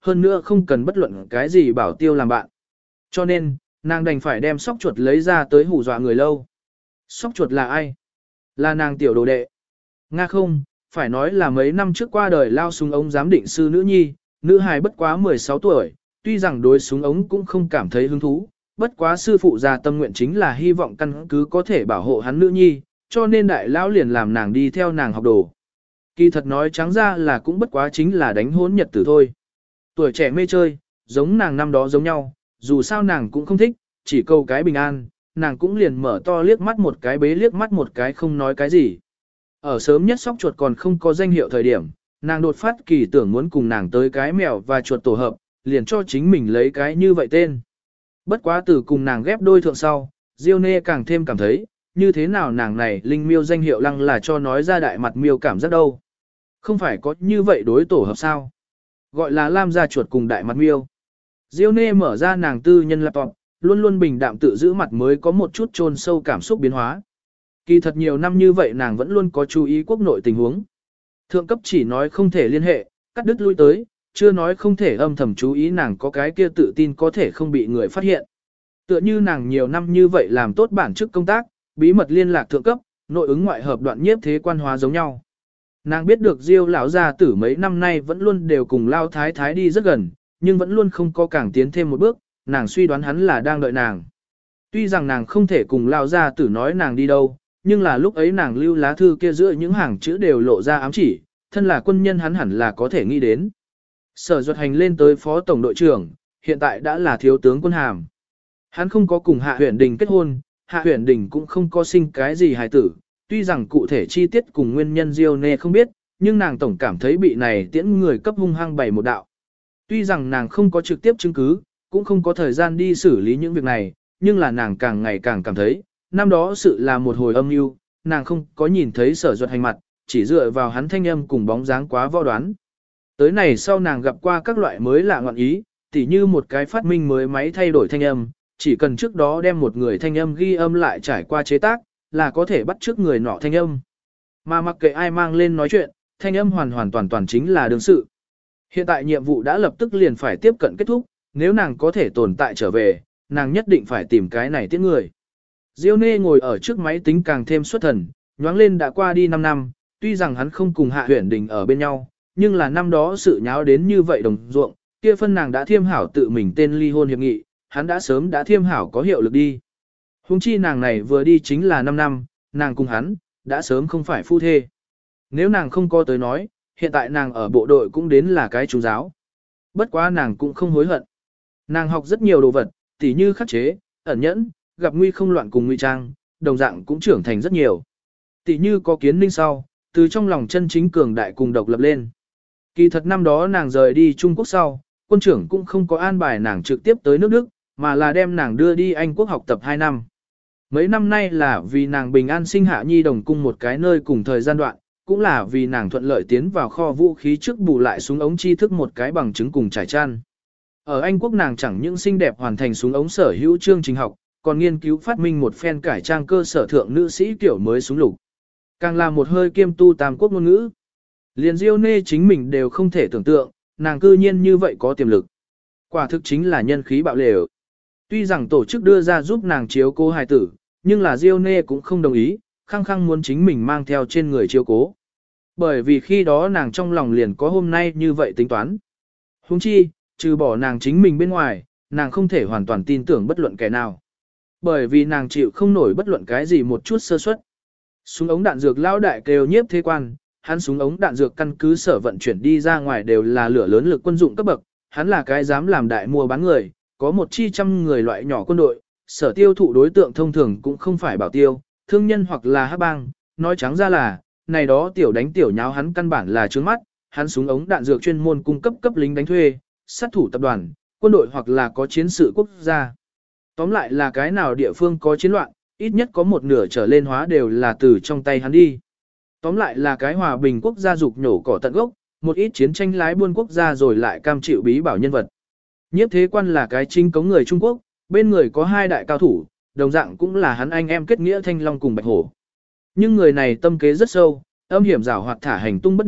hơn nữa không cần bất luận cái gì bảo tiêu làm bạn. Cho nên, nàng đành phải đem sóc chuột lấy ra tới hù dọa người lâu. Sóc chuột là ai? Là nàng tiểu đồ đệ. Nga không, phải nói là mấy năm trước qua đời lao súng ống giám định sư nữ nhi, nữ hài bất quá 16 tuổi, tuy rằng đối súng ống cũng không cảm thấy hứng thú, bất quá sư phụ già tâm nguyện chính là hy vọng căn cứ có thể bảo hộ hắn nữ nhi, cho nên đại lão liền làm nàng đi theo nàng học đồ. Kỳ thật nói trắng ra là cũng bất quá chính là đánh hốn nhật tử thôi. Tuổi trẻ mê chơi, giống nàng năm đó giống nhau, dù sao nàng cũng không thích, chỉ câu cái bình an, nàng cũng liền mở to liếc mắt một cái bế liếc mắt một cái không nói cái gì. Ở sớm nhất sóc chuột còn không có danh hiệu thời điểm, nàng đột phát kỳ tưởng muốn cùng nàng tới cái mèo và chuột tổ hợp, liền cho chính mình lấy cái như vậy tên. Bất quá từ cùng nàng ghép đôi thượng sau, Diêu Nê càng thêm cảm thấy, như thế nào nàng này linh miêu danh hiệu lăng là cho nói ra đại mặt miêu cảm giác đâu. Không phải có như vậy đối tổ hợp sao? Gọi là Lam gia chuột cùng đại mặt miêu. Diêu Nê mở ra nàng tư nhân laptop, luôn luôn bình đạm tự giữ mặt mới có một chút chôn sâu cảm xúc biến hóa. Kỳ thật nhiều năm như vậy nàng vẫn luôn có chú ý quốc nội tình huống. Thượng cấp chỉ nói không thể liên hệ, cắt đứt lui tới, chưa nói không thể âm thầm chú ý nàng có cái kia tự tin có thể không bị người phát hiện. Tựa như nàng nhiều năm như vậy làm tốt bản chức công tác, bí mật liên lạc thượng cấp, nội ứng ngoại hợp đoạn nhiếp thế quan hóa giống nhau. Nàng biết được Diêu lão gia tử mấy năm nay vẫn luôn đều cùng Lao Thái Thái đi rất gần, nhưng vẫn luôn không có càng tiến thêm một bước, nàng suy đoán hắn là đang đợi nàng. Tuy rằng nàng không thể cùng Lao gia tử nói nàng đi đâu, nhưng là lúc ấy nàng lưu lá thư kia giữa những hàng chữ đều lộ ra ám chỉ, thân là quân nhân hắn hẳn là có thể nghĩ đến. Sở Duật Hành lên tới phó tổng đội trưởng, hiện tại đã là thiếu tướng quân hàm. Hắn không có cùng Hạ Huyền Đình kết hôn, Hạ Huyền Đình cũng không có sinh cái gì hài tử, tuy rằng cụ thể chi tiết cùng nguyên nhân Diêu Nê không biết, nhưng nàng tổng cảm thấy bị này tiễn người cấp hung hăng bày một đạo. Tuy rằng nàng không có trực tiếp chứng cứ, cũng không có thời gian đi xử lý những việc này, nhưng là nàng càng ngày càng cảm thấy, năm đó sự là một hồi âm mưu, nàng không có nhìn thấy Sở Duật Hành mặt, chỉ dựa vào hắn thanh âm cùng bóng dáng quá võ đoán. Tới này sau nàng gặp qua các loại mới lạ ngọn ý, tỉ như một cái phát minh mới máy thay đổi thanh âm, chỉ cần trước đó đem một người thanh âm ghi âm lại trải qua chế tác, là có thể bắt trước người nọ thanh âm. Mà mặc kệ ai mang lên nói chuyện, thanh âm hoàn toàn chính là đương sự. Hiện tại nhiệm vụ đã lập tức liền phải tiếp cận kết thúc, nếu nàng có thể tồn tại trở về, nàng nhất định phải tìm cái này tiết người. Diêu Nê ngồi ở trước máy tính càng thêm xuất thần, nhoáng lên đã qua đi 5 năm, tuy rằng hắn không cùng Hạ Huyền Đình ở bên nhau, nhưng là năm đó sự nháo đến như vậy đồng ruộng, kia phân nàng đã thiêm hảo tự mình tên ly hôn hiệp nghị, hắn đã sớm đã thiêm hảo có hiệu lực đi. Hùng chi nàng này vừa đi chính là 5 năm, nàng cùng hắn, đã sớm không phải phu thê. Nếu nàng không có tới nói, hiện tại nàng ở bộ đội cũng đến là cái chú giáo. Bất quá nàng cũng không hối hận. Nàng học rất nhiều đồ vật, tỉ như khắc chế, ẩn nhẫn, gặp nguy không loạn cùng nguy trang, đồng dạng cũng trưởng thành rất nhiều. Tỉ như có kiến ninh sau, từ trong lòng chân chính cường đại cùng độc lập lên. Kỳ thật năm đó nàng rời đi Trung Quốc sau, quân trưởng cũng không có an bài nàng trực tiếp tới nước Đức, mà là đem nàng đưa đi Anh Quốc học tập 2 năm. Mấy năm nay là vì nàng bình an sinh hạ nhi đồng cung một cái nơi cùng thời gian đoạn, cũng là vì nàng thuận lợi tiến vào kho vũ khí trước bù lại súng ống tri thức một cái bằng chứng cùng trải chăn. Ở Anh Quốc nàng chẳng những xinh đẹp hoàn thành súng ống sở hữu chương trình học, còn nghiên cứu phát minh một phen cải trang cơ sở thượng nữ sĩ kiểu mới súng lục. Càng là một hơi kiêm tu tam quốc ngôn ngữ. Liền Diêu Nê chính mình đều không thể tưởng tượng, nàng cư nhiên như vậy có tiềm lực. Quả thực chính là nhân khí bạo lều. Tuy rằng tổ chức đưa ra giúp nàng chiếu cố hài tử, nhưng là Diêu Nê cũng không đồng ý, khăng khăng muốn chính mình mang theo trên người chiếu cố. Bởi vì khi đó nàng trong lòng liền có hôm nay như vậy tính toán. Huống chi, trừ bỏ nàng chính mình bên ngoài, nàng không thể hoàn toàn tin tưởng bất luận kẻ nào. Bởi vì nàng chịu không nổi bất luận cái gì một chút sơ suất. Súng ống đạn dược lão đại kêu nhiếp thế quan, hắn súng ống đạn dược căn cứ sở vận chuyển đi ra ngoài đều là lửa lớn lực quân dụng cấp bậc, hắn là cái dám làm đại mua bán người, có một chi trăm người loại nhỏ quân đội, sở tiêu thụ đối tượng thông thường cũng không phải bảo tiêu, thương nhân hoặc là hắc bang, nói trắng ra là, này đó tiểu đánh tiểu nháo hắn căn bản là trướng mắt, hắn súng ống đạn dược chuyên môn cung cấp lính đánh thuê, sát thủ tập đoàn, quân đội hoặc là có chiến sự quốc gia. Tóm lại là cái nào địa phương có chiến loạn, ít nhất có một nửa trở lên hóa đều là từ trong tay hắn đi. Tóm lại là cái hòa bình quốc gia dục nhổ cỏ tận gốc, một ít chiến tranh lái buôn quốc gia rồi lại cam chịu bí bảo nhân vật. Nhiếp thế quan là cái chính cống người Trung Quốc, bên người có 2 đại cao thủ, đồng dạng cũng là hắn anh em kết nghĩa Thanh Long cùng Bạch Hổ. Nhưng người này tâm kế rất sâu, âm hiểm giảo hoạt thả hành tung bất định,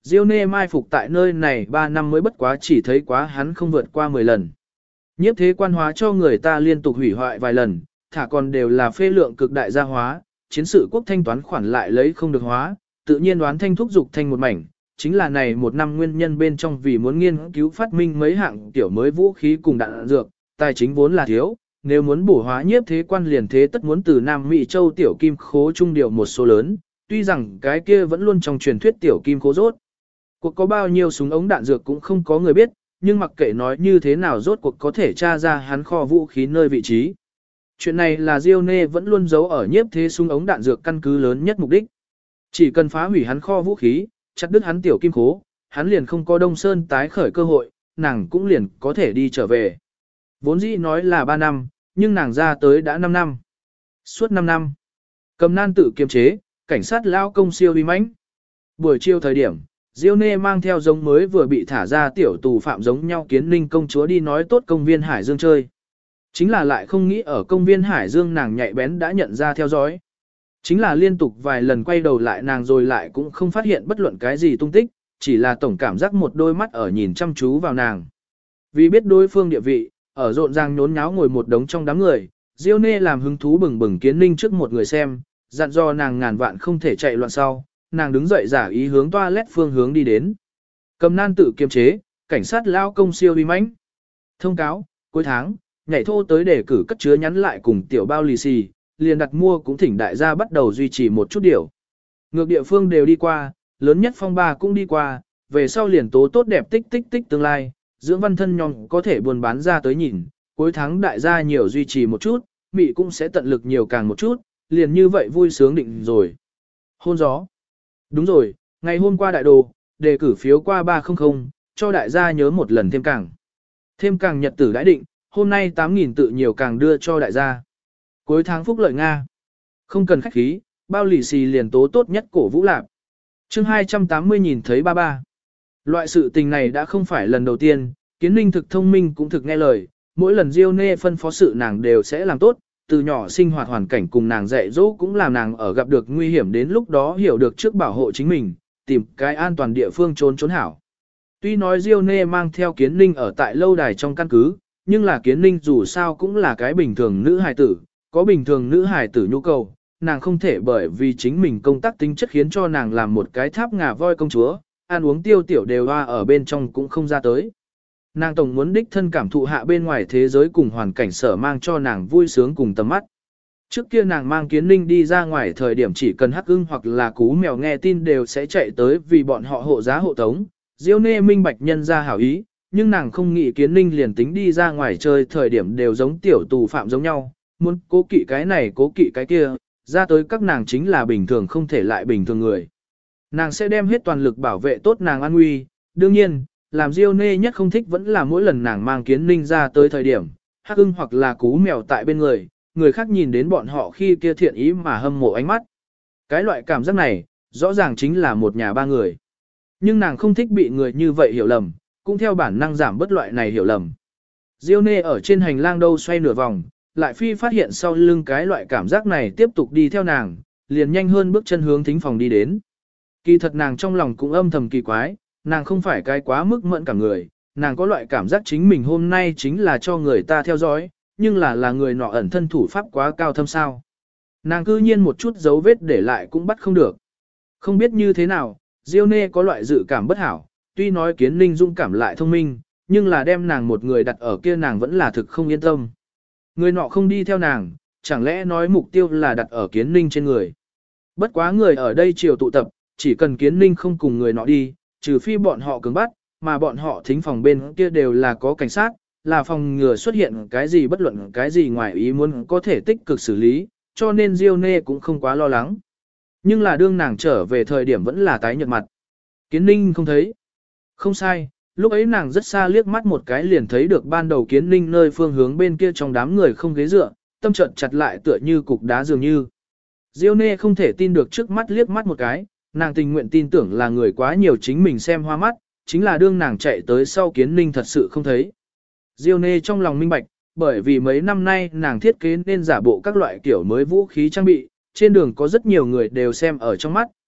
Diêu Nê mai phục tại nơi này 3 năm mới bất quá chỉ thấy quá hắn không vượt qua 10 lần. Nhiếp thế quan hóa cho người ta liên tục hủy hoại vài lần, thả còn đều là phê lượng cực đại gia hóa, chiến sự quốc thanh toán khoản lại lấy không được hóa, tự nhiên đoán thanh thúc dục thanh một mảnh, chính là này một năm nguyên nhân bên trong vì muốn nghiên cứu phát minh mấy hạng tiểu mới vũ khí cùng đạn dược, tài chính vốn là thiếu, nếu muốn bổ hóa nhiếp thế quan liền thế tất muốn từ Nam Mỹ Châu tiểu kim khố trung điều một số lớn, tuy rằng cái kia vẫn luôn trong truyền thuyết tiểu kim khố rốt. Cuộc có bao nhiêu súng ống đạn dược cũng không có người biết, nhưng mặc kệ nói như thế nào rốt cuộc có thể tra ra hắn kho vũ khí nơi vị trí. Chuyện này là Diêu Nê vẫn luôn giấu ở nhiếp thế súng ống đạn dược căn cứ lớn nhất mục đích. Chỉ cần phá hủy hắn kho vũ khí, chặt đứt hắn tiểu kim khố, hắn liền không có Đông Sơn tái khởi cơ hội, nàng cũng liền có thể đi trở về. Vốn dĩ nói là 3 năm, nhưng nàng ra tới đã 5 năm. Suốt 5 năm, cầm nan tự kiềm chế, cảnh sát lao công siêu uy mãnh. Buổi chiều thời điểm, Diêu Nê mang theo giống mới vừa bị thả ra tiểu tù phạm giống nhau Kiến Ninh công chúa đi nói tốt công viên Hải Dương chơi. Chính là lại không nghĩ ở công viên Hải Dương nàng nhạy bén đã nhận ra theo dõi. Chính là liên tục vài lần quay đầu lại nàng rồi lại cũng không phát hiện bất luận cái gì tung tích, chỉ là tổng cảm giác một đôi mắt ở nhìn chăm chú vào nàng. Vì biết đối phương địa vị, ở rộn ràng nhốn nháo ngồi một đống trong đám người, Diêu Nê làm hứng thú bừng bừng Kiến Ninh trước một người xem, dặn dò nàng ngàn vạn không thể chạy loạn sau, nàng đứng dậy giả ý hướng toilet phương hướng đi đến. Cầm nan tự kiềm chế, cảnh sát lao công siêu uy mãnh. Thông cáo, cuối tháng, nhảy thô tới để cử cất chứa nhắn lại cùng tiểu bao lì xì, liền đặt mua cũng thỉnh đại gia bắt đầu duy trì một chút điều. Ngược địa phương đều đi qua, lớn nhất phong ba cũng đi qua, về sau liền tố tốt đẹp tích tích tích tương lai, dưỡng văn thân nhong có thể buôn bán ra tới nhìn, cuối tháng đại gia nhiều duy trì một chút, mị cũng sẽ tận lực nhiều càng một chút, liền như vậy vui sướng định rồi. Hôn gió. Đúng rồi, ngày hôm qua đại đồ, đề cử phiếu qua 300, cho đại gia nhớ một lần thêm càng. Thêm càng nhật tử đãi định, hôm nay 8.000 tự nhiều càng đưa cho đại gia. Cuối tháng phúc lợi Nga. Không cần khách khí, bao lì xì liền tố tốt nhất cổ vũ lạc. Chương 280 nhìn thấy ba ba. Loại sự tình này đã không phải lần đầu tiên, Kiến Ninh thực thông minh cũng thực nghe lời, mỗi lần Diêu Nê phân phó sự nàng đều sẽ làm tốt, từ nhỏ sinh hoạt hoàn cảnh cùng nàng dạy dỗ cũng làm nàng ở gặp được nguy hiểm đến lúc đó hiểu được trước bảo hộ chính mình, tìm cái an toàn địa phương trốn hảo. Tuy nói Diêu Nê mang theo Kiến Ninh ở tại lâu đài trong căn cứ, nhưng là Kiến Ninh dù sao cũng là cái bình thường nữ hài tử, có bình thường nữ hài tử nhu cầu, nàng không thể bởi vì chính mình công tác tính chất khiến cho nàng làm một cái tháp ngà voi công chúa, ăn uống tiêu tiểu đều hoa ở bên trong cũng không ra tới. Nàng tổng muốn đích thân cảm thụ hạ bên ngoài thế giới cùng hoàn cảnh sở mang cho nàng vui sướng cùng tầm mắt. Trước kia nàng mang Kiến Ninh đi ra ngoài thời điểm chỉ cần hắc ưng hoặc là cú mèo nghe tin đều sẽ chạy tới vì bọn họ hộ giá hộ tống. Diêu Nê minh bạch nhân ra hảo ý, nhưng nàng không nghĩ Kiến Ninh liền tính đi ra ngoài chơi thời điểm đều giống tiểu tù phạm giống nhau, muốn cố kỵ cái này cố kỵ cái kia, ra tới các nàng chính là bình thường không thể lại bình thường người. Nàng sẽ đem hết toàn lực bảo vệ tốt nàng an nguy, đương nhiên, làm Diêu Nê nhất không thích vẫn là mỗi lần nàng mang Kiến Ninh ra tới thời điểm, hắc ưng hoặc là cú mèo tại bên người, người khác nhìn đến bọn họ khi kia thiện ý mà hâm mộ ánh mắt. Cái loại cảm giác này, rõ ràng chính là một nhà ba người. Nhưng nàng không thích bị người như vậy hiểu lầm, cũng theo bản năng giảm bất loại này hiểu lầm. Diêu Nê ở trên hành lang đâu xoay nửa vòng, lại phi phát hiện sau lưng cái loại cảm giác này tiếp tục đi theo nàng, liền nhanh hơn bước chân hướng thính phòng đi đến. Kỳ thật nàng trong lòng cũng âm thầm kỳ quái, nàng không phải cái quá mức mẫn cả người, nàng có loại cảm giác chính mình hôm nay chính là cho người ta theo dõi, nhưng là người nọ ẩn thân thủ pháp quá cao thâm sao. Nàng cư nhiên một chút dấu vết để lại cũng bắt không được. Không biết như thế nào, Diêu Nê có loại dự cảm bất hảo, tuy nói Kiến Ninh dung cảm lại thông minh, nhưng là đem nàng một người đặt ở kia nàng vẫn là thực không yên tâm. Người nọ không đi theo nàng, chẳng lẽ nói mục tiêu là đặt ở Kiến Ninh trên người. Bất quá người ở đây chiều tụ tập, chỉ cần Kiến Ninh không cùng người nọ đi, trừ phi bọn họ cứng bắt, mà bọn họ thính phòng bên kia đều là có cảnh sát, là phòng ngừa xuất hiện cái gì bất luận cái gì ngoài ý muốn có thể tích cực xử lý, cho nên Diêu Nê cũng không quá lo lắng. Nhưng là đương nàng trở về thời điểm vẫn là tái nhợt mặt. Kiến Ninh không thấy. Không sai, lúc ấy nàng rất xa liếc mắt một cái liền thấy được ban đầu Kiến Ninh nơi phương hướng bên kia trong đám người không ghế dựa, tâm trận chặt lại tựa như cục đá dường như. Diêu Nê không thể tin được trước mắt liếc mắt một cái, nàng tình nguyện tin tưởng là người quá nhiều chính mình xem hoa mắt, chính là đương nàng chạy tới sau Kiến Ninh thật sự không thấy. Diêu Nê trong lòng minh bạch, bởi vì mấy năm nay nàng thiết kế nên giả bộ các loại kiểu mới vũ khí trang bị, trên đường có rất nhiều người đều xem ở trong mắt,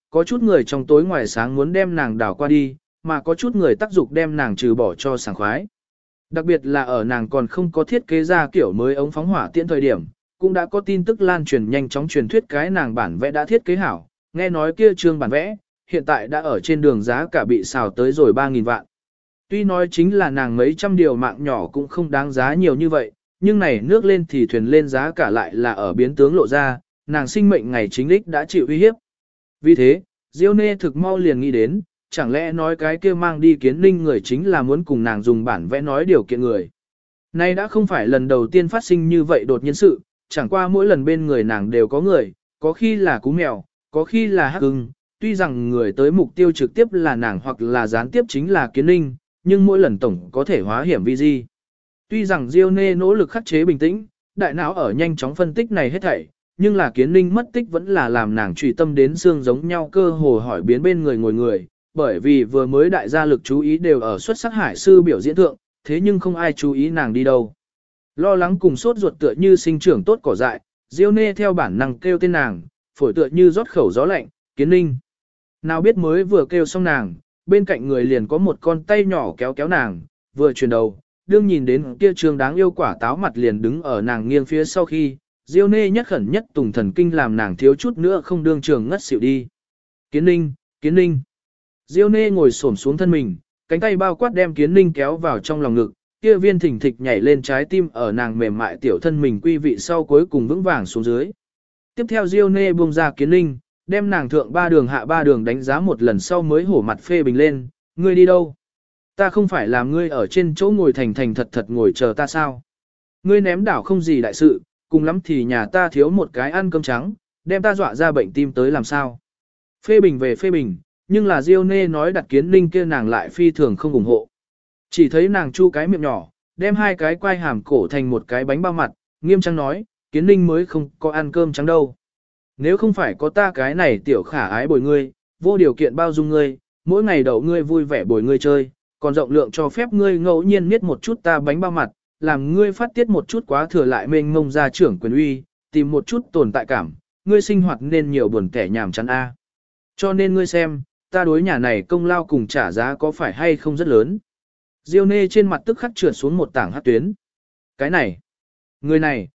có chút người trong tối ngoài sáng muốn đem nàng đảo qua đi, mà có chút người tác dục đem nàng trừ bỏ cho sảng khoái. Đặc biệt là ở nàng còn không có thiết kế ra kiểu mới ống phóng hỏa tiễn thời điểm, cũng đã có tin tức lan truyền nhanh chóng truyền thuyết cái nàng bản vẽ đã thiết kế hảo, nghe nói kia trương bản vẽ, hiện tại đã ở trên đường giá cả bị xào tới rồi 3.000 vạn. Tuy nói chính là nàng mấy trăm điều mạng nhỏ cũng không đáng giá nhiều như vậy, nhưng này nước lên thì thuyền lên giá cả lại là ở biến tướng lộ ra, nàng sinh mệnh ngày chính đích đã chịu uy hiếp. Vì thế, Diêu Nê thực mau liền nghĩ đến, chẳng lẽ nói cái kia mang đi Kiến Ninh người chính là muốn cùng nàng dùng bản vẽ nói điều kiện người. Nay đã không phải lần đầu tiên phát sinh như vậy đột nhiên sự, chẳng qua mỗi lần bên người nàng đều có người, có khi là cú mèo, có khi là hắc ưng, tuy rằng người tới mục tiêu trực tiếp là nàng hoặc là gián tiếp chính là Kiến Ninh, nhưng mỗi lần tổng có thể hóa hiểm vi di. Tuy rằng Diêu Nê nỗ lực khắc chế bình tĩnh, đại não ở nhanh chóng phân tích này hết thảy, nhưng là Kiến Ninh mất tích vẫn là làm nàng truy tâm đến xương giống nhau cơ hồ hỏi biến bên người ngồi người, bởi vì vừa mới đại gia lực chú ý đều ở xuất sắc hải sư biểu diễn thượng, thế nhưng không ai chú ý nàng đi đâu. Lo lắng cùng sốt ruột tựa như sinh trưởng tốt cỏ dại, Diêu Nê theo bản năng kêu tên nàng, phổi tựa như rót khẩu gió lạnh, Kiến Ninh. Nào biết mới vừa kêu xong nàng, bên cạnh người liền có một con tay nhỏ kéo kéo nàng, vừa chuyển đầu, đương nhìn đến kia trường đáng yêu quả táo mặt liền đứng ở nàng nghiêng phía sau khi, Diêu Nê nhất khẩn nhất tùng thần kinh làm nàng thiếu chút nữa không đương trường ngất xỉu đi. Kiến Ninh, Kiến Ninh. Diêu Nê ngồi xổm xuống thân mình, cánh tay bao quát đem Kiến Ninh kéo vào trong lòng ngực, kia viên thỉnh thịch nhảy lên trái tim ở nàng mềm mại tiểu thân mình quy vị sau cuối cùng vững vàng xuống dưới. Tiếp theo Diêu Nê buông ra Kiến Ninh, đem nàng thượng 3 đường hạ 3 đường đánh giá một lần sau mới hổ mặt phê bình lên, ngươi đi đâu? Ta không phải làm ngươi ở trên chỗ ngồi thành thành thật thật ngồi chờ ta sao? Ngươi ném đảo không gì đại sự, cùng lắm thì nhà ta thiếu một cái ăn cơm trắng, đem ta dọa ra bệnh tim tới làm sao? Phê bình về phê bình, nhưng là Diêu Nê nói đặt Kiến Ninh kia nàng lại phi thường không ủng hộ. Chỉ thấy nàng chu cái miệng nhỏ, đem hai cái quai hàm cổ thành một cái bánh bao mặt, nghiêm trang nói, Kiến Ninh mới không có ăn cơm trắng đâu. Nếu không phải có ta cái này tiểu khả ái bồi ngươi, vô điều kiện bao dung ngươi, mỗi ngày đậu ngươi vui vẻ bồi ngươi chơi, còn rộng lượng cho phép ngươi ngẫu nhiên miết một chút ta bánh bao mặt, làm ngươi phát tiết một chút quá thừa lại mênh mông ra trưởng quyền uy, tìm một chút tồn tại cảm, ngươi sinh hoạt nên nhiều buồn kẻ nhàm chán a. Cho nên ngươi xem, ta đối nhà này công lao cùng trả giá có phải hay không rất lớn. Diêu Nê trên mặt tức khắc trượt xuống một tảng hát tuyến. Cái này, người này,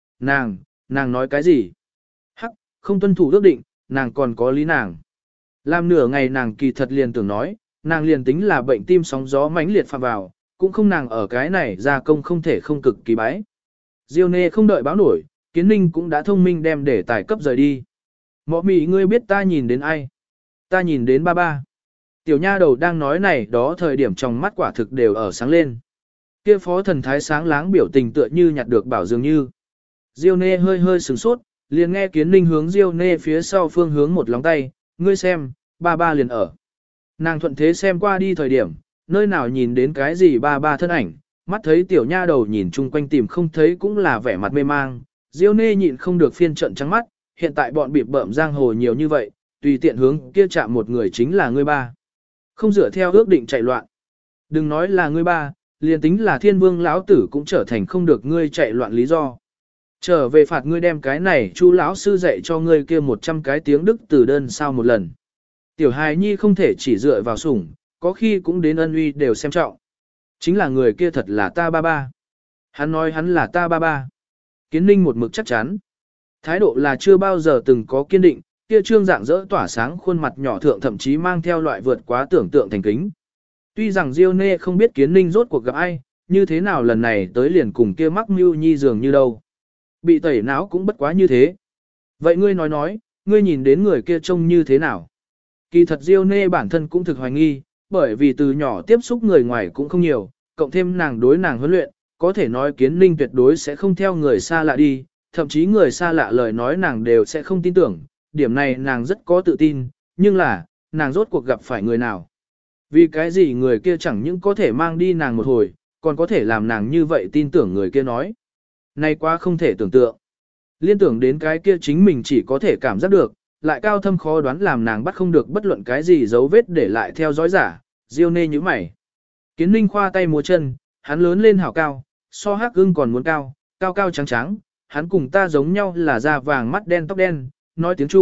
nàng nói cái gì? Hắc, không tuân thủ ước định, nàng còn có lý nàng. Làm nửa ngày nàng kỳ thật liền tưởng nói, nàng liền tính là bệnh tim sóng gió mãnh liệt phạm vào, cũng không nàng ở cái này ra công không thể không cực kỳ bái. Diêu Nê không đợi báo nổi, Kiến Ninh cũng đã thông minh đem để tài cấp rời đi. Mọ mì ngươi biết ta nhìn đến ai? Ta nhìn đến ba ba. Tiểu nha đầu đang nói này đó thời điểm trong mắt quả thực đều ở sáng lên. Kia phó thần thái sáng láng biểu tình tựa như nhặt được bảo dường như. Diêu Nê hơi hơi sửng sốt, liền nghe Kiến Ninh hướng Diêu Nê phía sau phương hướng một lóng tay, ngươi xem, ba ba liền ở. Nàng thuận thế xem qua đi thời điểm, nơi nào nhìn đến cái gì ba ba thân ảnh, mắt thấy tiểu nha đầu nhìn chung quanh tìm không thấy cũng là vẻ mặt mê mang. Diêu Nê nhịn không được phiên trận trắng mắt, hiện tại bọn bịp bợm giang hồ nhiều như vậy, tùy tiện hướng kia chạm một người chính là ngươi ba. Không dựa theo ước định chạy loạn. Đừng nói là ngươi ba, liền tính là thiên vương lão tử cũng trở thành không được ngươi chạy loạn lý do. Trở về phạt ngươi đem cái này chu lão sư dạy cho ngươi kia 100 cái tiếng Đức từ đơn sao một lần. Tiểu hài nhi không thể chỉ dựa vào sủng, có khi cũng đến ân uy đều xem trọng. Chính là người kia thật là ta ba ba. Hắn nói hắn là ta ba ba. Kiến Ninh một mực chắc chắn. Thái độ là chưa bao giờ từng có kiên định, kia trương dạng dỡ tỏa sáng khuôn mặt nhỏ thượng thậm chí mang theo loại vượt quá tưởng tượng thành kính. Tuy rằng Diêu Nê không biết Kiến Ninh rốt cuộc gặp ai, như thế nào lần này tới liền cùng kia mắc mưu nhi dường như đâu. Bị tẩy não cũng bất quá như thế. Vậy ngươi nói, ngươi nhìn đến người kia trông như thế nào? Kỳ thật Diêu Nê bản thân cũng thực hoài nghi, bởi vì từ nhỏ tiếp xúc người ngoài cũng không nhiều, cộng thêm nàng đối nàng huấn luyện, có thể nói Kiến Ninh tuyệt đối sẽ không theo người xa lạ đi, thậm chí người xa lạ lời nói nàng đều sẽ không tin tưởng, điểm này nàng rất có tự tin, nhưng là, nàng rốt cuộc gặp phải người nào. Vì cái gì người kia chẳng những có thể mang đi nàng một hồi, còn có thể làm nàng như vậy tin tưởng người kia nói. Này quá không thể tưởng tượng. Liên tưởng đến cái kia chính mình chỉ có thể cảm giác được, lại cao thâm khó đoán làm nàng bắt không được bất luận cái gì dấu vết để lại theo dõi giả, Diêu Nê như mày. Kiến Ninh khoa tay múa chân, hắn lớn lên hảo cao, so Hắc Ưng còn muốn cao, cao cao trắng trắng, hắn cùng ta giống nhau là da vàng mắt đen tóc đen, nói tiếng Trung,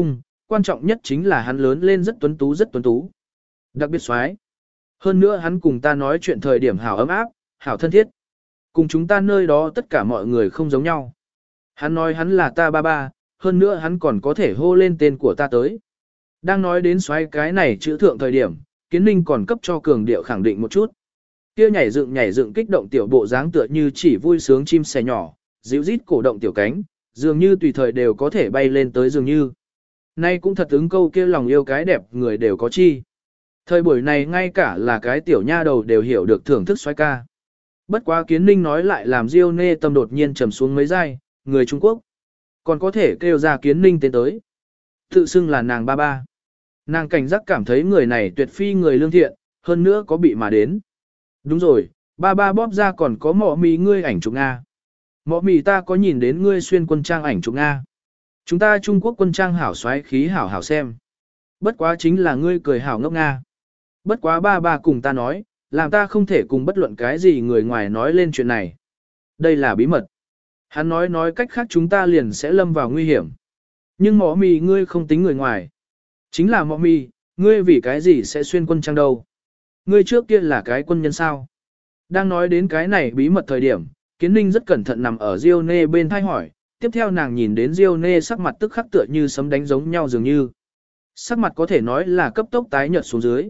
quan trọng nhất chính là hắn lớn lên rất tuấn tú rất tuấn tú. Đặc biệt xoái. Hơn nữa hắn cùng ta nói chuyện thời điểm hảo ấm áp, hảo thân thiết. Cùng chúng ta nơi đó tất cả mọi người không giống nhau. Hắn nói hắn là ta ba ba, hơn nữa hắn còn có thể hô lên tên của ta tới. Đang nói đến xoáy cái này chữ thượng thời điểm, Kiến Ninh còn cấp cho cường điệu khẳng định một chút. Kia nhảy dựng kích động tiểu bộ dáng tựa như chỉ vui sướng chim sẻ nhỏ, dịu rít cổ động tiểu cánh, dường như tùy thời đều có thể bay lên tới dường như. Nay cũng thật ứng câu kia lòng yêu cái đẹp người đều có chi. Thời buổi này ngay cả là cái tiểu nha đầu đều hiểu được thưởng thức xoáy ca. Bất quá Kiến Ninh nói lại làm Diêu Nê tâm đột nhiên trầm xuống mấy giây, người Trung Quốc. Còn có thể kêu ra Kiến Ninh tên tới. Tự xưng là nàng ba ba. Nàng cảnh giác cảm thấy người này tuyệt phi người lương thiện, hơn nữa có bị mà đến. Đúng rồi, ba ba bóp ra còn có mọ mì ngươi ảnh chụp Nga. Mọ mì ta có nhìn đến ngươi xuyên quân trang ảnh chụp Nga. Chúng ta Trung Quốc quân trang hảo xoáy khí hảo hảo xem. Bất quá chính là ngươi cười hảo ngốc Nga. Bất quá ba ba cùng ta nói, làm ta không thể cùng bất luận cái gì người ngoài nói lên chuyện này. Đây là bí mật. Hắn nói cách khác chúng ta liền sẽ lâm vào nguy hiểm. Nhưng mọ mì ngươi không tính người ngoài. Chính là mọ mì, ngươi vì cái gì sẽ xuyên quân trang đâu. Ngươi trước kia là cái quân nhân sao. Đang nói đến cái này bí mật thời điểm, Kiến Ninh rất cẩn thận nằm ở Diêu Nê bên thai hỏi. Tiếp theo nàng nhìn đến Diêu Nê sắc mặt tức khắc tựa như sấm đánh giống nhau dường như. Sắc mặt có thể nói là cấp tốc tái nhợt xuống dưới.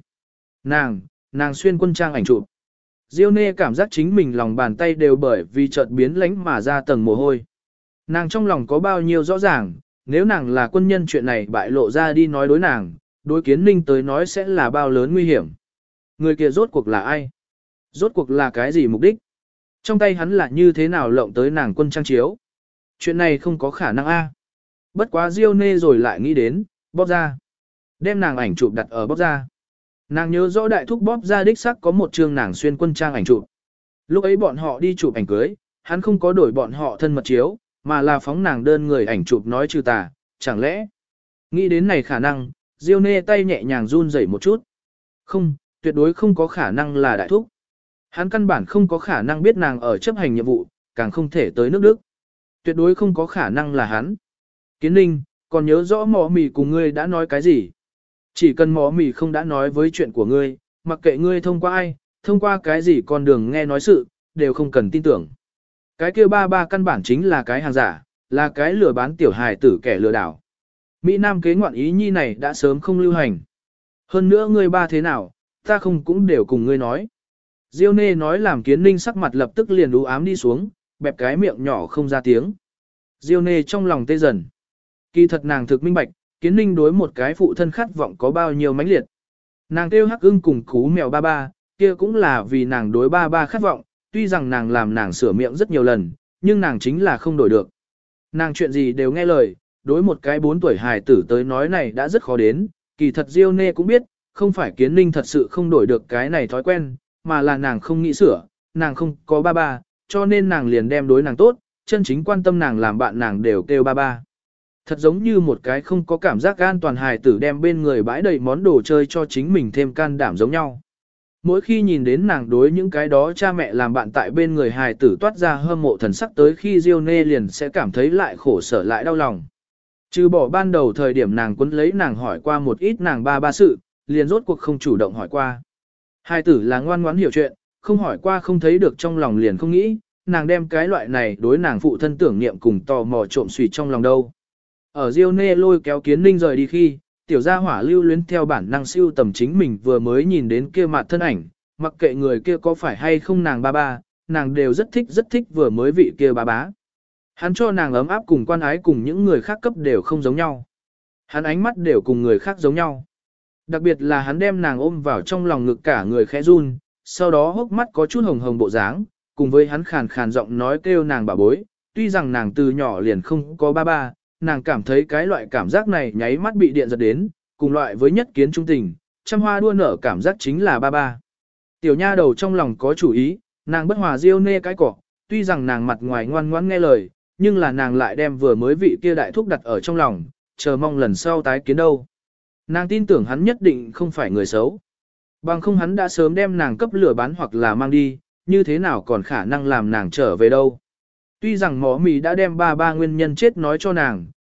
Nàng xuyên quân trang ảnh chụp. Diêu Nê cảm giác chính mình lòng bàn tay đều bởi vì chợt biến lánh mà ra tầng mồ hôi. Nàng trong lòng có bao nhiêu rõ ràng, nếu nàng là quân nhân chuyện này bại lộ ra đi nói đối nàng, đối Kiến Ninh tới nói sẽ là bao lớn nguy hiểm. Người kia rốt cuộc là ai? Rốt cuộc là cái gì mục đích? Trong tay hắn là như thế nào lộng tới nàng quân trang chiếu? Chuyện này không có khả năng a. Bất quá Diêu Nê rồi lại nghĩ đến, bóp ra. Đem nàng ảnh chụp đặt ở bóp ra. Nàng nhớ rõ đại thúc bóp ra đích sắc có một chương nàng xuyên quân trang ảnh chụp. Lúc ấy bọn họ đi chụp ảnh cưới, hắn không có đổi bọn họ thân mật chiếu, mà là phóng nàng đơn người ảnh chụp nói trừ tà, chẳng lẽ. Nghĩ đến này khả năng, Diêu Nê tay nhẹ nhàng run rẩy một chút. Không, tuyệt đối không có khả năng là đại thúc. Hắn căn bản không có khả năng biết nàng ở chấp hành nhiệm vụ, càng không thể tới nước Đức. Tuyệt đối không có khả năng là hắn. Kiến Ninh, còn nhớ rõ mỏ mì cùng ngươi đã nói cái gì? Chỉ cần mỏ mì không đã nói với chuyện của ngươi, mặc kệ ngươi thông qua ai, thông qua cái gì con đường nghe nói sự, đều không cần tin tưởng. Cái kia ba ba căn bản chính là cái hàng giả, là cái lừa bán tiểu hài tử kẻ lừa đảo. Mỹ Nam kế ngoạn ý nhi này đã sớm không lưu hành. Hơn nữa ngươi ba thế nào, ta không cũng đều cùng ngươi nói. Diêu Nê nói làm Kiến Ninh sắc mặt lập tức liền u ám đi xuống, bẹp cái miệng nhỏ không ra tiếng. Diêu Nê trong lòng tê dần. Kỳ thật nàng thực minh bạch, Kiến Ninh đối một cái phụ thân khát vọng có bao nhiêu mãnh liệt. Nàng kêu Hắc Ưng cùng cú mèo ba ba, kia cũng là vì nàng đối ba ba khát vọng, tuy rằng nàng làm nàng sửa miệng rất nhiều lần, nhưng nàng chính là không đổi được. Nàng chuyện gì đều nghe lời, đối một cái 4 tuổi hài tử tới nói này đã rất khó đến, kỳ thật Diêu Nê cũng biết, không phải Kiến Ninh thật sự không đổi được cái này thói quen, mà là nàng không nghĩ sửa, nàng không có ba ba, cho nên nàng liền đem đối nàng tốt, chân chính quan tâm nàng làm bạn nàng đều kêu ba ba. Thật giống như một cái không có cảm giác an toàn hài tử đem bên người bãi đầy món đồ chơi cho chính mình thêm can đảm giống nhau. Mỗi khi nhìn đến nàng đối những cái đó cha mẹ làm bạn tại bên người hài tử toát ra hâm mộ thần sắc tới khi Diêu Nê liền sẽ cảm thấy lại khổ sở lại đau lòng. Trừ bỏ ban đầu thời điểm nàng quấn lấy nàng hỏi qua một ít nàng ba ba sự, liền rốt cuộc không chủ động hỏi qua. Hài tử là ngoan ngoãn hiểu chuyện, không hỏi qua không thấy được trong lòng liền không nghĩ, nàng đem cái loại này đối nàng phụ thân tưởng niệm cùng tò mò trộm suy trong lòng đâu. Ở Diêu Nê lôi kéo Kiến Ninh rời đi khi, tiểu gia hỏa lưu luyến theo bản năng siêu tầm chính mình vừa mới nhìn đến kia mặt thân ảnh, mặc kệ người kia có phải hay không nàng ba ba, nàng đều rất thích vừa mới vị kia ba bá. Hắn cho nàng ấm áp cùng quan ái cùng những người khác cấp đều không giống nhau. Hắn ánh mắt đều cùng người khác giống nhau. Đặc biệt là hắn đem nàng ôm vào trong lòng ngực cả người khẽ run, sau đó hốc mắt có chút hồng hồng bộ dáng, cùng với hắn khàn khàn giọng nói kêu nàng bà bối, tuy rằng nàng từ nhỏ liền không có ba ba, nàng cảm thấy cái loại cảm giác này nháy mắt bị điện giật đến, cùng loại với nhất kiến trung tình, trăm hoa đua nở cảm giác chính là ba ba. Tiểu nha đầu trong lòng có chủ ý, nàng bất hòa Diêu Nê cái cỏ, tuy rằng nàng mặt ngoài ngoan ngoãn nghe lời, nhưng là nàng lại đem vừa mới vị kia đại thúc đặt ở trong lòng, chờ mong lần sau tái kiến đâu. Nàng tin tưởng hắn nhất định không phải người xấu. Bằng không hắn đã sớm đem nàng cấp lửa bán hoặc là mang đi, như thế nào còn khả năng làm nàng trở về đâu. Tuy rằng mỏ mì đã đem ba nguyên nhân chết nói cho nàng,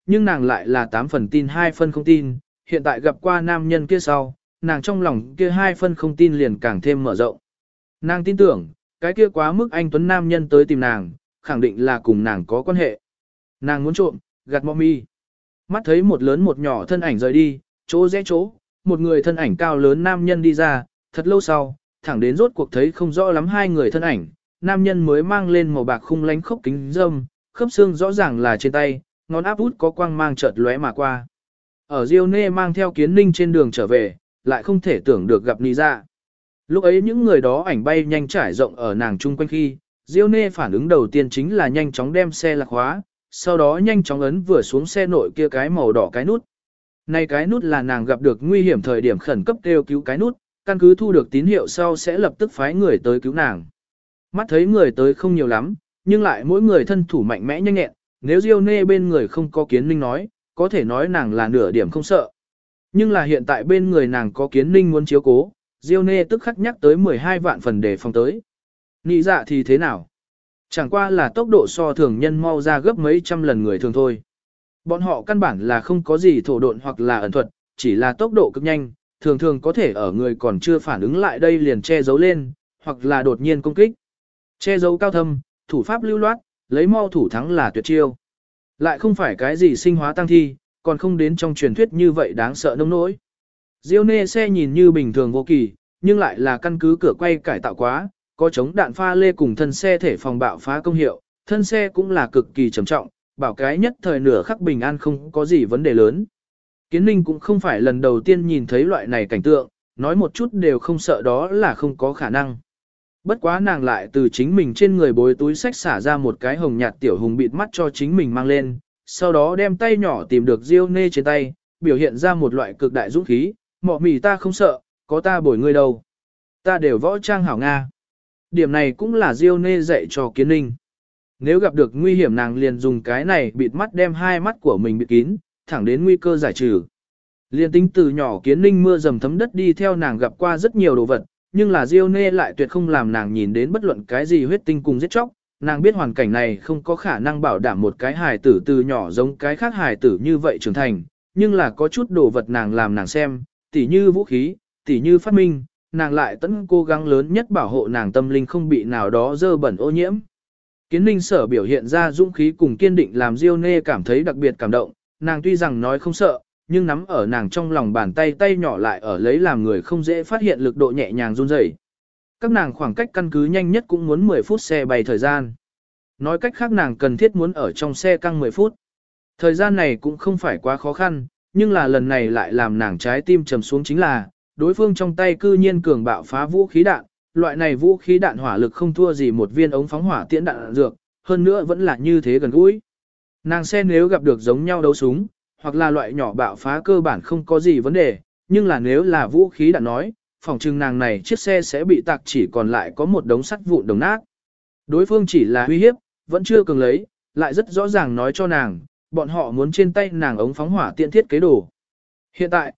nhưng nàng lại là 8 phần tin 2 phân không tin, hiện tại gặp qua nam nhân kia sau, nàng trong lòng kia 2 phân không tin liền càng thêm mở rộng. Nàng tin tưởng, cái kia quá mức anh tuấn nam nhân tới tìm nàng, khẳng định là cùng nàng có quan hệ. Nàng muốn trộm, gạt mọ mi. Mắt thấy một lớn một nhỏ thân ảnh rời đi, chỗ rẽ chỗ, một người thân ảnh cao lớn nam nhân đi ra, thật lâu sau, thẳng đến rốt cuộc thấy không rõ lắm hai người thân ảnh, nam nhân mới mang lên màu bạc khung lánh khốc kính dâm, khớp xương rõ ràng là trên tay, ngón áp út có quang mang chợt lóe mà qua. Ở Diêu Nê mang theo Kiến Ninh trên đường trở về, lại không thể tưởng được gặp Nị Dạ. Lúc ấy những người đó ảnh bay nhanh trải rộng ở nàng chung quanh khi, Diêu Nê phản ứng đầu tiên chính là nhanh chóng đem xe lạc khóa, sau đó nhanh chóng ấn vừa xuống xe nội kia cái màu đỏ cái nút. Này cái nút là nàng gặp được nguy hiểm thời điểm khẩn cấp kêu cứu cái nút, căn cứ thu được tín hiệu sau sẽ lập tức phái người tới cứu nàng. Mắt thấy người tới không nhiều lắm, nhưng lại mỗi người thân thủ mạnh mẽ nhanh nhẹn, nếu Diêu Nê bên người không có Kiến Ninh nói, có thể nói nàng là nửa điểm không sợ. Nhưng là hiện tại bên người nàng có Kiến Ninh muốn chiếu cố, Diêu Nê tức khắc nhắc tới 12 vạn phần để phòng tới. Nị dạ thì thế nào? Chẳng qua là tốc độ so thường nhân mau ra gấp mấy trăm lần người thường thôi. Bọn họ căn bản là không có gì thổ độn hoặc là ẩn thuật, chỉ là tốc độ cực nhanh, thường thường có thể ở người còn chưa phản ứng lại đây liền che giấu lên, hoặc là đột nhiên công kích. Che giấu cao thâm, thủ pháp lưu loát, lấy mau thủ thắng là tuyệt chiêu. Lại không phải cái gì sinh hóa tăng thi, còn không đến trong truyền thuyết như vậy đáng sợ nông nỗi. Diêu Nê xe nhìn như bình thường vô kỳ, nhưng lại là căn cứ cửa quay cải tạo quá, có chống đạn pha lê cùng thân xe thể phòng bạo phá công hiệu, thân xe cũng là cực kỳ trầm trọng, bảo cái nhất thời nửa khắc bình an không có gì vấn đề lớn. Kiến Ninh cũng không phải lần đầu tiên nhìn thấy loại này cảnh tượng, nói một chút đều không sợ đó là không có khả năng. Bất quá nàng lại từ chính mình trên người bối túi sách xả ra một cái hồng nhạt tiểu hùng bịt mắt cho chính mình mang lên, sau đó đem tay nhỏ tìm được Diêu Nê trên tay, biểu hiện ra một loại cực đại dũng khí, mọ mì ta không sợ, có ta bồi ngươi đâu. Ta đều võ trang hảo Nga. Điểm này cũng là Diêu Nê dạy cho Kiến Ninh. Nếu gặp được nguy hiểm nàng liền dùng cái này bịt mắt đem hai mắt của mình bịt kín, thẳng đến nguy cơ giải trừ. Liên tính từ nhỏ Kiến Ninh mưa dầm thấm đất đi theo nàng gặp qua rất nhiều đồ vật, nhưng là Diêu Nê lại tuyệt không làm nàng nhìn đến bất luận cái gì huyết tinh cùng giết chóc. Nàng biết hoàn cảnh này không có khả năng bảo đảm một cái hài tử từ nhỏ giống cái khác hài tử như vậy trưởng thành, nhưng là có chút đồ vật nàng làm nàng xem, tỉ như vũ khí, tỉ như phát minh, nàng lại tận cố gắng lớn nhất bảo hộ nàng tâm linh không bị nào đó dơ bẩn ô nhiễm. Kiến Ninh sở biểu hiện ra dũng khí cùng kiên định làm Diêu Nê cảm thấy đặc biệt cảm động, nàng tuy rằng nói không sợ, nhưng nắm ở nàng trong lòng bàn tay tay nhỏ lại ở lấy làm người không dễ phát hiện lực độ nhẹ nhàng run rẩy. Các nàng khoảng cách căn cứ nhanh nhất cũng muốn 10 phút xe bay thời gian. Nói cách khác nàng cần thiết muốn ở trong xe căng 10 phút. Thời gian này cũng không phải quá khó khăn, nhưng là lần này lại làm nàng trái tim trầm xuống chính là, đối phương trong tay cư nhiên cường bạo phá vũ khí đạn, loại này vũ khí đạn hỏa lực không thua gì một viên ống phóng hỏa tiễn đạn dược, hơn nữa vẫn là như thế gần gũi. Nàng xe nếu gặp được giống nhau đấu súng, hoặc là loại nhỏ bạo phá cơ bản không có gì vấn đề, nhưng là nếu là vũ khí đạn nói, phòng trừng nàng này chiếc xe sẽ bị tạc chỉ còn lại có một đống sắt vụn đồng nát. Đối phương chỉ là uy hiếp, vẫn chưa cường lấy, lại rất rõ ràng nói cho nàng, bọn họ muốn trên tay nàng ống phóng hỏa tiện thiết kế đồ. Hiện tại,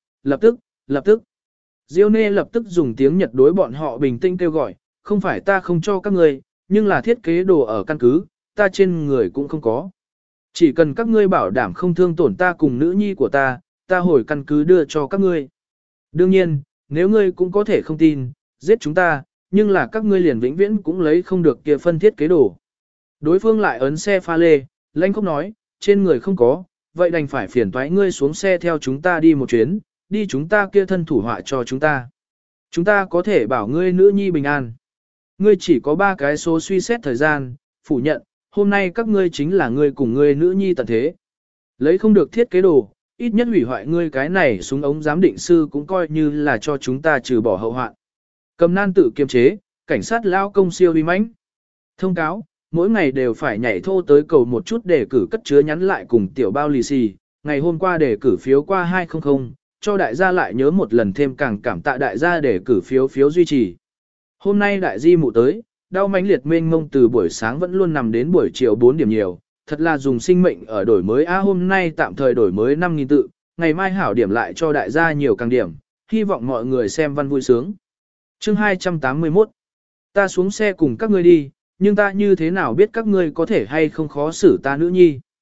lập tức. Diêu Nê lập tức dùng tiếng Nhật đối bọn họ bình tĩnh kêu gọi, không phải ta không cho các ngươi, nhưng là thiết kế đồ ở căn cứ, ta trên người cũng không có. Chỉ cần các ngươi bảo đảm không thương tổn ta cùng nữ nhi của ta hồi căn cứ đưa cho các ngươi. Đương nhiên, nếu ngươi cũng có thể không tin, giết chúng ta, nhưng là các ngươi liền vĩnh viễn cũng lấy không được kia phân thiết kế đồ. Đối phương lại ấn xe pha lê, lãnh khốc nói, trên người không có, vậy đành phải phiền toái ngươi xuống xe theo chúng ta đi một chuyến, đi chúng ta kia thân thủ họa cho chúng ta. Chúng ta có thể bảo ngươi nữ nhi bình an. Ngươi chỉ có 3 cái số suy xét thời gian, phủ nhận, hôm nay các ngươi chính là ngươi cùng ngươi nữ nhi tận thế. Lấy không được thiết kế đồ, ít nhất hủy hoại ngươi cái này súng ống giám định sư cũng coi như là cho chúng ta trừ bỏ hậu hoạn. Cầm nan tự kiềm chế, cảnh sát lao công siêu uy mãnh. Thông cáo, mỗi ngày đều phải nhảy thô tới cầu một chút để cử cất chứa nhắn lại cùng tiểu bao lì xì. Ngày hôm qua để cử phiếu qua 200, cho đại gia lại nhớ một lần thêm càng cảm tạ đại gia để cử phiếu duy trì. Hôm nay đại di mụ tới, đau mãnh liệt mênh mông từ buổi sáng vẫn luôn nằm đến buổi chiều 4 điểm nhiều, thật là dùng sinh mệnh ở đổi mới hôm nay tạm thời đổi mới 5.000 tự, ngày mai hảo điểm lại cho đại gia nhiều càng điểm, hy vọng mọi người xem văn vui sướng. Chương 281. Ta xuống xe cùng các ngươi đi, nhưng ta như thế nào biết các ngươi có thể hay không khó xử ta nữ nhi.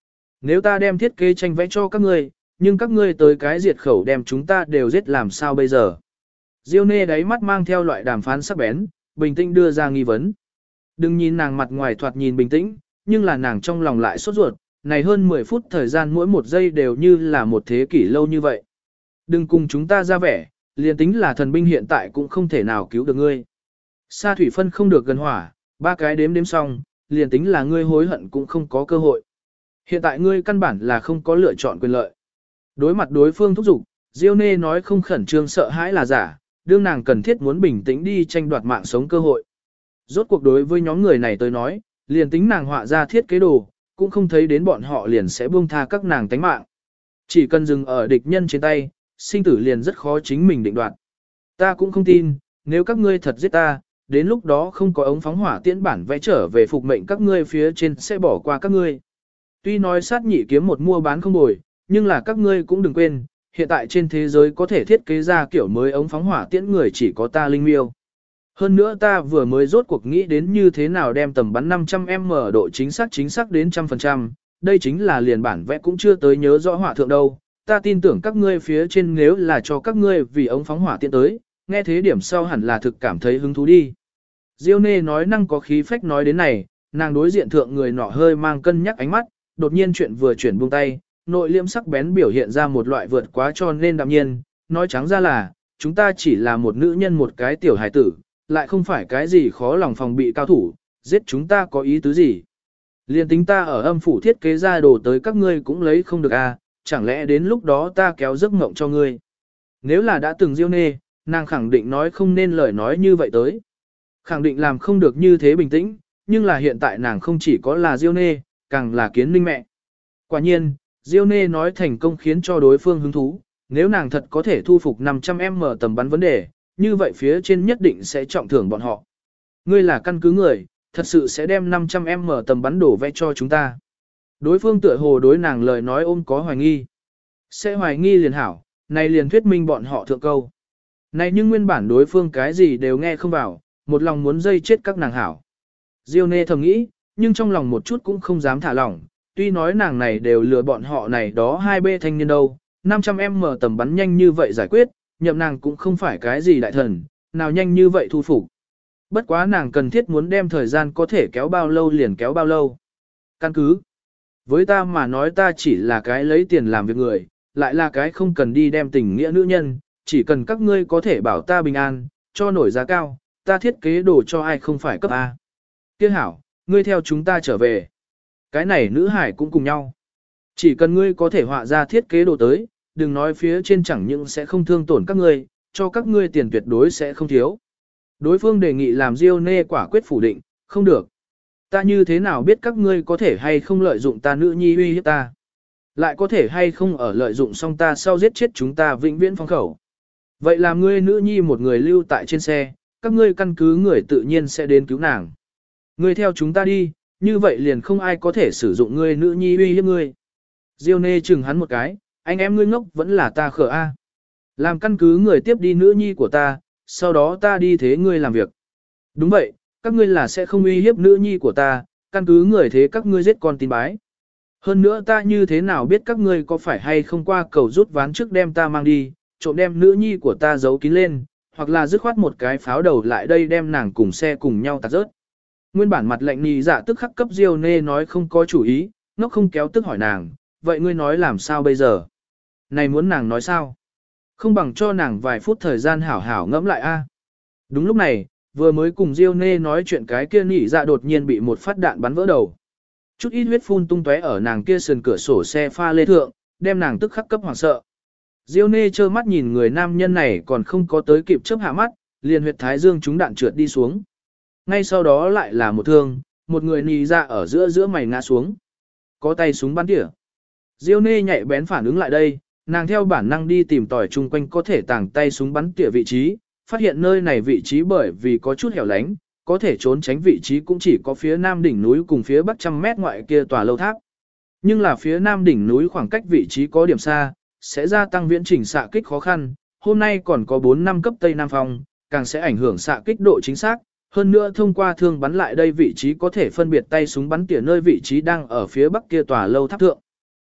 Nếu ta đem thiết kế tranh vẽ cho các ngươi, nhưng các ngươi tới cái diệt khẩu đem chúng ta đều giết làm sao bây giờ? Diêu Nê đáy mắt mang theo loại đàm phán sắc bén, bình tĩnh đưa ra nghi vấn. Đừng nhìn nàng mặt ngoài thoạt nhìn bình tĩnh, nhưng là nàng trong lòng lại sốt ruột, này hơn 10 phút thời gian mỗi một giây đều như là một thế kỷ lâu như vậy. Đừng cùng chúng ta ra vẻ, liền tính là thần binh hiện tại cũng không thể nào cứu được ngươi. Sa thủy phân không được gần hỏa, 3 cái đếm xong, liền tính là ngươi hối hận cũng không có cơ hội. Hiện tại ngươi căn bản là không có lựa chọn quyền lợi. Đối mặt đối phương thúc giục, Diêu Nê nói không khẩn trương sợ hãi là giả, đương nàng cần thiết muốn bình tĩnh đi tranh đoạt mạng sống cơ hội. Rốt cuộc đối với nhóm người này tới nói, liền tính nàng họa ra thiết kế đồ, cũng không thấy đến bọn họ liền sẽ buông tha các nàng tánh mạng. Chỉ cần dừng ở địch nhân trên tay, sinh tử liền rất khó chính mình định đoạt. Ta cũng không tin, nếu các ngươi thật giết ta, đến lúc đó không có ống phóng hỏa tiễn bản vẽ trở về phục mệnh các ngươi phía trên sẽ bỏ qua các ngươi. Tuy nói sát nhị kiếm một mua bán không bồi, nhưng là các ngươi cũng đừng quên, hiện tại trên thế giới có thể thiết kế ra kiểu mới ống phóng hỏa tiễn người chỉ có ta Linh Miêu. Hơn nữa ta vừa mới rốt cuộc nghĩ đến như thế nào đem tầm bắn 500m độ chính xác đến 100%, đây chính là liền bản vẽ cũng chưa tới nhớ rõ hỏa thượng đâu. Ta tin tưởng các ngươi phía trên nếu là cho các ngươi vì ống phóng hỏa tiễn tới, nghe thế điểm sau hẳn là thực cảm thấy hứng thú đi. Diêu Nê nói năng có khí phách nói đến này, nàng đối diện thượng người nọ hơi mang cân nhắc ánh mắt, đột nhiên chuyện vừa chuyển buông tay, nội liêm sắc bén biểu hiện ra một loại vượt quá cho nên đạm nhiên, nói trắng ra là, chúng ta chỉ là một nữ nhân một cái tiểu hài tử, lại không phải cái gì khó lòng phòng bị cao thủ, giết chúng ta có ý tứ gì. Liên tính ta ở âm phủ thiết kế ra đồ tới các ngươi cũng lấy không được à, chẳng lẽ đến lúc đó ta kéo giấc mộng cho ngươi. Nếu là đã từng Diêu Nê, nàng khẳng định nói không nên lời nói như vậy tới. Khẳng định làm không được như thế bình tĩnh, nhưng là hiện tại nàng không chỉ có là Diêu Nê, càng là Kiến Ninh mẹ. Quả nhiên, Diêu Nê nói thành công khiến cho đối phương hứng thú, nếu nàng thật có thể thu phục 500m tầm bắn vấn đề, như vậy phía trên nhất định sẽ trọng thưởng bọn họ. Ngươi là căn cứ người, thật sự sẽ đem 500m tầm bắn đổ vẽ cho chúng ta. Đối phương tựa hồ đối nàng lời nói ôm có hoài nghi. Sẽ hoài nghi liền hảo, này liền thuyết minh bọn họ thượng câu. Này nhưng nguyên bản đối phương cái gì đều nghe không vào, một lòng muốn dây chết các nàng hảo. Diêu Nê thầm nghĩ, nhưng trong lòng một chút cũng không dám thả lỏng, tuy nói nàng này đều lừa bọn họ này đó hai bê thanh niên đâu, 500m tầm bắn nhanh như vậy giải quyết, nhậm nàng cũng không phải cái gì đại thần, nào nhanh như vậy thu phục. Bất quá nàng cần thiết muốn đem thời gian có thể kéo bao lâu liền kéo bao lâu. Căn cứ, với ta mà nói ta chỉ là cái lấy tiền làm việc người, lại là cái không cần đi đem tình nghĩa nữ nhân, chỉ cần các ngươi có thể bảo ta bình an, cho nổi giá cao, ta thiết kế đồ cho ai không phải cấp A. Tiếc hảo, ngươi theo chúng ta trở về. Cái này nữ hải cũng cùng nhau. Chỉ cần ngươi có thể họa ra thiết kế đồ tới, đừng nói phía trên chẳng những sẽ không thương tổn các ngươi, cho các ngươi tiền tuyệt đối sẽ không thiếu. Đối phương đề nghị làm Diêu Nê quả quyết phủ định, không được. Ta như thế nào biết các ngươi có thể hay không lợi dụng ta nữ nhi uy hiếp ta? Lại có thể hay không ở lợi dụng xong ta sau giết chết chúng ta vĩnh viễn phong khẩu? Vậy làm ngươi nữ nhi một người lưu tại trên xe, các ngươi căn cứ người tự nhiên sẽ đến cứu nàng. Ngươi theo chúng ta đi, như vậy liền không ai có thể sử dụng ngươi nữ nhi uy hiếp ngươi. Diêu Nê chừng hắn một cái, anh em ngươi ngốc vẫn là ta khờ a. Làm căn cứ người tiếp đi nữ nhi của ta, sau đó ta đi thế ngươi làm việc. Đúng vậy, các ngươi là sẽ không uy hiếp nữ nhi của ta, căn cứ người thế các ngươi giết con tin bái. Hơn nữa ta như thế nào biết các ngươi có phải hay không qua cầu rút ván trước đem ta mang đi, trộm đem nữ nhi của ta giấu kín lên, hoặc là dứt khoát một cái pháo đầu lại đây đem nàng cùng xe cùng nhau tạt rớt. Nguyên bản mặt lạnh nì dạ tức khắc cấp Diêu Nê nói không có chủ ý, nó không kéo tức hỏi nàng, vậy ngươi nói làm sao bây giờ? Này muốn nàng nói sao? Không bằng cho nàng vài phút thời gian hảo hảo ngẫm lại a. Đúng lúc này, vừa mới cùng Diêu Nê nói chuyện cái kia nỉ dạ đột nhiên bị một phát đạn bắn vỡ đầu. Chút ít huyết phun tung tóe ở nàng kia sườn cửa sổ xe pha lê thượng, đem nàng tức khắc cấp hoảng sợ. Diêu Nê trơ mắt nhìn người nam nhân này còn không có tới kịp chớp hạ mắt, liền huyệt thái dương trúng đạn trượt đi xuống. Ngay sau đó lại là một thương, một người nỉ dạ ở giữa mày ngã xuống. Có tay súng bắn tỉa. Diêu Nê nhạy bén phản ứng lại đây, nàng theo bản năng đi tìm tòi chung quanh có thể tàng tay súng bắn tỉa vị trí, phát hiện nơi này vị trí bởi vì có chút hẻo lánh, có thể trốn tránh vị trí cũng chỉ có phía nam đỉnh núi cùng phía bắc 100m ngoại kia tòa lâu tháp. Nhưng là phía nam đỉnh núi khoảng cách vị trí có điểm xa, sẽ gia tăng viễn trình xạ kích khó khăn, hôm nay còn có 4-5 cấp Tây Nam Phong, càng sẽ ảnh hưởng xạ kích độ chính xác. Hơn nữa thông qua thương bắn lại đây vị trí có thể phân biệt tay súng bắn tỉa nơi vị trí đang ở phía bắc kia tòa lâu tháp thượng.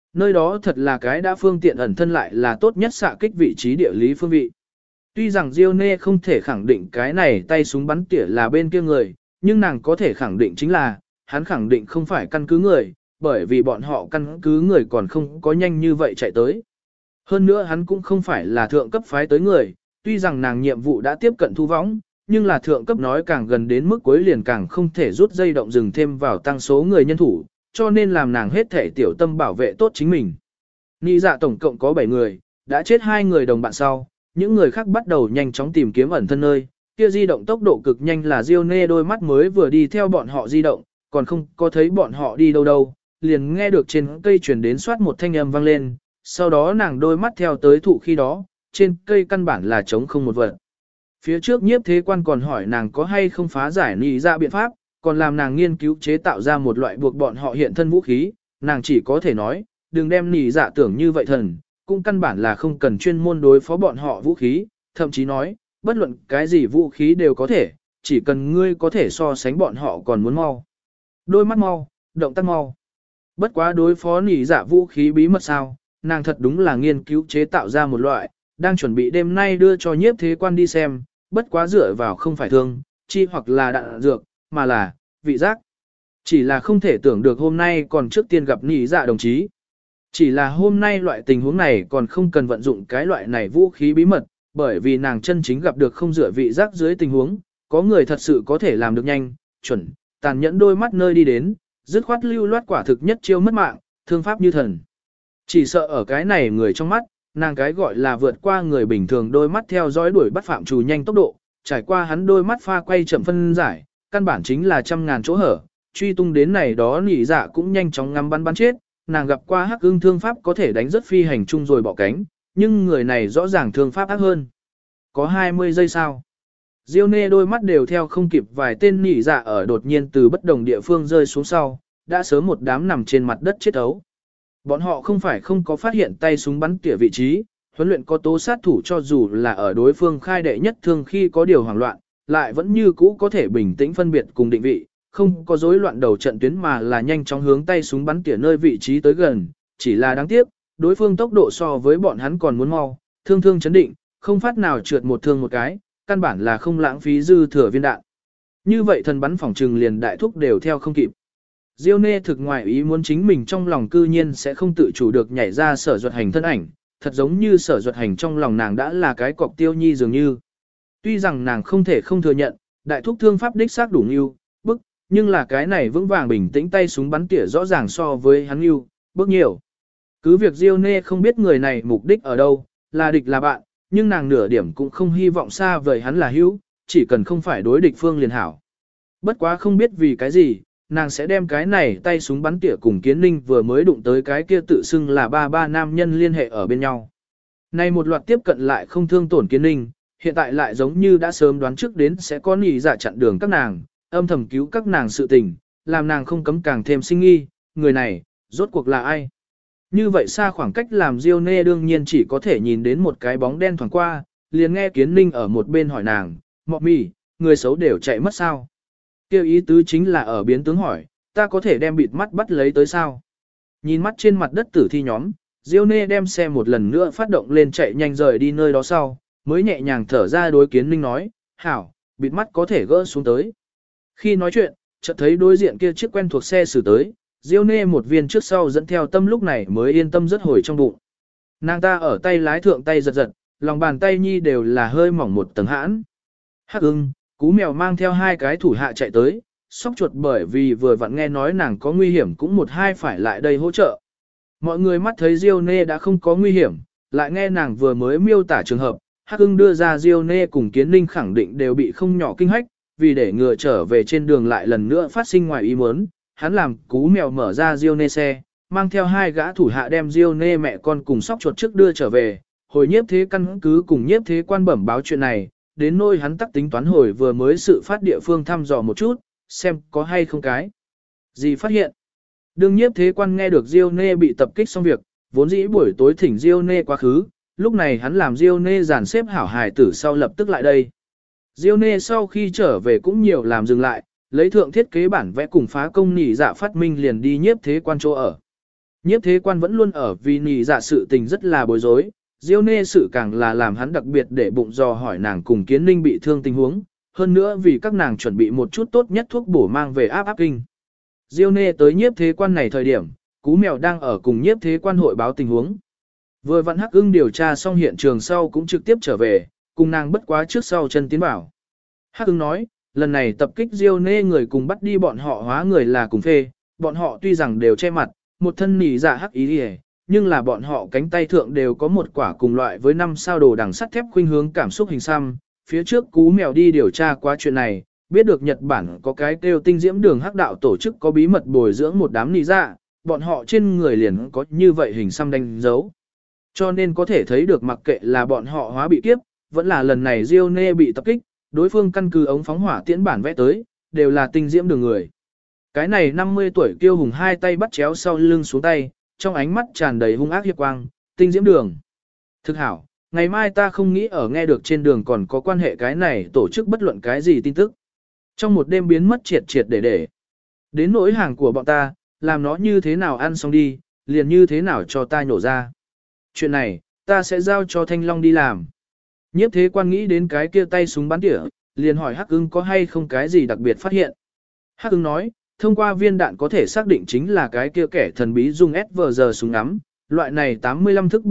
Nơi đó thật là cái đã phương tiện ẩn thân lại là tốt nhất xạ kích vị trí địa lý phương vị. Tuy rằng Diêu Nê không thể khẳng định cái này tay súng bắn tỉa là bên kia người, nhưng nàng có thể khẳng định chính là, hắn khẳng định không phải căn cứ người, bởi vì bọn họ căn cứ người còn không có nhanh như vậy chạy tới. Hơn nữa hắn cũng không phải là thượng cấp phái tới người, tuy rằng nàng nhiệm vụ đã tiếp cận thu võng, nhưng là thượng cấp nói càng gần đến mức cuối liền càng không thể rút dây động dừng thêm vào tăng số người nhân thủ, cho nên làm nàng hết thể tiểu tâm bảo vệ tốt chính mình. Nị dạ tổng cộng có 7 người, đã chết 2 người đồng bạn sau, những người khác bắt đầu nhanh chóng tìm kiếm ẩn thân nơi, kia di động tốc độ cực nhanh là Diêu Nê đôi mắt mới vừa đi theo bọn họ di động, còn không có thấy bọn họ đi đâu đâu, liền nghe được trên cây truyền đến soát một thanh âm vang lên, sau đó nàng đôi mắt theo tới thụ khi đó, trên cây căn bản là trống không một vật. Phía trước nhiếp thế quan còn hỏi nàng có hay không phá giải nị dạ biện pháp, còn làm nàng nghiên cứu chế tạo ra một loại buộc bọn họ hiện thân vũ khí, nàng chỉ có thể nói, đừng đem nị dạ tưởng như vậy thần, cũng căn bản là không cần chuyên môn đối phó bọn họ vũ khí, thậm chí nói, bất luận cái gì vũ khí đều có thể, chỉ cần ngươi có thể so sánh bọn họ còn muốn mau. Đôi mắt mau, động tác mau. Bất quá đối phó nỉ dạ vũ khí bí mật sao, nàng thật đúng là nghiên cứu chế tạo ra một loại, đang chuẩn bị đêm nay đưa cho nhiếp thế quan đi xem, bất quá dựa vào không phải thương, chi hoặc là đạn dược, mà là, vị giác. Chỉ là không thể tưởng được hôm nay còn trước tiên gặp nỉ dạ đồng chí. Chỉ là hôm nay loại tình huống này còn không cần vận dụng cái loại này vũ khí bí mật, bởi vì nàng chân chính gặp được không dựa vị giác dưới tình huống, có người thật sự có thể làm được nhanh, chuẩn, tàn nhẫn đôi mắt nơi đi đến, dứt khoát lưu loát quả thực nhất chiêu mất mạng, thương pháp như thần. Chỉ sợ ở cái này người trong mắt, nàng cái gọi là vượt qua người bình thường đôi mắt theo dõi đuổi bắt phạm trù nhanh tốc độ, trải qua hắn đôi mắt pha quay chậm phân giải, căn bản chính là trăm ngàn chỗ hở, truy tung đến này đó nỉ dạ cũng nhanh chóng ngắm bắn chết, nàng gặp qua hắc ưng thương pháp có thể đánh rất phi hành chung rồi bỏ cánh, nhưng người này rõ ràng thương pháp ác hơn. Có 20 giây sao? Diêu Nê đôi mắt đều theo không kịp vài tên nỉ dạ ở đột nhiên từ bất đồng địa phương rơi xuống sau, đã sớm một đám nằm trên mặt đất chết ấu. Bọn họ không phải không có phát hiện tay súng bắn tỉa vị trí, huấn luyện có tố sát thủ cho dù là ở đối phương khai đệ nhất thương khi có điều hoảng loạn, lại vẫn như cũ có thể bình tĩnh phân biệt cùng định vị, không có rối loạn đầu trận tuyến mà là nhanh chóng hướng tay súng bắn tỉa nơi vị trí tới gần, chỉ là đáng tiếc, đối phương tốc độ so với bọn hắn còn muốn mau, thương chấn định, không phát nào trượt một thương một cái, căn bản là không lãng phí dư thừa viên đạn. Như vậy thần bắn phòng trừng liền đại thúc đều theo không kịp. Diêu Nê thực ngoại ý muốn chính mình trong lòng cư nhiên sẽ không tự chủ được nhảy ra Sở Duật Hành thân ảnh, thật giống như Sở Duật Hành trong lòng nàng đã là cái cọc tiêu nhi dường như. Tuy rằng nàng không thể không thừa nhận, đại thúc thương pháp đích xác đủ ưu, bức, nhưng là cái này vững vàng bình tĩnh tay súng bắn tỉa rõ ràng so với hắn ưu, bức nhiều. Cứ việc Diêu Nê không biết người này mục đích ở đâu, là địch là bạn, nhưng nàng nửa điểm cũng không hy vọng xa vời hắn là hữu, chỉ cần không phải đối địch phương liền hảo. Bất quá không biết vì cái gì, nàng sẽ đem cái này tay súng bắn tỉa cùng Kiến Ninh vừa mới đụng tới cái kia tự xưng là ba nam nhân liên hệ ở bên nhau. Này một loạt tiếp cận lại không thương tổn Kiến Ninh, hiện tại lại giống như đã sớm đoán trước đến sẽ có nỉ dạ chặn đường các nàng, âm thầm cứu các nàng sự tình, làm nàng không cấm càng thêm sinh nghi, người này, rốt cuộc là ai? Như vậy xa khoảng cách làm Diêu Nê đương nhiên chỉ có thể nhìn đến một cái bóng đen thoảng qua, liền nghe Kiến Ninh ở một bên hỏi nàng, Mọ Mì, người xấu đều chạy mất sao? Kêu ý tứ chính là ở biến tướng hỏi, ta có thể đem bịt mắt bắt lấy tới sao? Nhìn mắt trên mặt đất tử thi nhóm, Diêu Nê đem xe một lần nữa phát động lên chạy nhanh rời đi nơi đó sau, mới nhẹ nhàng thở ra đối Kiến Ninh nói, hảo, bịt mắt có thể gỡ xuống tới. Khi nói chuyện, chợt thấy đối diện kia chiếc quen thuộc xe xử tới, Diêu Nê một viên trước sau dẫn theo tâm lúc này mới yên tâm rất hồi trong bụng. Nàng ta ở tay lái thượng tay giật giật, lòng bàn tay nhi đều là hơi mỏng một tầng hãn. Hắc ưng, cú mèo mang theo 2 cái thủ hạ chạy tới, sóc chuột bởi vì vừa vặn nghe nói nàng có nguy hiểm cũng một hai phải lại đây hỗ trợ. Mọi người mắt thấy Diêu Nê đã không có nguy hiểm, lại nghe nàng vừa mới miêu tả trường hợp, Hắc ưng đưa ra Diêu Nê cùng Kiến Ninh khẳng định đều bị không nhỏ kinh hách, vì để ngừa trở về trên đường lại lần nữa phát sinh ngoài ý muốn, hắn làm cú mèo mở ra Diêu Nê xe, mang theo 2 gã thủ hạ đem Diêu Nê mẹ con cùng sóc chuột trước đưa trở về, hồi nhiếp thế căn cứ cùng nhiếp thế quan bẩm báo chuyện này, đến nỗi hắn tắc tính toán hồi vừa mới sự phát địa phương thăm dò một chút, xem có hay không cái gì phát hiện. Đương nhiếp thế quan nghe được Diêu Nê bị tập kích xong việc, vốn dĩ buổi tối thỉnh Diêu Nê quá khứ, lúc này hắn làm Diêu Nê dàn xếp hảo hài tử sau lập tức lại đây. Diêu Nê sau khi trở về cũng nhiều làm dừng lại, lấy thượng thiết kế bản vẽ cùng phá công nỉ dạ phát minh liền đi nhiếp thế quan chỗ ở. Nhiếp thế quan vẫn luôn ở vì nì dạ sự tình rất là bối rối, Diêu nê sự càng là làm hắn đặc biệt để bụng dò hỏi nàng cùng kiến ninh bị thương tình huống, hơn nữa vì các nàng chuẩn bị một chút tốt nhất thuốc bổ mang về áp kinh. Diêu nê tới nhiếp thế quan này thời điểm, Cú Mèo đang ở cùng nhiếp thế quan hội báo tình huống. Vừa vặn Hắc Ưng điều tra xong hiện trường sau cũng trực tiếp trở về, cùng nàng bất quá trước sau chân tiến bảo. Hắc Ưng nói, lần này tập kích Diêu nê người cùng bắt đi bọn họ hóa người là cùng phê, bọn họ tuy rằng đều che mặt, một thân nỉ dạ hắc ý đi, nhưng là bọn họ cánh tay thượng đều có một quả cùng loại với 5 sao đồ đằng sắt thép khuynh hướng cảm xúc hình xăm. Phía trước Cú Mèo đi điều tra qua chuyện này, biết được Nhật Bản có cái kêu tinh diễm đường hắc đạo tổ chức có bí mật bồi dưỡng một đám nỉ dạ, bọn họ trên người liền có như vậy hình xăm đánh dấu. Cho nên có thể thấy được mặc kệ là bọn họ hóa bị kiếp, vẫn là lần này Diêu nê bị tập kích, đối phương căn cứ ống phóng hỏa tiễn bản vẽ tới, đều là tinh diễm đường người. Cái này 50 tuổi kiêu hùng hai tay bắt chéo sau lưng xuống tay, trong ánh mắt tràn đầy hung ác hiệp quang, tinh diễm đường. Thực hảo, ngày mai ta không nghĩ ở nghe được trên đường còn có quan hệ cái này tổ chức bất luận cái gì tin tức. Trong một đêm biến mất triệt triệt để. Đến nỗi hàng của bọn ta, làm nó như thế nào ăn xong đi, liền như thế nào cho ta nhổ ra. Chuyện này, ta sẽ giao cho Thanh Long đi làm. Nhiếp thế quan nghĩ đến cái kia tay súng bắn tỉa, liền hỏi Hắc Ưng có hay không cái gì đặc biệt phát hiện. Hắc Ưng nói, thông qua viên đạn có thể xác định chính là cái kia kẻ thần bí dùng SVR súng ngắm, loại này 85 thức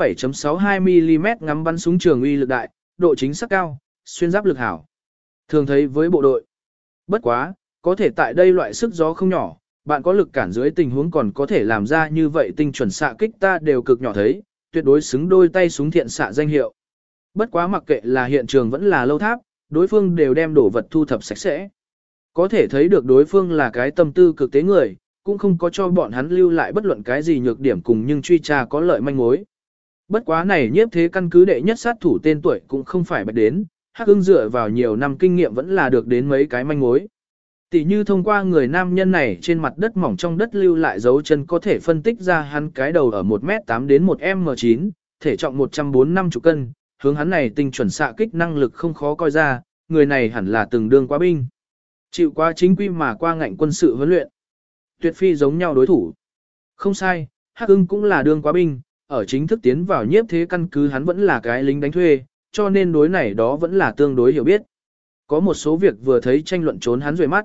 7.62mm ngắm bắn súng trường uy lực đại, độ chính xác cao, xuyên giáp lực hảo. Thường thấy với bộ đội. Bất quá, có thể tại đây loại sức gió không nhỏ, bạn có lực cản dưới tình huống còn có thể làm ra như vậy tinh chuẩn xạ kích ta đều cực nhỏ thấy, tuyệt đối xứng đôi tay súng thiện xạ danh hiệu. Bất quá mặc kệ là hiện trường vẫn là lâu tháp, đối phương đều đem đổ vật thu thập sạch sẽ. Có thể thấy được đối phương là cái tâm tư cực tế người, cũng không có cho bọn hắn lưu lại bất luận cái gì nhược điểm cùng nhưng truy tra có lợi manh mối. Bất quá này nhiếp thế căn cứ đệ nhất sát thủ tên tuổi cũng không phải bạch đến, Hắc Ưng dựa vào nhiều năm kinh nghiệm vẫn là được đến mấy cái manh mối. Tỷ như thông qua người nam nhân này trên mặt đất mỏng trong đất lưu lại dấu chân có thể phân tích ra hắn cái đầu ở 1m8 đến 1m9, thể trọng 140-150 cân, hướng hắn này tinh chuẩn xạ kích năng lực không khó coi ra, người này hẳn là từng đương quá binh. Chịu qua chính quy mà qua ngạnh quân sự huấn luyện. Tuyệt phi giống nhau đối thủ. Không sai, Hắc Ưng cũng là đương quá binh, ở chính thức tiến vào nhiếp thế căn cứ hắn vẫn là cái lính đánh thuê, cho nên đối này đó vẫn là tương đối hiểu biết. Có một số việc vừa thấy tranh luận trốn hắn rời mắt.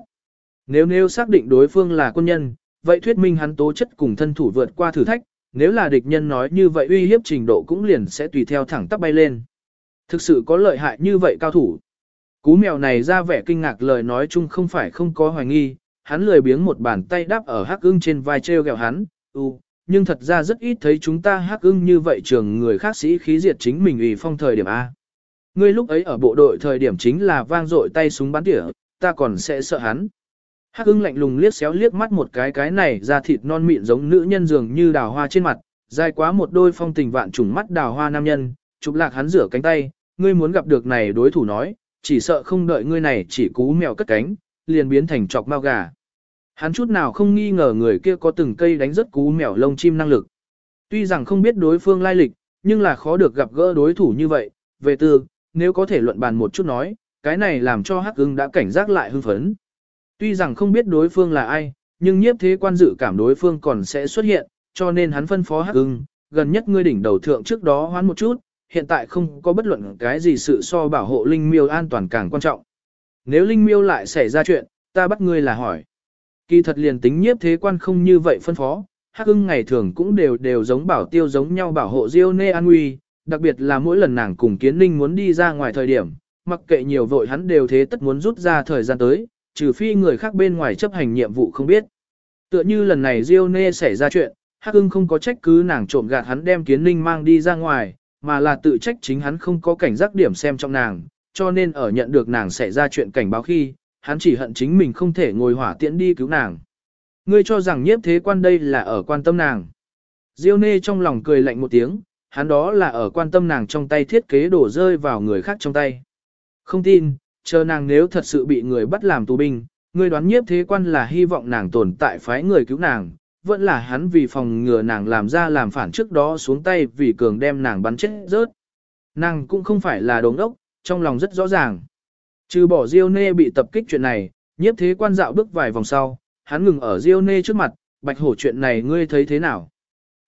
Nếu xác định đối phương là quân nhân, vậy thuyết minh hắn tố chất cùng thân thủ vượt qua thử thách, nếu là địch nhân nói như vậy uy hiếp trình độ cũng liền sẽ tùy theo thẳng tắp bay lên. Thực sự có lợi hại như vậy cao thủ. Cú Mèo này ra vẻ kinh ngạc lời nói chung không phải không có hoài nghi, hắn lười biếng một bàn tay đáp ở Hắc Ưng trên vai treo gẹo hắn, nhưng thật ra rất ít thấy chúng ta Hắc Ưng như vậy trường người khác sĩ khí diệt chính mình ủy phong thời điểm A. Ngươi lúc ấy ở bộ đội thời điểm chính là vang dội tay súng bắn tỉa, ta còn sẽ sợ hắn. Hắc Ưng lạnh lùng liếc xéo liếc mắt một cái này da thịt non mịn giống nữ nhân dường như đào hoa trên mặt, dài quá một đôi phong tình vạn trùng mắt đào hoa nam nhân, chụp lạc hắn rửa cánh tay, ngươi muốn gặp được này đối thủ nói, chỉ sợ không đợi ngươi này chỉ Cú Mèo cất cánh, liền biến thành chọc mao gà. Hắn chút nào không nghi ngờ người kia có từng cây đánh rất Cú Mèo lông chim năng lực. Tuy rằng không biết đối phương lai lịch, nhưng là khó được gặp gỡ đối thủ như vậy, về tư, nếu có thể luận bàn một chút nói, cái này làm cho Hắc Ưng đã cảnh giác lại hưng phấn. Tuy rằng không biết đối phương là ai, nhưng nhiếp thế quan dự cảm đối phương còn sẽ xuất hiện, cho nên hắn phân phó Hắc Ưng, gần nhất ngươi đỉnh đầu thượng trước đó hoán một chút, hiện tại không có bất luận cái gì sự so bảo hộ linh miêu an toàn càng quan trọng. Nếu linh miêu lại xảy ra chuyện, ta bắt ngươi là hỏi. Kỳ thật liền tính nhiếp thế quan không như vậy phân phó, Hắc Ưng ngày thường cũng đều giống bảo tiêu giống nhau bảo hộ Diêu Nê an nguy, đặc biệt là mỗi lần nàng cùng Kiến Ninh muốn đi ra ngoài thời điểm, mặc kệ nhiều vội hắn đều thế tất muốn rút ra thời gian tới, trừ phi người khác bên ngoài chấp hành nhiệm vụ không biết. Tựa như lần này Diêu Nê xảy ra chuyện, Hắc Ưng không có trách cứ nàng trộm gạt hắn đem Kiến Ninh mang đi ra ngoài, mà là tự trách chính hắn không có cảnh giác điểm xem trong nàng, cho nên ở nhận được nàng xảy ra chuyện cảnh báo khi, hắn chỉ hận chính mình không thể ngồi hỏa tiễn đi cứu nàng. Ngươi cho rằng nhiếp thế quan đây là ở quan tâm nàng. Diêu Nê trong lòng cười lạnh một tiếng, hắn đó là ở quan tâm nàng trong tay thiết kế đổ rơi vào người khác trong tay. Không tin, chờ nàng nếu thật sự bị người bắt làm tù binh, ngươi đoán nhiếp thế quan là hy vọng nàng tồn tại phái người cứu nàng, vẫn là hắn vì phòng ngừa nàng làm ra làm phản trước đó xuống tay vì cường đem nàng bắn chết rớt. Nàng cũng không phải là đống ốc, trong lòng rất rõ ràng. Trừ bỏ Diêu Nê bị tập kích chuyện này, nhiếp thế quan dạo bước vài vòng sau, hắn ngừng ở Diêu Nê trước mặt, Bạch Hổ chuyện này ngươi thấy thế nào?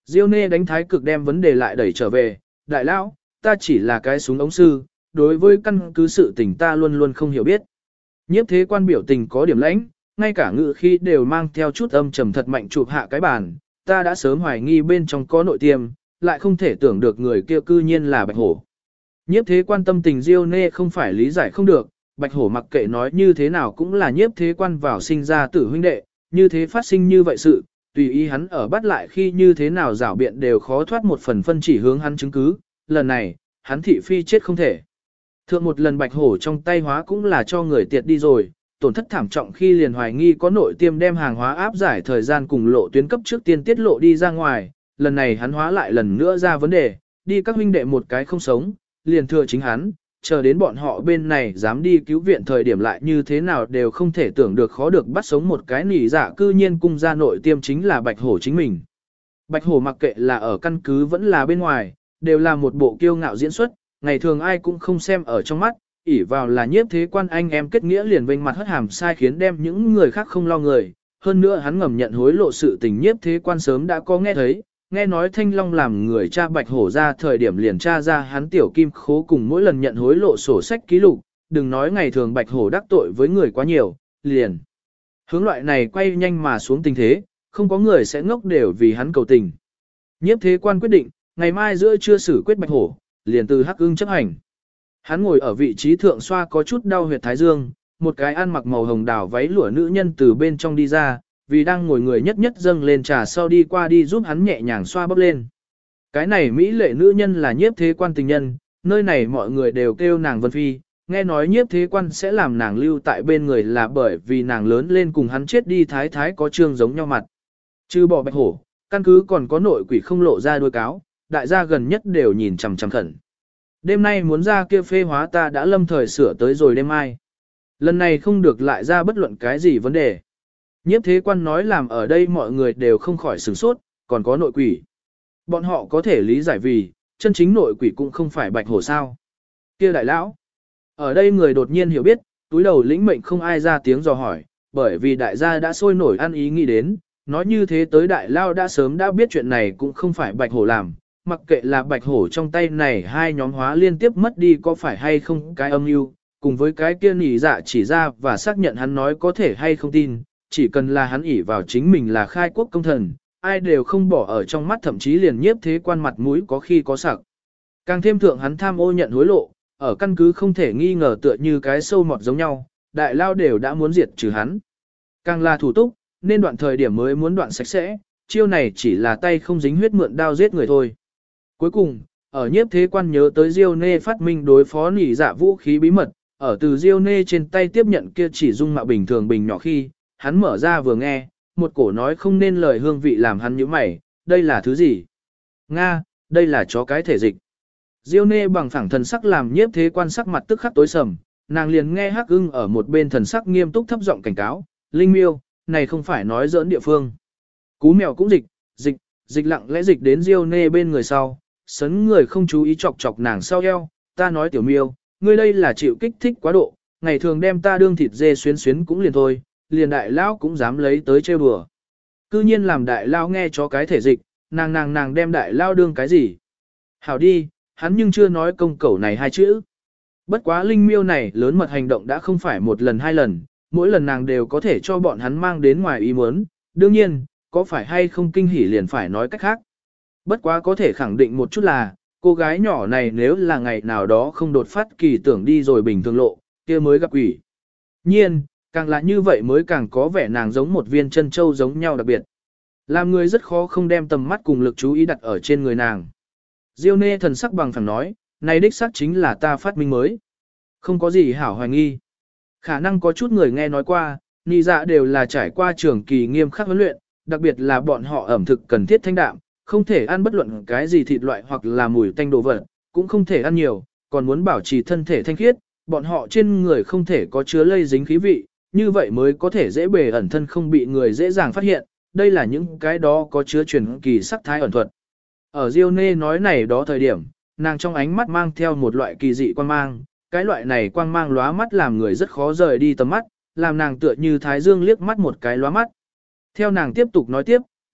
Diêu Nê đánh thái cực đem vấn đề lại đẩy trở về, đại lão, ta chỉ là cái súng ống sư, đối với căn cứ sự tình ta luôn luôn không hiểu biết. Nhiếp thế quan biểu tình có điểm lãnh, ngay cả ngữ khi đều mang theo chút âm trầm thật mạnh chụp hạ cái bàn, ta đã sớm hoài nghi bên trong có nội tiêm, lại không thể tưởng được người kia cư nhiên là Bạch Hổ. Nhiếp thế quan tâm tình Diêu Nê không phải lý giải không được, Bạch Hổ mặc kệ nói như thế nào cũng là nhiếp thế quan vào sinh ra tử huynh đệ, như thế phát sinh như vậy sự, tùy ý hắn ở bắt lại khi như thế nào rảo biện đều khó thoát một phần phân chỉ hướng hắn chứng cứ, lần này, hắn thị phi chết không thể. Thượng một lần Bạch Hổ trong tay hóa cũng là cho người tiệt đi rồi, tổn thất thảm trọng khi liền hoài nghi có nội tiêm đem hàng hóa áp giải thời gian cùng lộ tuyến cấp trước tiên tiết lộ đi ra ngoài, lần này hắn hóa lại lần nữa ra vấn đề, đi các huynh đệ một cái không sống, liền thừa chính hắn, chờ đến bọn họ bên này dám đi cứu viện thời điểm lại như thế nào đều không thể tưởng được khó được bắt sống một cái nỉ dạ cư nhiên cung ra nội tiêm chính là Bạch Hổ chính mình. Bạch Hổ mặc kệ là ở căn cứ vẫn là bên ngoài, đều là một bộ kiêu ngạo diễn xuất, ngày thường ai cũng không xem ở trong mắt, ỷ vào là nhiếp thế quan anh em kết nghĩa liền vênh mặt hất hàm sai khiến đem những người khác không lo người, hơn nữa hắn ngầm nhận hối lộ sự tình nhiếp thế quan sớm đã có nghe thấy, nghe nói Thanh Long làm người cha Bạch Hổ ra thời điểm liền tra ra hắn tiểu kim khố cùng mỗi lần nhận hối lộ sổ sách ký lục, đừng nói ngày thường Bạch Hổ đắc tội với người quá nhiều, liền. Hướng loại này quay nhanh mà xuống tình thế, không có người sẽ ngốc đều vì hắn cầu tình. Nhiếp thế quan quyết định, ngày mai giữa trưa xử quyết Bạch Hổ, liền từ Hắc Ưng chấp hành. Hắn ngồi ở vị trí thượng xoa có chút đau huyệt thái dương, một cái ăn mặc màu hồng đào váy lụa nữ nhân từ bên trong đi ra, vì đang ngồi người nhất nhất dâng lên trà sau đi qua đi giúp hắn nhẹ nhàng xoa bóp lên. Cái này mỹ lệ nữ nhân là nhiếp thế quan tình nhân, nơi này mọi người đều kêu nàng Vân Phi, nghe nói nhiếp thế quan sẽ làm nàng lưu tại bên người là bởi vì nàng lớn lên cùng hắn chết đi thái thái có trương giống nhau mặt. Trừ bỏ Bạch Hổ, căn cứ còn có nội quỷ không lộ ra đuôi cáo, đại gia gần nhất đều nhìn chằm chằm khẩn. Đêm nay muốn ra kia phê hóa ta đã lâm thời sửa tới rồi đêm mai. Lần này không được lại ra bất luận cái gì vấn đề. Nhiếp thế quan nói làm ở đây mọi người đều không khỏi sửng sốt, còn có nội quỷ. Bọn họ có thể lý giải vì, chân chính nội quỷ cũng không phải Bạch Hổ sao. Kia đại lão. Ở đây người đột nhiên hiểu biết, túi đầu lĩnh mệnh không ai ra tiếng dò hỏi, bởi vì đại gia đã sôi nổi ăn ý nghĩ đến, nói như thế tới đại lao đã sớm đã biết chuyện này cũng không phải Bạch Hổ làm, mặc kệ là Bạch Hổ trong tay này hai nhóm hóa liên tiếp mất đi có phải hay không cái âm mưu, cùng với cái kia nỉ dạ chỉ ra và xác nhận hắn nói có thể hay không tin, chỉ cần là hắn ỷ vào chính mình là khai quốc công thần, ai đều không bỏ ở trong mắt thậm chí liền nhiếp thế quan mặt mũi có khi có sặc. Càng thêm thượng hắn tham ô nhận hối lộ, ở căn cứ không thể nghi ngờ tựa như cái sâu mọt giống nhau, đại lao đều đã muốn diệt trừ hắn. Càng là thủ túc, nên đoạn thời điểm mới muốn đoạn sạch sẽ, chiêu này chỉ là tay không dính huyết mượn đao giết người thôi. Cuối cùng, ở nhiếp thế quan nhớ tới Diêu Nê phát minh đối phó nỉ dạ vũ khí bí mật, ở từ Diêu Nê trên tay tiếp nhận kia chỉ dung mạo bình thường bình nhỏ khi, hắn mở ra vừa nghe, một cổ nói không nên lời hương vị làm hắn nhíu mày, đây là thứ gì? Nga, đây là chó cái thể dịch. Diêu Nê bằng phẳng thần sắc làm nhiếp thế quan sắc mặt tức khắc tối sầm, nàng liền nghe Hắc Ưng ở một bên thần sắc nghiêm túc thấp giọng cảnh cáo, Linh Miêu, này không phải nói giỡn địa phương. Cú mèo cũng dịch lặng lẽ dịch đến Diêu Nê bên người sau, sấn người không chú ý chọc chọc nàng sau eo, ta nói tiểu miêu, ngươi đây là chịu kích thích quá độ, ngày thường đem ta đương thịt dê xuyến xuyến cũng liền thôi, liền đại lão cũng dám lấy tới trêu đùa. Cư nhiên làm đại lao nghe cho cái thể dịch, nàng đem đại lao đương cái gì. Hảo đi, hắn nhưng chưa nói công cẩu này hai chữ. Bất quá Linh Miêu này lớn mật hành động đã không phải một lần hai lần, mỗi lần nàng đều có thể cho bọn hắn mang đến ngoài ý muốn, đương nhiên, có phải hay không kinh hỉ liền phải nói cách khác. Bất quá có thể khẳng định một chút là, cô gái nhỏ này nếu là ngày nào đó không đột phát kỳ tưởng đi rồi bình thường lộ, kia mới gặp quỷ. Nhiên, càng là như vậy mới càng có vẻ nàng giống một viên chân châu giống nhau đặc biệt. Làm người rất khó không đem tầm mắt cùng lực chú ý đặt ở trên người nàng. Diêu Nê thần sắc bằng phẳng nói, này đích xác chính là ta phát minh mới. Không có gì hảo hoài nghi. Khả năng có chút người nghe nói qua, nị dạ đều là trải qua trường kỳ nghiêm khắc huấn luyện, đặc biệt là bọn họ ẩm thực cần thiết thanh đạm, không thể ăn bất luận cái gì thịt loại hoặc là mùi tanh đồ vật, cũng không thể ăn nhiều, còn muốn bảo trì thân thể thanh khiết, bọn họ trên người không thể có chứa lây dính khí vị, như vậy mới có thể dễ bề ẩn thân không bị người dễ dàng phát hiện, đây là những cái đó có chứa truyền kỳ sắc thái ẩn thuật. Ở Diêu Nê nói này đó thời điểm, nàng trong ánh mắt mang theo một loại kỳ dị quang mang, cái loại này quang mang lóa mắt làm người rất khó rời đi tầm mắt, làm nàng tựa như thái dương liếc mắt một cái lóa mắt. Theo nàng tiếp tục nói tiếp,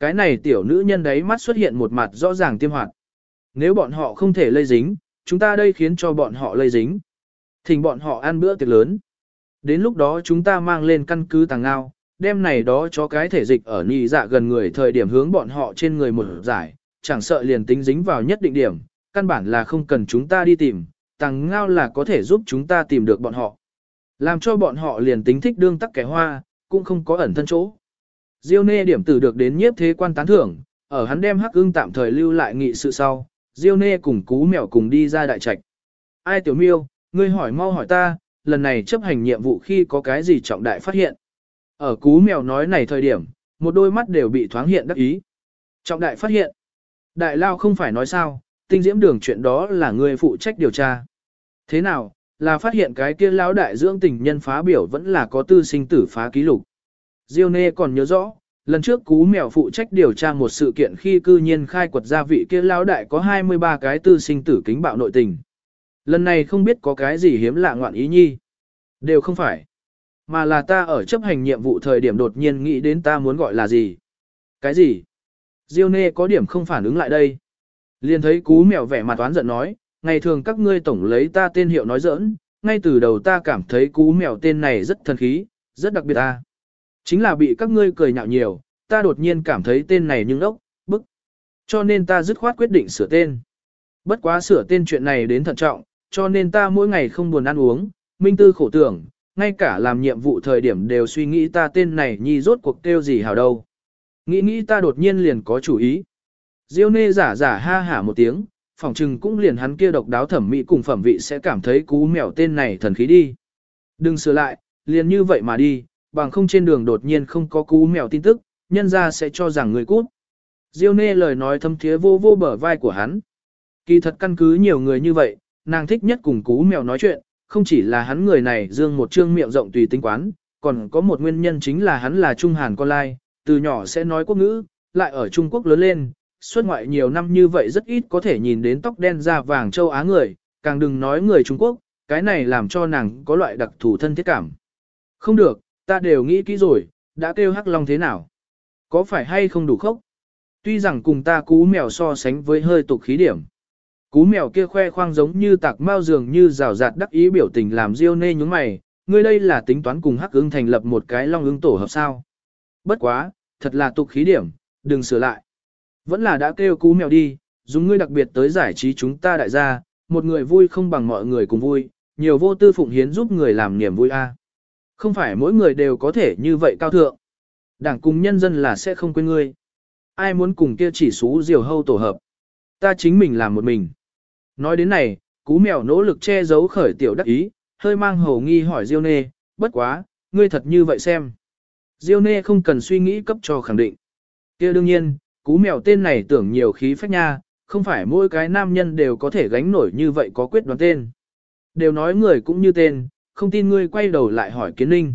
Cái này tiểu nữ nhân đấy mắt xuất hiện một mặt rõ ràng tiêm hoạt. Nếu bọn họ không thể lây dính, chúng ta đây khiến cho bọn họ lây dính. Thỉnh bọn họ ăn bữa tiệc lớn. Đến lúc đó chúng ta mang lên căn cứ tàng ngao, đem này đó cho cái thể dịch ở nhị dạ gần người thời điểm hướng bọn họ trên người một giải, chẳng sợ liền tính dính vào nhất định điểm, căn bản là không cần chúng ta đi tìm, tàng ngao là có thể giúp chúng ta tìm được bọn họ. Làm cho bọn họ liền tính thích đương tắc kẻ hoa, cũng không có ẩn thân chỗ. Diêu Nê điểm tử được đến nhiếp thế quan tán thưởng, ở hắn đem Hắc Ưng tạm thời lưu lại nghị sự sau, Diêu Nê cùng Cú Mèo cùng đi ra đại trạch. Ai tiểu miêu, ngươi hỏi mau hỏi ta, lần này chấp hành nhiệm vụ khi có cái gì trọng đại phát hiện. Ở Cú Mèo nói này thời điểm, một đôi mắt đều bị thoáng hiện đắc ý. Trọng đại phát hiện. Đại Lao không phải nói sao, tinh diễm đường chuyện đó là ngươi phụ trách điều tra. Thế nào, là phát hiện cái kia lão đại dưỡng tình nhân phá biểu vẫn là có tư sinh tử phá ký lục. Diêu Nê còn nhớ rõ, lần trước Cú Mèo phụ trách điều tra một sự kiện khi cư nhiên khai quật ra vị kia lão đại có 23 cái tư sinh tử kính bạo nội tình. Lần này không biết có cái gì hiếm lạ ngoạn ý nhi. Đều không phải. Mà là ta ở chấp hành nhiệm vụ thời điểm đột nhiên nghĩ đến ta muốn gọi là gì. Cái gì? Diêu Nê có điểm không phản ứng lại đây. Liền thấy Cú Mèo vẻ mặt oán giận nói, ngày thường các ngươi tổng lấy ta tên hiệu nói giỡn, ngay từ đầu ta cảm thấy Cú Mèo tên này rất thần khí, rất đặc biệt ta. Chính là bị các ngươi cười nhạo nhiều, ta đột nhiên cảm thấy tên này nhưng ốc, bức. Cho nên ta dứt khoát quyết định sửa tên. Bất quá sửa tên chuyện này đến thận trọng, cho nên ta mỗi ngày không buồn ăn uống, minh tư khổ tưởng, ngay cả làm nhiệm vụ thời điểm đều suy nghĩ ta tên này nhi rốt cuộc kêu gì hảo đâu. Nghĩ ta đột nhiên liền có chủ ý. Diêu Nê giả ha hả một tiếng, phỏng chừng cũng liền hắn kia độc đáo thẩm mỹ cùng phẩm vị sẽ cảm thấy Cú Mèo tên này thần khí đi. Đừng sửa lại, liền như vậy mà đi, bằng không trên đường đột nhiên không có Cú Mèo tin tức, nhân ra sẽ cho rằng người cút. Diêu Nê lời nói thâm thiế vô bờ vai của hắn. Kỳ thật căn cứ nhiều người như vậy, nàng thích nhất cùng Cú Mèo nói chuyện, không chỉ là hắn người này dương một trương miệng rộng tùy tính quán, còn có một nguyên nhân chính là hắn là Trung Hàn con lai, từ nhỏ sẽ nói quốc ngữ, lại ở Trung Quốc lớn lên, xuất ngoại nhiều năm như vậy rất ít có thể nhìn đến tóc đen da vàng châu Á người, càng đừng nói người Trung Quốc, cái này làm cho nàng có loại đặc thù thân thiết cảm. Không được, ta đều nghĩ kỹ rồi, đã kêu Hắc Long thế nào? Có phải hay không đủ khốc? Tuy rằng cùng ta Cú Mèo so sánh với hơi tục khí điểm. Cú Mèo kia khoe khoang giống như tạc mao dường như rào rạt đắc ý biểu tình làm Diêu Nê nhướng mày, ngươi đây là tính toán cùng Hắc Ưng thành lập một cái Long Ưng tổ hợp sao? Bất quá, thật là tục khí điểm, đừng sửa lại. Vẫn là đã kêu Cú Mèo đi, dùng ngươi đặc biệt tới giải trí chúng ta đại gia, một người vui không bằng mọi người cùng vui, nhiều vô tư phụng hiến giúp người làm niềm vui a. Không phải mỗi người đều có thể như vậy cao thượng. Đảng cùng nhân dân là sẽ không quên ngươi. Ai muốn cùng kia chỉ xú diều hâu tổ hợp. Ta chính mình làm một mình. Nói đến này, Cú Mèo nỗ lực che giấu khởi tiểu đắc ý, hơi mang hổ nghi hỏi Diêu Nê, bất quá, ngươi thật như vậy xem. Diêu Nê không cần suy nghĩ cấp cho khẳng định. Kia đương nhiên, Cú Mèo tên này tưởng nhiều khí phách nha, không phải mỗi cái nam nhân đều có thể gánh nổi như vậy có quyết đoán tên. Đều nói người cũng như tên, không tin ngươi quay đầu lại hỏi Kiến Ninh.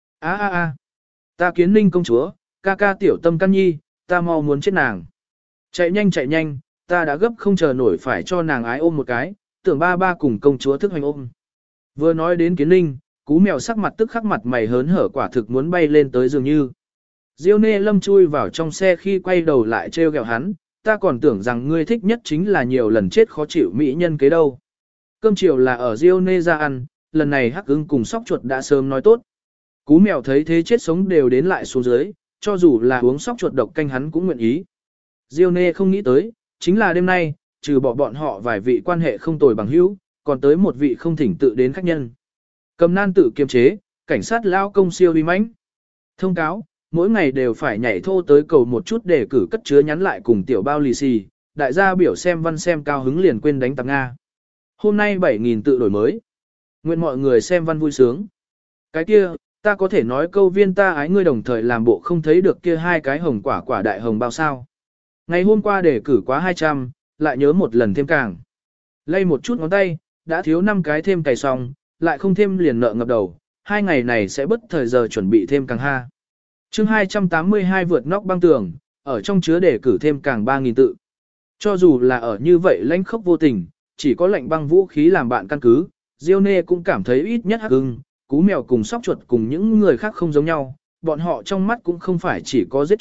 Ta Kiến Ninh công chúa, ca ca tiểu tâm căn nhi, ta mau muốn chết nàng. Chạy nhanh, ta đã gấp không chờ nổi phải cho nàng ái ôm một cái, tưởng ba cùng công chúa thức hoành ôm. Vừa nói đến Kiến Ninh, Cú Mèo sắc mặt tức khắc mặt mày hớn hở quả thực muốn bay lên tới dường như. Diêu Nê Lâm chui vào trong xe khi quay đầu lại trêu ghẹo hắn, ta còn tưởng rằng ngươi thích nhất chính là nhiều lần chết khó chịu mỹ nhân kế đâu. Cơm chiều là ở Diêu Nê ra ăn, lần này Hắc Ưng cùng sóc chuột đã sớm nói tốt. Cú Mèo thấy thế chết sống đều đến lại xuống dưới, cho dù là uống sóc chuột độc canh hắn cũng nguyện ý. Diêu Nê không nghĩ tới, chính là đêm nay, trừ bỏ bọn họ vài vị quan hệ không tồi bằng hữu, còn tới một vị không thỉnh tự đến khách nhân. Cầm nan tự kiềm chế, cảnh sát lao công siêu uy mãnh. Thông cáo, mỗi ngày đều phải nhảy thô tới cầu một chút để cử cất chứa nhắn lại cùng tiểu bao lì xì, đại gia biểu xem văn xem cao hứng liền quên đánh tạp Nga. Hôm nay 7.000 tự đổi mới. Nguyện mọi người xem văn vui sướng. Cái kia, ta có thể nói câu viên ta ái ngươi đồng thời làm bộ không thấy được kia hai cái hồng quả đại hồng bao sao. Ngày hôm qua để cử quá 200, lại nhớ một lần thêm càng. Lay một chút ngón tay, đã thiếu 5 cái thêm cày xong, lại không thêm liền nợ ngập đầu, 2 ngày này sẽ bất thời giờ chuẩn bị thêm càng ha. Chương 282 vượt nóc băng tường, ở trong chứa để cử thêm càng 3.000 tự. Cho dù là ở như vậy lãnh khốc vô tình, chỉ có lệnh băng vũ khí làm bạn căn cứ, Diêu Nê cũng cảm thấy ít nhất Hắc Ưng, Cú Mèo cùng sóc chuột cùng những người khác không giống nhau, bọn họ trong mắt cũng không phải chỉ có giết chóc,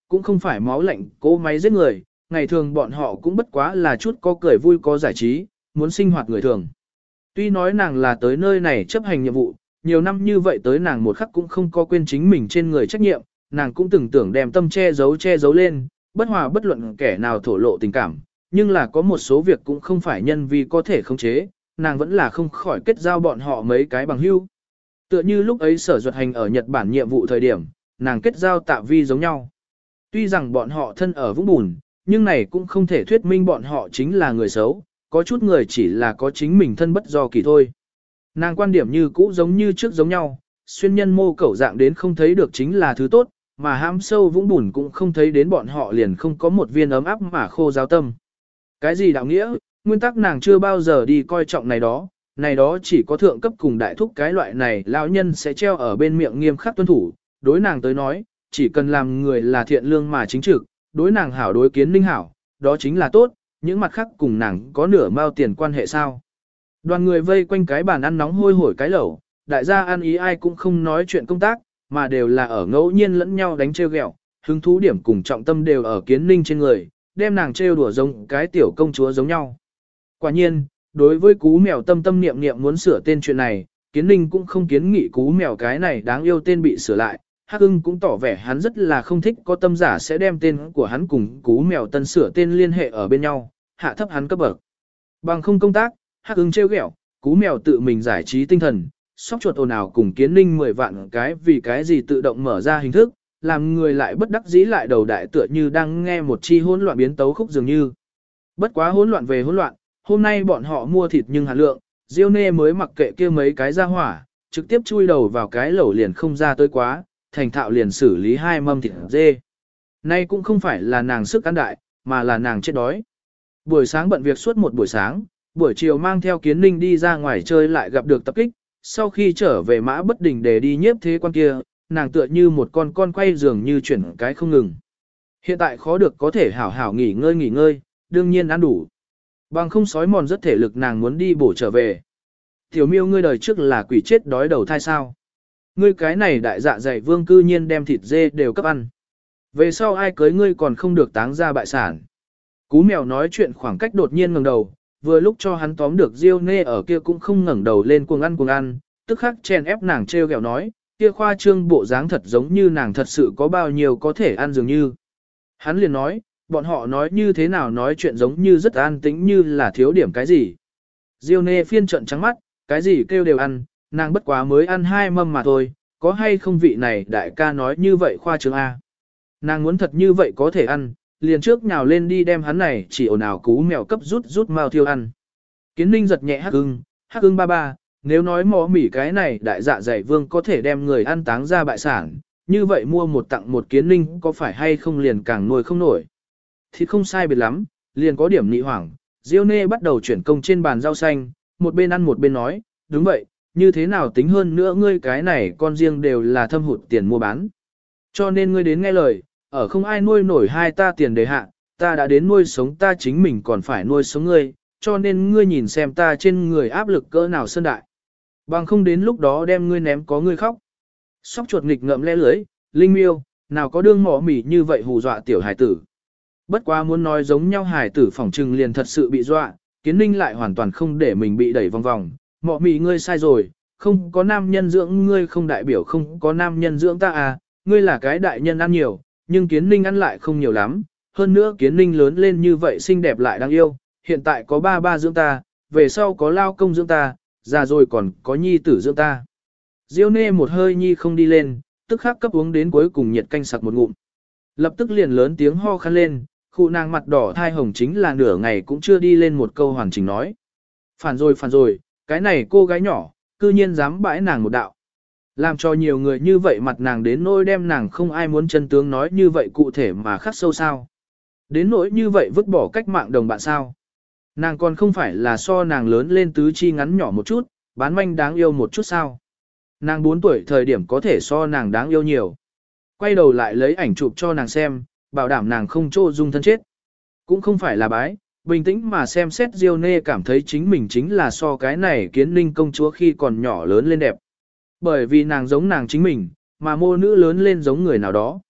cũng không phải máu lạnh cố máy giết người, ngày thường bọn họ cũng bất quá là chút có cười vui có giải trí, muốn sinh hoạt người thường. Tuy nói nàng là tới nơi này chấp hành nhiệm vụ, nhiều năm như vậy tới nàng một khắc cũng không có quên chính mình trên người trách nhiệm, nàng cũng từng tưởng đem tâm che giấu lên, bất hòa bất luận kẻ nào thổ lộ tình cảm, nhưng là có một số việc cũng không phải nhân vì có thể khống chế, nàng vẫn là không khỏi kết giao bọn họ mấy cái bằng hữu. Tựa như lúc ấy Sở Duật Hành ở Nhật Bản nhiệm vụ thời điểm, nàng kết giao Tạ Vi giống nhau. Tuy rằng bọn họ thân ở vũng bùn, nhưng này cũng không thể thuyết minh bọn họ chính là người xấu, có chút người chỉ là có chính mình thân bất do kỳ thôi. Nàng quan điểm như cũ giống như trước giống nhau, xuyên nhân mô cẩu dạng đến không thấy được chính là thứ tốt, mà hãm sâu vũng bùn cũng không thấy đến bọn họ liền không có một viên ấm áp mà khô giáo tâm. Cái gì đạo nghĩa, nguyên tắc nàng chưa bao giờ đi coi trọng này đó chỉ có thượng cấp cùng đại thúc cái loại này lão nhân sẽ treo ở bên miệng nghiêm khắc tuân thủ, đối nàng tới nói, chỉ cần làm người là thiện lương mà chính trực, đối nàng hảo đối kiến ninh hảo, đó chính là tốt, những mặt khác cùng nàng có nửa mao tiền quan hệ sao. Đoàn người vây quanh cái bàn ăn nóng hôi hổi cái lẩu, đại gia ăn ý ai cũng không nói chuyện công tác, mà đều là ở ngẫu nhiên lẫn nhau đánh trêu ghẹo, hứng thú điểm cùng trọng tâm đều ở kiến ninh trên người, đem nàng trêu đùa giống cái tiểu công chúa giống nhau. Quả nhiên, đối với cú mèo tâm tâm niệm niệm muốn sửa tên chuyện này, kiến ninh cũng không kiến nghị cú mèo cái này đáng yêu tên bị sửa lại, Hắc ưng cũng tỏ vẻ hắn rất là không thích có tâm giả sẽ đem tên của hắn cùng cú mèo tân sửa tên liên hệ ở bên nhau, hạ thấp hắn cấp bậc. Bằng không công tác, Hắc ưng trêu ghẹo, cú mèo tự mình giải trí tinh thần, sóc chuột ồn ào cùng kiến ninh 10 vạn cái vì cái gì tự động mở ra hình thức, làm người lại bất đắc dĩ lại đầu đại tựa như đang nghe một chi hỗn loạn biến tấu khúc dường như. Bất quá hỗn loạn về hỗn loạn, hôm nay bọn họ mua thịt nhưng hạt lượng, Diêu Nê mới mặc kệ kia mấy cái ra hỏa, trực tiếp chui đầu vào cái lẩu liền không ra tới quá, thành thạo liền xử lý 2 mâm thịt dê. Nay cũng không phải là nàng sức ăn đại, mà là nàng chết đói. Buổi sáng bận việc suốt một buổi sáng, buổi chiều mang theo Kiến Ninh đi ra ngoài chơi lại gặp được tập kích, sau khi trở về Mã Bất Đình để đi nhiếp thế quan kia, nàng tựa như một con quay dường như chuyển cái không ngừng. Hiện tại khó được có thể hảo hảo nghỉ ngơi, đương nhiên ăn đủ. Bằng không sói mòn rất thể lực nàng muốn đi bổ trở về. Tiểu Miêu ngươi đời trước là quỷ chết đói đầu thai sao? Ngươi cái này đại dạ dày vương cư nhiên đem thịt dê đều cấp ăn. Về sau ai cưới ngươi còn không được táng ra bại sản. Cú mèo nói chuyện khoảng cách đột nhiên ngẩng đầu, vừa lúc cho hắn tóm được Diêu Nê ở kia cũng không ngẩng đầu lên cuồng ăn, tức khắc chèn ép nàng trêu ghẹo nói, kia khoa trương bộ dáng thật giống như nàng thật sự có bao nhiêu có thể ăn dường như. Hắn liền nói, bọn họ nói như thế nào nói chuyện giống như rất an tĩnh như là thiếu điểm cái gì. Diêu Nê phiên trận trắng mắt, cái gì kêu đều ăn, nàng bất quá mới ăn 2 mâm mà thôi, có hay không vị này đại ca nói như vậy khoa trương A. Nàng muốn thật như vậy có thể ăn, liền trước nhào lên đi đem hắn này chỉ ồn ào cú mèo cấp rút mao thiêu ăn. Kiến Ninh giật nhẹ Hắc ưng ba, nếu nói mỏ mỉ cái này đại dạ dày vương có thể đem người ăn táng ra bại sản, như vậy mua một tặng một Kiến Ninh có phải hay không liền càng nuôi không nổi. Thì không sai biệt lắm, liền có điểm nị hoảng, Diêu Nê bắt đầu chuyển công trên bàn rau xanh, một bên ăn một bên nói, đúng vậy, như thế nào tính hơn nữa ngươi cái này con riêng đều là thâm hụt tiền mua bán. Cho nên ngươi đến nghe lời, ở không ai nuôi nổi hai ta tiền đề hạ, ta đã đến nuôi sống ta chính mình còn phải nuôi sống ngươi, cho nên ngươi nhìn xem ta trên người áp lực cỡ nào sơn đại. Bằng không đến lúc đó đem ngươi ném có ngươi khóc. Sóc chuột nghịch ngợm le lưới, Linh Miêu, nào có đương mỏ mỉ như vậy hù dọa tiểu hải tử. Bất quá muốn nói giống nhau hải tử phỏng trừng liền thật sự bị dọa, Kiến Ninh lại hoàn toàn không để mình bị đẩy vòng vòng. Mọ mì ngươi sai rồi, không có nam nhân dưỡng ngươi không đại biểu không có nam nhân dưỡng ta à, ngươi là cái đại nhân ăn nhiều, nhưng Kiến Ninh ăn lại không nhiều lắm, hơn nữa Kiến Ninh lớn lên như vậy xinh đẹp lại đáng yêu, hiện tại có ba dưỡng ta, về sau có lao công dưỡng ta, già rồi còn có nhi tử dưỡng ta. Diêu Nê một hơi nhi không đi lên, tức khắc cấp uống đến cuối cùng nhiệt canh sặc một ngụm. Lập tức liền lớn tiếng ho khăn lên, khu nàng mặt đỏ thai hồng chính là nửa ngày cũng chưa đi lên một câu hoàn chỉnh nói. Phản rồi, cái này cô gái nhỏ, cư nhiên dám bãi nàng một đạo. Làm cho nhiều người như vậy mặt nàng đến nỗi đem nàng không ai muốn chân tướng nói như vậy cụ thể mà khắc sâu sao. Đến nỗi như vậy vứt bỏ cách mạng đồng bạn sao. Nàng còn không phải là so nàng lớn lên tứ chi ngắn nhỏ một chút, bán manh đáng yêu một chút sao. Nàng 4 tuổi thời điểm có thể so nàng đáng yêu nhiều. Quay đầu lại lấy ảnh chụp cho nàng xem, bảo đảm nàng không trô dung thân chết. Cũng không phải là bái, bình tĩnh mà xem xét Diêu Nê cảm thấy chính mình chính là so cái này Kiến Ninh công chúa khi còn nhỏ lớn lên đẹp. Bởi vì nàng giống nàng chính mình, mà mô nữ lớn lên giống người nào đó.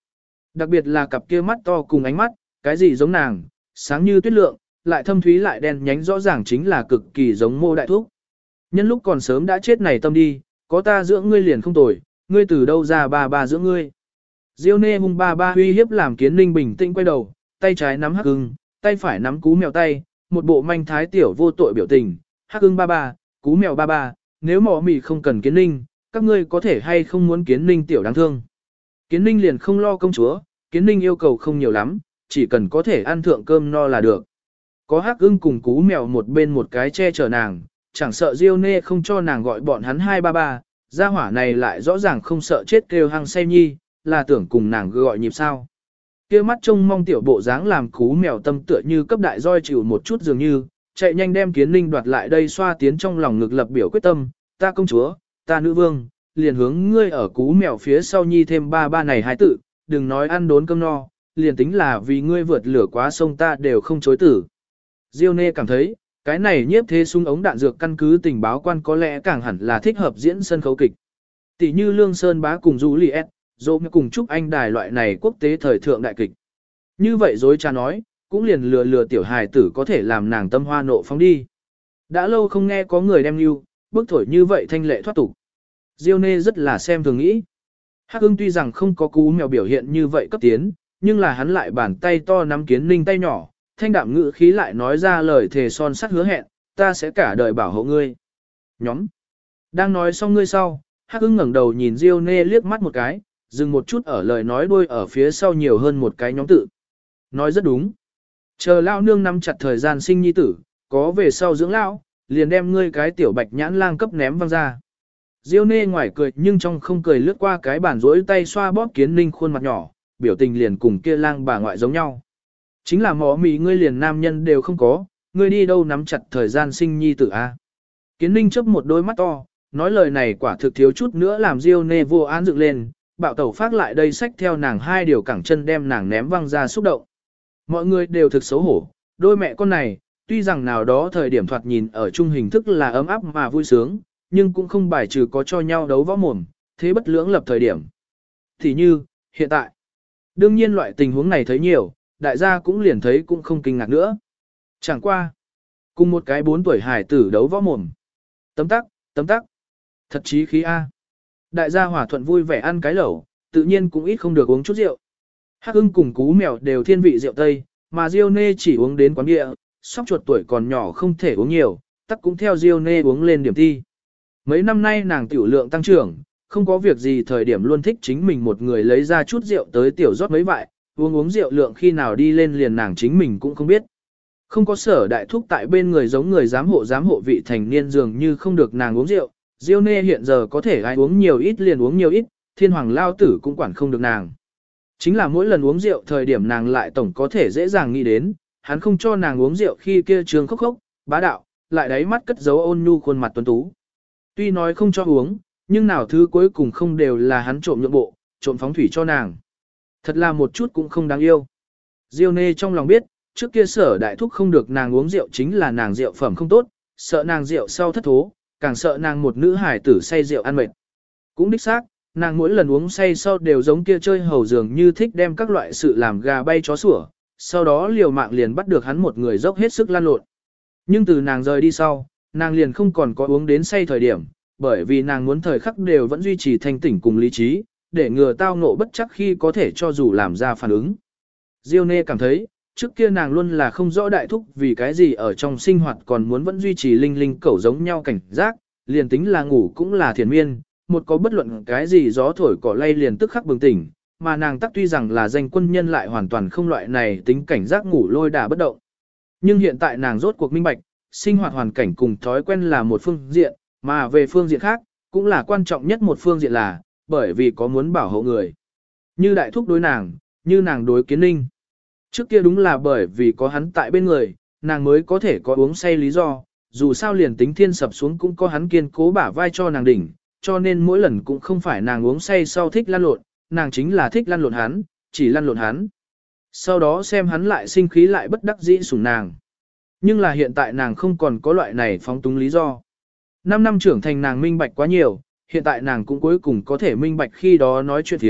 Đặc biệt là cặp kia mắt to cùng ánh mắt, cái gì giống nàng, sáng như tuyết lượng, lại thâm thúy lại đen nhánh rõ ràng chính là cực kỳ giống Mô Đại Thúc. Nhân lúc còn sớm đã chết này tâm đi, có ta dưỡng ngươi liền không tồi, ngươi từ đâu ra ba dưỡng ngươi. Diêu Nê hung ba uy hiếp làm Kiến Ninh bình tĩnh quay đầu, tay trái nắm Hắc Ưng, tay phải nắm Cú Mèo tay, một bộ manh thái tiểu vô tội biểu tình. Hắc Ưng ba, Cú Mèo ba, nếu mỏ mì không cần Kiến Ninh, các ngươi có thể hay không muốn Kiến Ninh tiểu đáng thương. Kiến Ninh liền không lo công chúa, Kiến Ninh yêu cầu không nhiều lắm, chỉ cần có thể ăn thượng cơm no là được. Có Hắc Ưng cùng Cú Mèo một bên một cái che chở nàng, chẳng sợ Diêu Nê không cho nàng gọi bọn hắn hai ba, gia hỏa này lại rõ ràng không sợ chết kêu hăng say nhi, là tưởng cùng nàng gọi nhịp sao. Kia mắt trông mong tiểu bộ dáng làm Cú Mèo tâm tựa như cấp đại roi chịu một chút dường như, chạy nhanh đem Kiến Ninh đoạt lại đây xoa tiến trong lòng ngực lập biểu quyết tâm, ta công chúa, ta nữ vương, liền hướng ngươi ở Cú Mèo phía sau nhi thêm ba này hai tự, đừng nói ăn đốn cơm no, liền tính là vì ngươi vượt lửa quá sông ta đều không chối tử. Diêu Nê cảm thấy, cái này nhiếp thế súng ống đạn dược căn cứ tình báo quan có lẽ càng hẳn là thích hợp diễn sân khấu kịch. Tỷ như Lương Sơn Bá cùng Juliet, Dô cùng Trúc Anh Đài loại này quốc tế thời thượng đại kịch. Như vậy dối cha nói, cũng liền lừa tiểu hài tử có thể làm nàng tâm hoa nộ phóng đi. Đã lâu không nghe có người đem lưu, bức thổi như vậy thanh lệ thoát tục. Diêu Nê rất là xem thường nghĩ. Hắc Ưng tuy rằng không có Cú Mèo biểu hiện như vậy cấp tiến, nhưng là hắn lại bàn tay to nắm Kiến Ninh tay nhỏ, thanh đạm ngữ khí lại nói ra lời thề son sắt hứa hẹn, ta sẽ cả đời bảo hộ ngươi. Nhóm. Đang nói xong ngươi sau, Hắc Ưng ngẩng đầu nhìn Diêu Nê liếc mắt một cái, dừng một chút ở lời nói đuôi ở phía sau nhiều hơn một cái nhóm tự. Nói rất đúng. Chờ lao nương nắm chặt thời gian sinh nhi tử, có về sau dưỡng lão, liền đem ngươi cái tiểu bạch nhãn lang cấp ném văng ra. Diêu Nê ngoài cười nhưng trong không cười lướt qua cái bàn rỗi tay xoa bóp Kiến Ninh khuôn mặt nhỏ, biểu tình liền cùng kia lang bà ngoại giống nhau. Chính là mỏ mì ngươi liền nam nhân đều không có, ngươi đi đâu nắm chặt thời gian sinh nhi tử a? Kiến Ninh chớp một đôi mắt to, nói lời này quả thực thiếu chút nữa làm Diêu Nê vô án dựng lên, bạo tẩu phát lại đây xách theo nàng hai điều cẳng chân đem nàng ném văng ra xúc động. Mọi người đều thực xấu hổ, đôi mẹ con này, tuy rằng nào đó thời điểm thoạt nhìn ở chung hình thức là ấm áp mà vui sướng, nhưng cũng không bài trừ có cho nhau đấu võ mồm, thế bất lưỡng lập thời điểm. Thì như, hiện tại, đương nhiên loại tình huống này thấy nhiều, đại gia cũng liền thấy cũng không kinh ngạc nữa. Chẳng qua, cùng một cái 4 tuổi hải tử đấu võ mồm. Tấm tắc, thật chí khí A. Đại gia hòa thuận vui vẻ ăn cái lẩu, tự nhiên cũng ít không được uống chút rượu. Hắc Ưng cùng Cú Mèo đều thiên vị rượu Tây, mà Diêu Nê chỉ uống đến quán địa, sóc chuột tuổi còn nhỏ không thể uống nhiều, tắc cũng theo Diêu Nê uống lên điểm thi. Mấy năm nay nàng tiểu lượng tăng trưởng, không có việc gì thời điểm luôn thích chính mình một người lấy ra chút rượu tới tiểu rót mấy vại, uống rượu lượng khi nào đi lên liền nàng chính mình cũng không biết. Không có Sở Đại Thúc tại bên người giống người giám hộ vị thành niên dường như không được nàng uống rượu, Diêu Nê hiện giờ có thể ai uống nhiều ít liền uống nhiều ít, thiên hoàng lao tử cũng quản không được nàng. Chính là mỗi lần uống rượu thời điểm nàng lại tổng có thể dễ dàng nghĩ đến, hắn không cho nàng uống rượu khi kia trường khốc, bá đạo, lại đáy mắt cất dấu ôn nhu khuôn mặt tuấn tú. Tuy nói không cho uống, nhưng nào thứ cuối cùng không đều là hắn trộm nhượng bộ, trộm phóng thủy cho nàng. Thật là một chút cũng không đáng yêu. Diêu Nê trong lòng biết, trước kia Sở Đại Thúc không được nàng uống rượu chính là nàng rượu phẩm không tốt, sợ nàng rượu sau thất thố, càng sợ nàng một nữ hải tử say rượu ăn mệt. Cũng đích xác, nàng mỗi lần uống say sau đều giống kia chơi hầu dường như thích đem các loại sự làm gà bay chó sủa, sau đó liều mạng liền bắt được hắn một người dốc hết sức lăn lộn. Nhưng từ nàng rời đi sau, nàng liền không còn có uống đến say thời điểm, bởi vì nàng muốn thời khắc đều vẫn duy trì thanh tỉnh cùng lý trí, để ngừa tao ngộ bất chắc khi có thể cho dù làm ra phản ứng. Diêu Nê cảm thấy, trước kia nàng luôn là không rõ Đại Thúc vì cái gì ở trong sinh hoạt còn muốn vẫn duy trì linh cẩu giống nhau cảnh giác, liền tính là ngủ cũng là thiền miên, một có bất luận cái gì gió thổi cỏ lay liền tức khắc bừng tỉnh, mà nàng tắc tuy rằng là danh quân nhân lại hoàn toàn không loại này tính cảnh giác ngủ lôi đả bất động. Nhưng hiện tại nàng rốt cuộc minh bạch, sinh hoạt hoàn cảnh cùng thói quen là một phương diện, mà về phương diện khác, cũng là quan trọng nhất một phương diện là, bởi vì có muốn bảo hộ người. Như Đại Thúc đối nàng, như nàng đối Kiến Ninh. Trước kia đúng là bởi vì có hắn tại bên người, nàng mới có thể có uống say lý do, dù sao liền tính thiên sập xuống cũng có hắn kiên cố bả vai cho nàng đỉnh, cho nên mỗi lần cũng không phải nàng uống say sau thích lăn lộn, nàng chính là thích lăn lộn hắn, chỉ lăn lộn hắn. Sau đó xem hắn lại sinh khí lại bất đắc dĩ sủng nàng. Nhưng là hiện tại nàng không còn có loại này phóng túng lý do. 5 năm trưởng thành nàng minh bạch quá nhiều, hiện tại nàng cũng cuối cùng có thể minh bạch khi đó nói chuyện thiếm,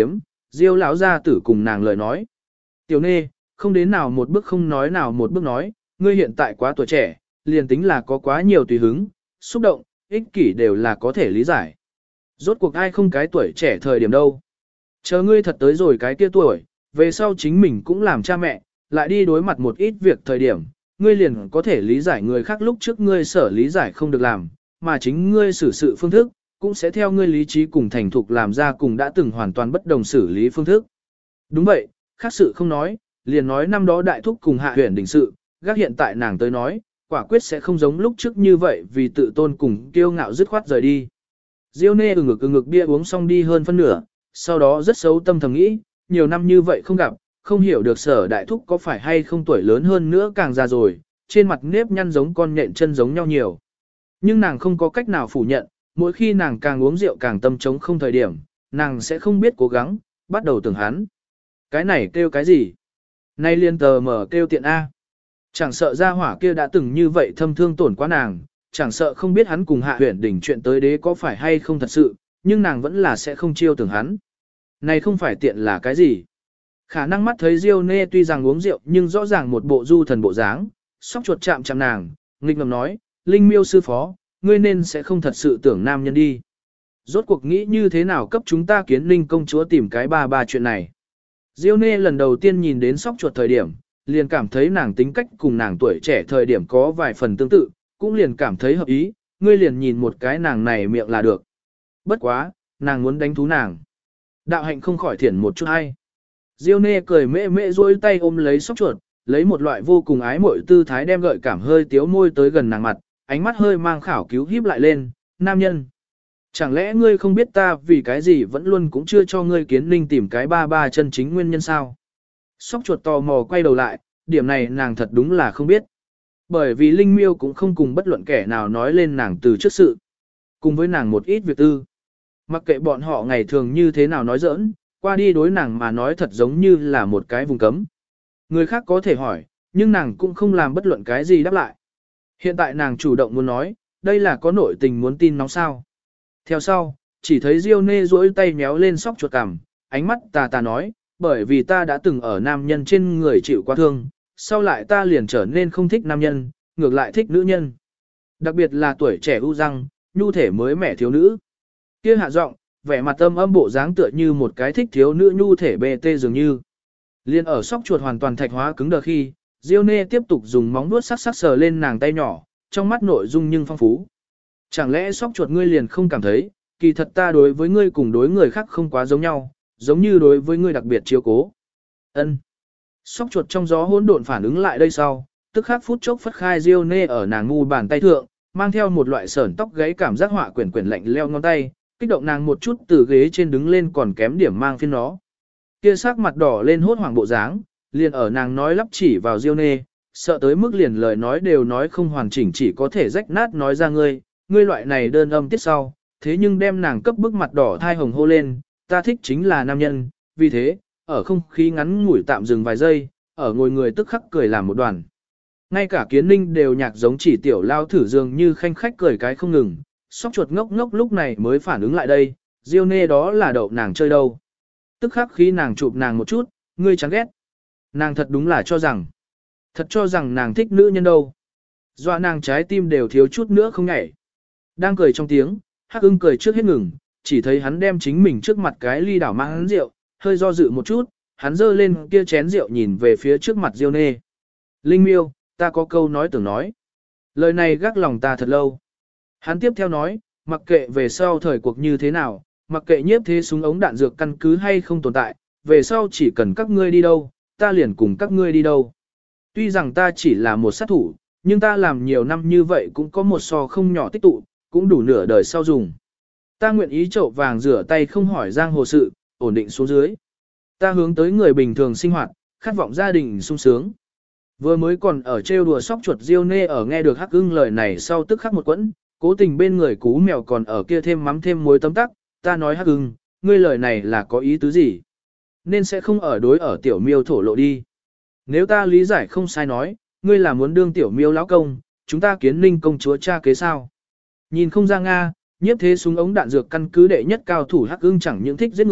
Diêu lão gia tử cùng nàng lời nói. Tiểu nê, không đến nào một bước không nói nào một bước nói, ngươi hiện tại quá tuổi trẻ, liền tính là có quá nhiều tùy hứng, xúc động, ích kỷ đều là có thể lý giải. Rốt cuộc ai không cái tuổi trẻ thời điểm đâu. Chờ ngươi thật tới rồi cái kia tuổi, về sau chính mình cũng làm cha mẹ, lại đi đối mặt một ít việc thời điểm, ngươi liền có thể lý giải người khác lúc trước ngươi sở lý giải không được làm, mà chính ngươi xử sự phương thức, cũng sẽ theo ngươi lý trí cùng thành thục làm ra cùng đã từng hoàn toàn bất đồng xử lý phương thức. Đúng vậy, khác sự không nói, liền nói năm đó đại thúc cùng hạ huyện đình sự, gác hiện tại nàng tới nói, quả quyết sẽ không giống lúc trước như vậy vì tự tôn cùng kiêu ngạo dứt khoát rời đi. Diêu nê ngực bia uống xong đi hơn phân nửa, sau đó rất xấu tâm thầm nghĩ, nhiều năm như vậy không gặp, không hiểu được sở đại thúc có phải hay không tuổi lớn hơn nữa càng già rồi, trên mặt nếp nhăn giống con nhện chân giống nhau nhiều. Nhưng nàng không có cách nào phủ nhận, mỗi khi nàng càng uống rượu càng tâm trống không thời điểm, nàng sẽ không biết cố gắng, bắt đầu tưởng hắn. Cái này kêu cái gì? Nay liên tờ mở kêu tiện A. Chẳng sợ gia hỏa kia đã từng như vậy thâm thương tổn quá nàng, chẳng sợ không biết hắn cùng hạ huyển đỉnh chuyện tới đế có phải hay không thật sự, nhưng nàng vẫn là sẽ không chiêu tưởng hắn. Này không phải tiện là cái gì? Khả năng mắt thấy Diêu Nê tuy rằng uống rượu nhưng rõ ràng một bộ du thần bộ dáng, sóc chuột chạm chạm nàng, nghịch ngầm nói, Linh Miêu sư phó, ngươi nên sẽ không thật sự tưởng nam nhân đi. Rốt cuộc nghĩ như thế nào cấp chúng ta Kiến Linh công chúa tìm cái ba chuyện này. Diêu Nê lần đầu tiên nhìn đến sóc chuột thời điểm, liền cảm thấy nàng tính cách cùng nàng tuổi trẻ thời điểm có vài phần tương tự, cũng liền cảm thấy hợp ý, ngươi liền nhìn một cái nàng này miệng là được. Bất quá, nàng muốn đánh thú nàng. Đạo hạnh không khỏi thiển một chút hay. Diêu Nê cười mễ mễ duỗi tay ôm lấy sóc chuột, lấy một loại vô cùng ái mội tư thái đem gợi cảm hơi tiếu môi tới gần nàng mặt, ánh mắt hơi mang khảo cứu híp lại lên, nam nhân. Chẳng lẽ ngươi không biết ta vì cái gì vẫn luôn cũng chưa cho ngươi Kiến Linh tìm cái ba chân chính nguyên nhân sao? Sóc chuột tò mò quay đầu lại, điểm này nàng thật đúng là không biết. Bởi vì Linh Miêu cũng không cùng bất luận kẻ nào nói lên nàng từ trước sự. Cùng với nàng một ít việc tư. Mặc kệ bọn họ ngày thường như thế nào nói giỡn, qua đi đối nàng mà nói thật giống như là một cái vùng cấm. Người khác có thể hỏi, nhưng nàng cũng không làm bất luận cái gì đáp lại. Hiện tại nàng chủ động muốn nói, đây là có nội tình muốn tin nóng sao. Theo sau, chỉ thấy Diêu Nê duỗi tay méo lên sóc chuột cằm, ánh mắt tà nói, bởi vì ta đã từng ở nam nhân trên người chịu quá thương, sau lại ta liền trở nên không thích nam nhân, ngược lại thích nữ nhân. Đặc biệt là tuổi trẻ u răng, nhu thể mới mẻ thiếu nữ. Kia hạ giọng, vẻ mặt âm bộ dáng tựa như một cái thích thiếu nữ nhu thể bê tê dường như. Liên ở sóc chuột hoàn toàn thạch hóa cứng đờ khi, Diêu Nê tiếp tục dùng móng vuốt sắc sờ lên nàng tay nhỏ, trong mắt nội dung nhưng phong phú. Chẳng lẽ sóc chuột ngươi liền không cảm thấy, kỳ thật ta đối với ngươi cùng đối người khác không quá giống nhau, giống như đối với ngươi đặc biệt chiếu cố. Ân. Sóc chuột trong gió hỗn độn phản ứng lại đây sau, tức khắc phút chốc phất khai Diêu Nê ở nàng ngu bàn tay thượng, mang theo một loại sởn tóc gáy cảm giác họa quyển lạnh leo ngón tay, kích động nàng một chút từ ghế trên đứng lên còn kém điểm mang phiên nó. Kia sắc mặt đỏ lên hốt hoảng bộ dáng, liền ở nàng nói lắp chỉ vào Diêu Nê, sợ tới mức liền lời nói đều nói không hoàn chỉnh chỉ có thể rách nát nói ra ngươi loại này đơn âm tiết sau, thế nhưng đem nàng cấp bức mặt đỏ thai hồng hô lên, ta thích chính là nam nhân, vì thế, ở không khí ngắn ngủi tạm dừng vài giây, ở ngồi người tức khắc cười làm một đoàn. Ngay cả Kiến Ninh đều nhạc giống chỉ tiểu lao thử dường như khanh khách cười cái không ngừng, sóc chuột ngốc ngốc lúc này mới phản ứng lại đây, Diêu Nê đó là đậu nàng chơi đâu. Tức khắc khi nàng chụp nàng một chút, ngươi chán ghét. Nàng thật đúng là thật cho rằng nàng thích nữ nhân đâu. Doa nàng trái tim đều thiếu chút nữa không nhảy. Đang cười trong tiếng, Hắc Ưng cười trước hết ngừng, chỉ thấy hắn đem chính mình trước mặt cái ly đảo mang hắn rượu, hơi do dự một chút, hắn giơ lên kia chén rượu nhìn về phía trước mặt Diêu Nê. Linh Miêu, ta có câu nói tưởng nói. Lời này gác lòng ta thật lâu. Hắn tiếp theo nói, mặc kệ về sau thời cuộc như thế nào, mặc kệ nhiếp thế súng ống đạn dược căn cứ hay không tồn tại, về sau chỉ cần các ngươi đi đâu, ta liền cùng các ngươi đi đâu. Tuy rằng ta chỉ là một sát thủ, nhưng ta làm nhiều năm như vậy cũng có một so không nhỏ tích tụ, cũng đủ nửa đời sau dùng. Ta nguyện ý chậu vàng rửa tay không hỏi giang hồ sự, ổn định xuống dưới. Ta hướng tới người bình thường sinh hoạt, khát vọng gia đình sung sướng. Vừa mới còn ở trêu đùa sóc chuột Diêu Nê ở nghe được Hắc Ưng lời này sau tức khắc một quẫn, cố tình bên người cú mèo còn ở kia thêm mắm thêm muối tấm tắc, ta nói Hắc Ưng, ngươi lời này là có ý tứ gì? Nên sẽ không ở đối ở tiểu miêu thổ lộ đi. Nếu ta lý giải không sai nói, ngươi là muốn đương tiểu miêu lão công, chúng ta Kiến Ninh công chúa cha kế sao? Nhìn không ra Nga, nhiếp thế súng ống đạn dược căn cứ đệ nhất cao thủ Hắc Ưng chẳng những thích giết người,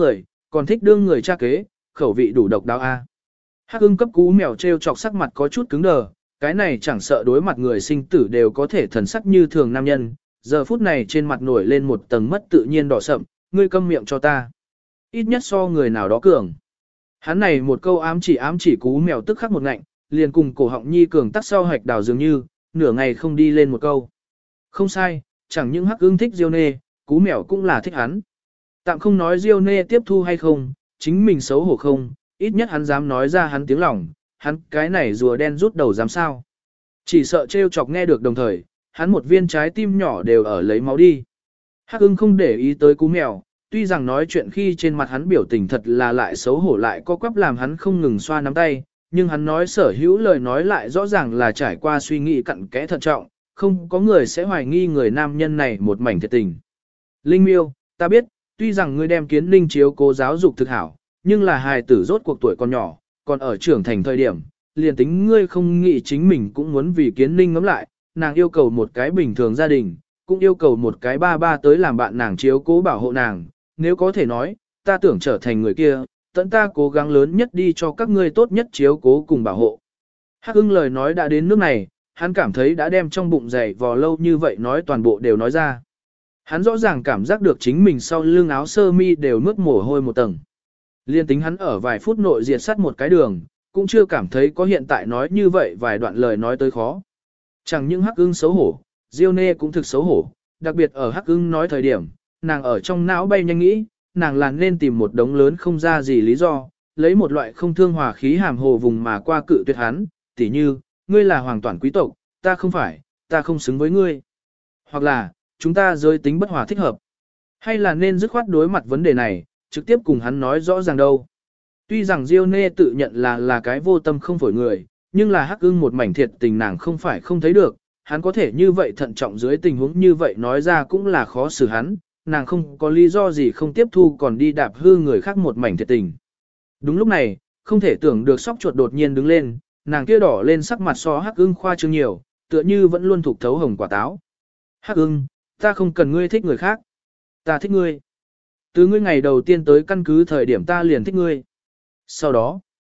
còn thích đương người cha kế, khẩu vị đủ độc đáo a. Hắc ưng cấp cú mèo treo chọc sắc mặt có chút cứng đờ, cái này chẳng sợ đối mặt người sinh tử đều có thể thần sắc như thường nam nhân, giờ phút này trên mặt nổi lên một tầng mất tự nhiên đỏ sậm, ngươi câm miệng cho ta. Ít nhất so người nào đó cường. Hắn này một câu ám chỉ cú mèo tức khắc một ngạnh, liền cùng cổ họng nhi cường tắc sau hạch đào dường như, nửa ngày không đi lên một câu. Không sai, chẳng những Hắc ưng thích Diêu Nê, cú mèo cũng là thích hắn. Tạm không nói Diêu Nê tiếp thu hay không, chính mình xấu hổ không, ít nhất hắn dám nói ra hắn tiếng lòng, hắn cái này rùa đen rút đầu dám sao. Chỉ sợ trêu chọc nghe được đồng thời, hắn một viên trái tim nhỏ đều ở lấy máu đi. Hắc ưng không để ý tới cú mèo, tuy rằng nói chuyện khi trên mặt hắn biểu tình thật là lại xấu hổ lại có quắp làm hắn không ngừng xoa nắm tay, nhưng hắn nói sở hữu lời nói lại rõ ràng là trải qua suy nghĩ cặn kẽ thận trọng, không có người sẽ hoài nghi người nam nhân này một mảnh thiệt tình. Linh miêu, ta biết, tuy rằng ngươi đem Kiến Ninh chiếu cố giáo dục thực hảo, nhưng là hài tử rốt cuộc tuổi còn nhỏ, còn ở trưởng thành thời điểm, liền tính ngươi không nghĩ chính mình cũng muốn vì Kiến Ninh ngẫm lại, nàng yêu cầu một cái bình thường gia đình, cũng yêu cầu một cái ba ba tới làm bạn nàng chiếu cố bảo hộ nàng, nếu có thể nói, ta tưởng trở thành người kia, tận ta cố gắng lớn nhất đi cho các ngươi tốt nhất chiếu cố cùng bảo hộ. Hắc ưng lời nói đã đến nước này, hắn cảm thấy đã đem trong bụng dày vò lâu như vậy nói toàn bộ đều nói ra. Hắn rõ ràng cảm giác được chính mình sau lưng áo sơ mi đều mướt mồ hôi một tầng. Liên tính hắn ở vài phút nội diệt sắt một cái đường, cũng chưa cảm thấy có hiện tại nói như vậy vài đoạn lời nói tới khó. Chẳng những Hắc ưng xấu hổ, Diêu Nê cũng thực xấu hổ, đặc biệt ở Hắc ưng nói thời điểm, nàng ở trong não bay nhanh nghĩ, nàng là nên tìm một đống lớn không ra gì lý do, lấy một loại không thương hòa khí hàm hồ vùng mà qua cự tuyệt hắn, tỉ như, ngươi là hoàng toàn quý tộc, ta không phải, ta không xứng với ngươi. Hoặc là, chúng ta giới tính bất hòa thích hợp. Hay là nên dứt khoát đối mặt vấn đề này, trực tiếp cùng hắn nói rõ ràng đâu. Tuy rằng Diêu Nê tự nhận là cái vô tâm không phổi người, nhưng là Hắc ưng một mảnh thiệt tình nàng không phải không thấy được, hắn có thể như vậy thận trọng dưới tình huống như vậy nói ra cũng là khó xử hắn, nàng không có lý do gì không tiếp thu còn đi đạp hư người khác một mảnh thiệt tình. Đúng lúc này, không thể tưởng được sóc chuột đột nhiên đứng lên, nàng kia đỏ lên sắc mặt so Hắc ưng khoa trương nhiều, tựa như vẫn luôn thục thấu hồng quả táo. Hắc ưng, ta không cần ngươi thích người khác, ta thích ngươi. Từ ngươi ngày đầu tiên tới căn cứ thời điểm ta liền thích ngươi. Sau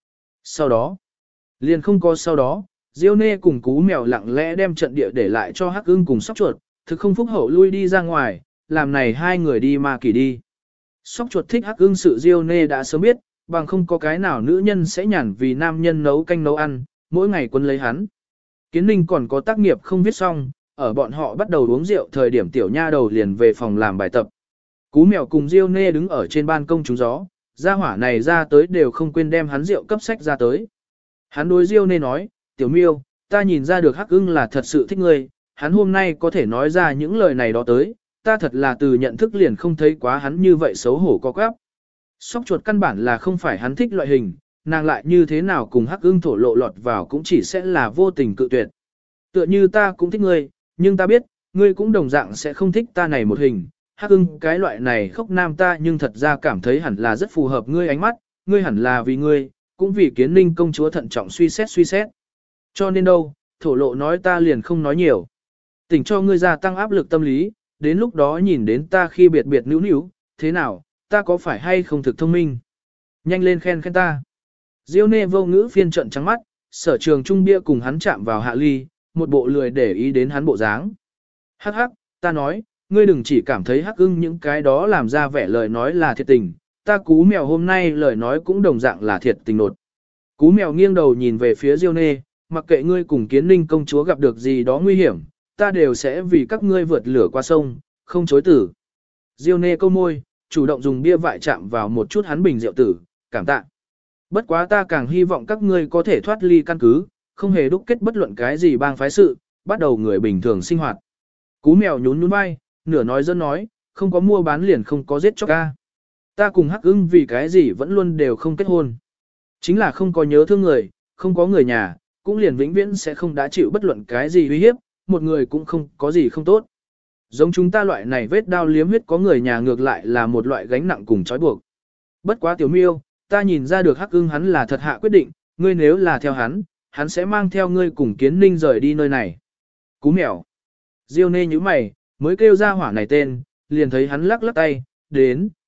đó, liền không có sau đó, Diêu Nê cùng cú mèo lặng lẽ đem trận địa để lại cho Hắc ưng cùng sóc chuột, thực không phúc hậu lui đi ra ngoài, làm này hai người đi ma kỳ đi. Sóc chuột thích Hắc ưng sự Diêu Nê đã sớm biết, bằng không có cái nào nữ nhân sẽ nhàn vì nam nhân nấu canh nấu ăn, mỗi ngày quân lấy hắn. Kiến Ninh còn có tác nghiệp không viết xong, ở bọn họ bắt đầu uống rượu thời điểm tiểu nha đầu liền về phòng làm bài tập. Cú mèo cùng Diêu Nê đứng ở trên ban công trúng gió, gia hỏa này ra tới đều không quên đem hắn rượu cấp sách ra tới. Hắn đối Diêu Nê nói, tiểu miêu, ta nhìn ra được Hắc ưng là thật sự thích ngươi, hắn hôm nay có thể nói ra những lời này đó tới, ta thật là từ nhận thức liền không thấy quá hắn như vậy xấu hổ có quáp. Sóc chuột căn bản là không phải hắn thích loại hình, nàng lại như thế nào cùng Hắc ưng thổ lộ lọt vào cũng chỉ sẽ là vô tình cự tuyệt. Tựa như ta cũng thích ngươi, nhưng ta biết, ngươi cũng đồng dạng sẽ không thích ta này một hình. Hắc ưng cái loại này khốc nam ta nhưng thật ra cảm thấy hẳn là rất phù hợp ngươi ánh mắt, ngươi hẳn là vì ngươi, cũng vì Kiến Ninh công chúa thận trọng suy xét. Cho nên đâu, thổ lộ nói ta liền không nói nhiều. Tỉnh cho ngươi gia tăng áp lực tâm lý, đến lúc đó nhìn đến ta khi biệt biệt níu níu, thế nào, ta có phải hay không thực thông minh? Nhanh lên khen ta. Diêu Nê vô ngữ phiên trận trắng mắt, Sở Trường Trung bia cùng hắn chạm vào hạ ly, một bộ lười để ý đến hắn bộ dáng. Hắc hắc, ta nói, ngươi đừng chỉ cảm thấy Hắc ưng những cái đó làm ra vẻ lời nói là thiệt tình, ta cú mèo hôm nay lời nói cũng đồng dạng là thiệt tình nột. Cú mèo nghiêng đầu nhìn về phía Diêu Nê, mặc kệ ngươi cùng Kiến Ninh công chúa gặp được gì đó nguy hiểm, ta đều sẽ vì các ngươi vượt lửa qua sông, không chối tử. Diêu Nê câu môi, chủ động dùng bia vại chạm vào một chút hắn bình rượu tử, cảm tạ. Bất quá ta càng hy vọng các ngươi có thể thoát ly căn cứ, không hề đúc kết bất luận cái gì bang phái sự, bắt đầu người bình thường sinh hoạt. Cú mèo nhún nhún vai, nửa nói dân nói, không có mua bán liền không có giết chóc ca. Ta cùng Hắc ưng vì cái gì vẫn luôn đều không kết hôn. Chính là không có nhớ thương người, không có người nhà, cũng liền vĩnh viễn sẽ không đã chịu bất luận cái gì uy hiếp, một người cũng không có gì không tốt. Giống chúng ta loại này vết đao liếm huyết có người nhà ngược lại là một loại gánh nặng cùng trói buộc. Bất quá tiểu miêu, ta nhìn ra được Hắc ưng hắn là thật hạ quyết định, ngươi nếu là theo hắn sẽ mang theo ngươi cùng Kiến Ninh rời đi nơi này. Cú mèo. Diêu Nê như mày, mới kêu ra hỏa này tên, liền thấy hắn lắc lắc tay, đến,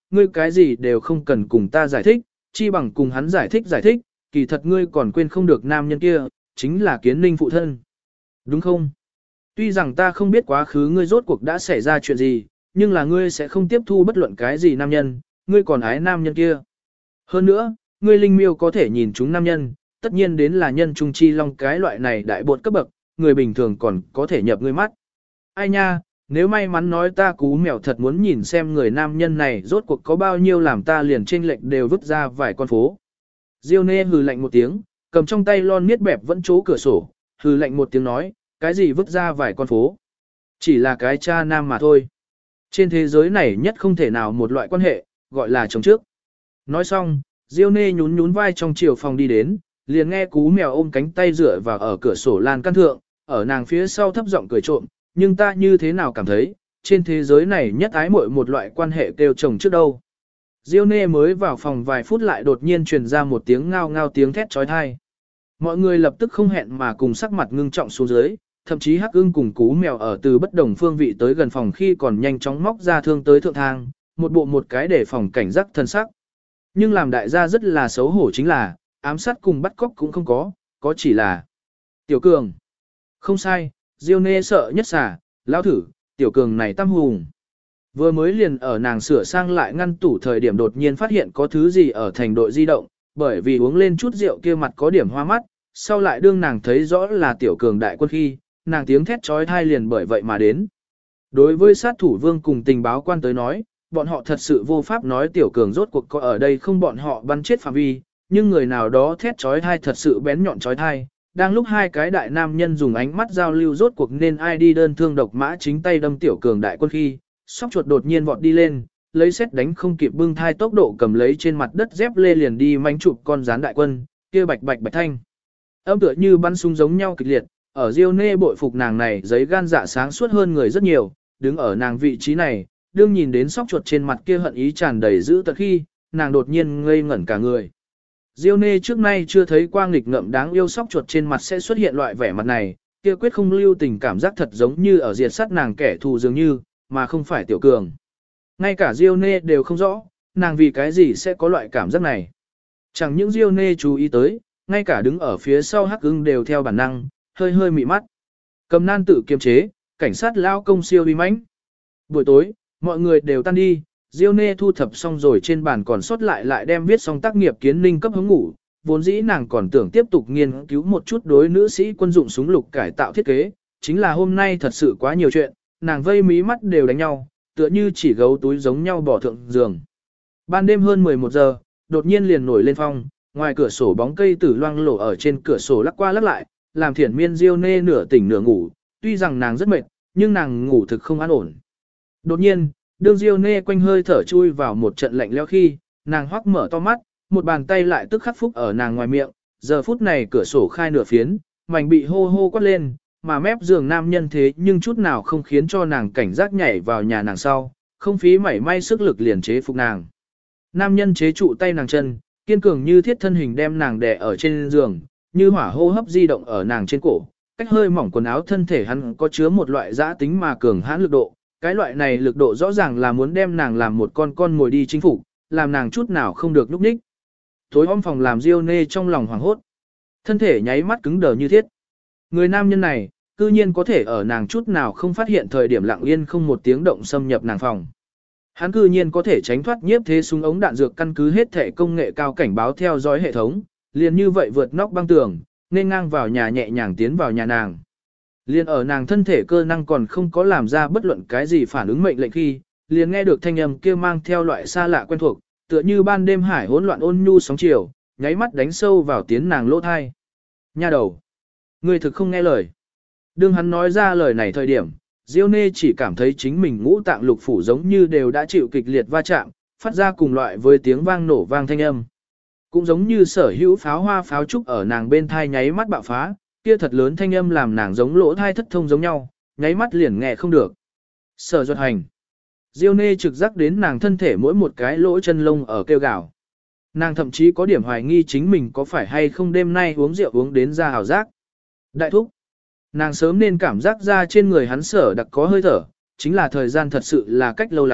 ngươi cái gì đều không cần cùng ta giải thích, chi bằng cùng hắn giải thích, kỳ thật ngươi còn quên không được nam nhân kia, chính là Kiến Ninh phụ thân. Đúng không? Tuy rằng ta không biết quá khứ ngươi rốt cuộc đã xảy ra chuyện gì, nhưng là ngươi sẽ không tiếp thu bất luận cái gì nam nhân, ngươi còn ái nam nhân kia. Hơn nữa, ngươi linh miêu có thể nhìn chúng nam nhân, tất nhiên đến là nhân trung chi long cái loại này đại bột cấp bậc, người bình thường còn có thể nhập ngươi mắt. Ai nha, nếu may mắn nói ta cú mèo thật muốn nhìn xem người nam nhân này rốt cuộc có bao nhiêu làm ta liền trên lệnh đều vứt ra vài con phố. Diêu nê hừ lạnh một tiếng, cầm trong tay lon miết bẹp vẫn chố cửa sổ, hừ lạnh một tiếng nói, cái gì vứt ra vài con phố. Chỉ là cái cha nam mà thôi. Trên thế giới này nhất không thể nào một loại quan hệ, gọi là chồng trước. Nói xong, Diêu nê nhún nhún vai trong chiều phòng đi đến, liền nghe cú mèo ôm cánh tay dựa vào ở cửa sổ lan căn thượng, ở nàng phía sau thấp giọng cười trộm, nhưng ta như thế nào cảm thấy, trên thế giới này nhất ái muội một loại quan hệ kêu chồng trước đâu. Diêu nê mới vào phòng vài phút lại đột nhiên truyền ra một tiếng ngao ngao tiếng thét trói thai. Mọi người lập tức không hẹn mà cùng sắc mặt ngưng trọng xuống dưới, thậm chí Hắc Ưng cùng cú mèo ở từ bất đồng phương vị tới gần phòng khi còn nhanh chóng móc ra thương tới thượng thang, một bộ một cái để phòng cảnh giác thân sắc. Nhưng làm đại gia rất là xấu hổ chính là, ám sát cùng bắt cóc cũng không có chỉ là Tiểu Cường. Không sai, Diêu nê sợ nhất xả, lão thử, Tiểu Cường này tam hùng. Vừa mới liền ở nàng sửa sang lại ngăn tủ thời điểm đột nhiên phát hiện có thứ gì ở thành đội di động, bởi vì uống lên chút rượu kia mặt có điểm hoa mắt, sau lại đương nàng thấy rõ là Tiểu Cường đại quân khi, nàng tiếng thét trói thai liền bởi vậy mà đến. Đối với sát thủ vương cùng tình báo quan tới nói, bọn họ thật sự vô pháp nói Tiểu Cường rốt cuộc có ở đây không bọn họ bắn chết phạm vi, nhưng người nào đó thét trói thai thật sự bén nhọn trói thai. Đang lúc hai cái đại nam nhân dùng ánh mắt giao lưu rốt cuộc nên ai đi đơn thương độc mã chính tay đâm Tiểu Cường đại quân khi, sóc chuột đột nhiên vọt đi lên, lấy xét đánh không kịp bưng thai tốc độ cầm lấy trên mặt đất dép lê liền đi mánh chụp con rán đại quân, kia bạch bạch bạch thanh. Âm tựa như bắn súng giống nhau kịch liệt, ở Diêu nê bội phục nàng này giấy gan dạ sáng suốt hơn người rất nhiều, đứng ở nàng vị trí này, đương nhìn đến sóc chuột trên mặt kia hận ý tràn đầy dữ tợn khi, nàng đột nhiên ngây ngẩn cả người. Diêu nê trước nay chưa thấy qua nghịch ngợm đáng yêu sóc chuột trên mặt sẽ xuất hiện loại vẻ mặt này, kia quyết không lưu tình cảm giác thật giống như ở diệt sát nàng kẻ thù dường như, mà không phải Tiểu Cường. Ngay cả Diêu nê đều không rõ, nàng vì cái gì sẽ có loại cảm giác này. Chẳng những Diêu nê chú ý tới, ngay cả đứng ở phía sau Hắc Ưng đều theo bản năng, hơi hơi mị mắt. Cầm nan tự kiềm chế, cảnh sát lao công siêu uy mãnh. Buổi tối, mọi người đều tan đi, Diêu nê thu thập xong rồi trên bàn còn sót lại đem viết xong tác nghiệp Kiến Ninh cấp hướng ngủ, vốn dĩ nàng còn tưởng tiếp tục nghiên cứu một chút đối nữ sĩ quân dụng súng lục cải tạo thiết kế, chính là hôm nay thật sự quá nhiều chuyện, nàng vây mí mắt đều đánh nhau, tựa như chỉ gấu túi giống nhau bỏ thượng giường. Ban đêm hơn 11 giờ, đột nhiên liền nổi lên phong, ngoài cửa sổ bóng cây tử loang lổ ở trên cửa sổ lắc qua lắc lại, làm Thiển Miên Diêu nê nửa tỉnh nửa ngủ, tuy rằng nàng rất mệt, nhưng nàng ngủ thực không an ổn. Đột nhiên, đương Diêu nê quanh hơi thở chui vào một trận lạnh lẽo khi, nàng hoắc mở to mắt, một bàn tay lại tức khắc phúc ở nàng ngoài miệng, giờ phút này cửa sổ khai nửa phiến, mảnh bị hô hô quát lên, mà mép giường nam nhân thế nhưng chút nào không khiến cho nàng cảnh giác nhảy vào nhà nàng sau, không phí mảy may sức lực liền chế phục nàng. Nam nhân chế trụ tay nàng chân, kiên cường như thiết thân hình đem nàng đè ở trên giường, như hỏa hô hấp di động ở nàng trên cổ, cách hơi mỏng quần áo thân thể hắn có chứa một loại dã tính mà cường hãn lực độ, cái loại này lực độ rõ ràng là muốn đem nàng làm một con mồi đi chinh phục, làm nàng chút nào không được núp ních. Tối om phòng làm Diêu nê trong lòng hoảng hốt, thân thể nháy mắt cứng đờ như thiết. Người nam nhân này, cư nhiên có thể ở nàng chút nào không phát hiện thời điểm lặng yên không một tiếng động xâm nhập nàng phòng. Hắn cư nhiên có thể tránh thoát nhiếp thế súng ống đạn dược căn cứ hết thể công nghệ cao cảnh báo theo dõi hệ thống, liền như vậy vượt nóc băng tường, nên ngang vào nhà nhẹ nhàng tiến vào nhà nàng. Liền ở nàng thân thể cơ năng còn không có làm ra bất luận cái gì phản ứng mệnh lệnh khi, liền nghe được thanh âm kia mang theo loại xa lạ quen thuộc, tựa như ban đêm hải hỗn loạn ôn nhu sóng chiều, nháy mắt đánh sâu vào tiếng nàng lỗ thai. Nha đầu, ngươi thực không nghe lời. Đương hắn nói ra lời này thời điểm, Diêu nê chỉ cảm thấy chính mình ngũ tạng lục phủ giống như đều đã chịu kịch liệt va chạm, phát ra cùng loại với tiếng vang nổ vang thanh âm. Cũng giống như sở hữu pháo hoa pháo trúc ở nàng bên thai nháy mắt bạo phá, kia thật lớn thanh âm làm nàng giống lỗ thai thất thông giống nhau, nháy mắt liền nghe không được. Sở Duật Hành. Diêu nê trực giác đến nàng thân thể mỗi một cái lỗ chân lông ở kêu gào. Nàng thậm chí có điểm hoài nghi chính mình có phải hay không đêm nay uống rượu uống đến ra hào giác. Đại thúc. Nàng sớm nên cảm giác ra trên người hắn sở đặc có hơi thở, chính là thời gian thật sự là cách lâu lắm,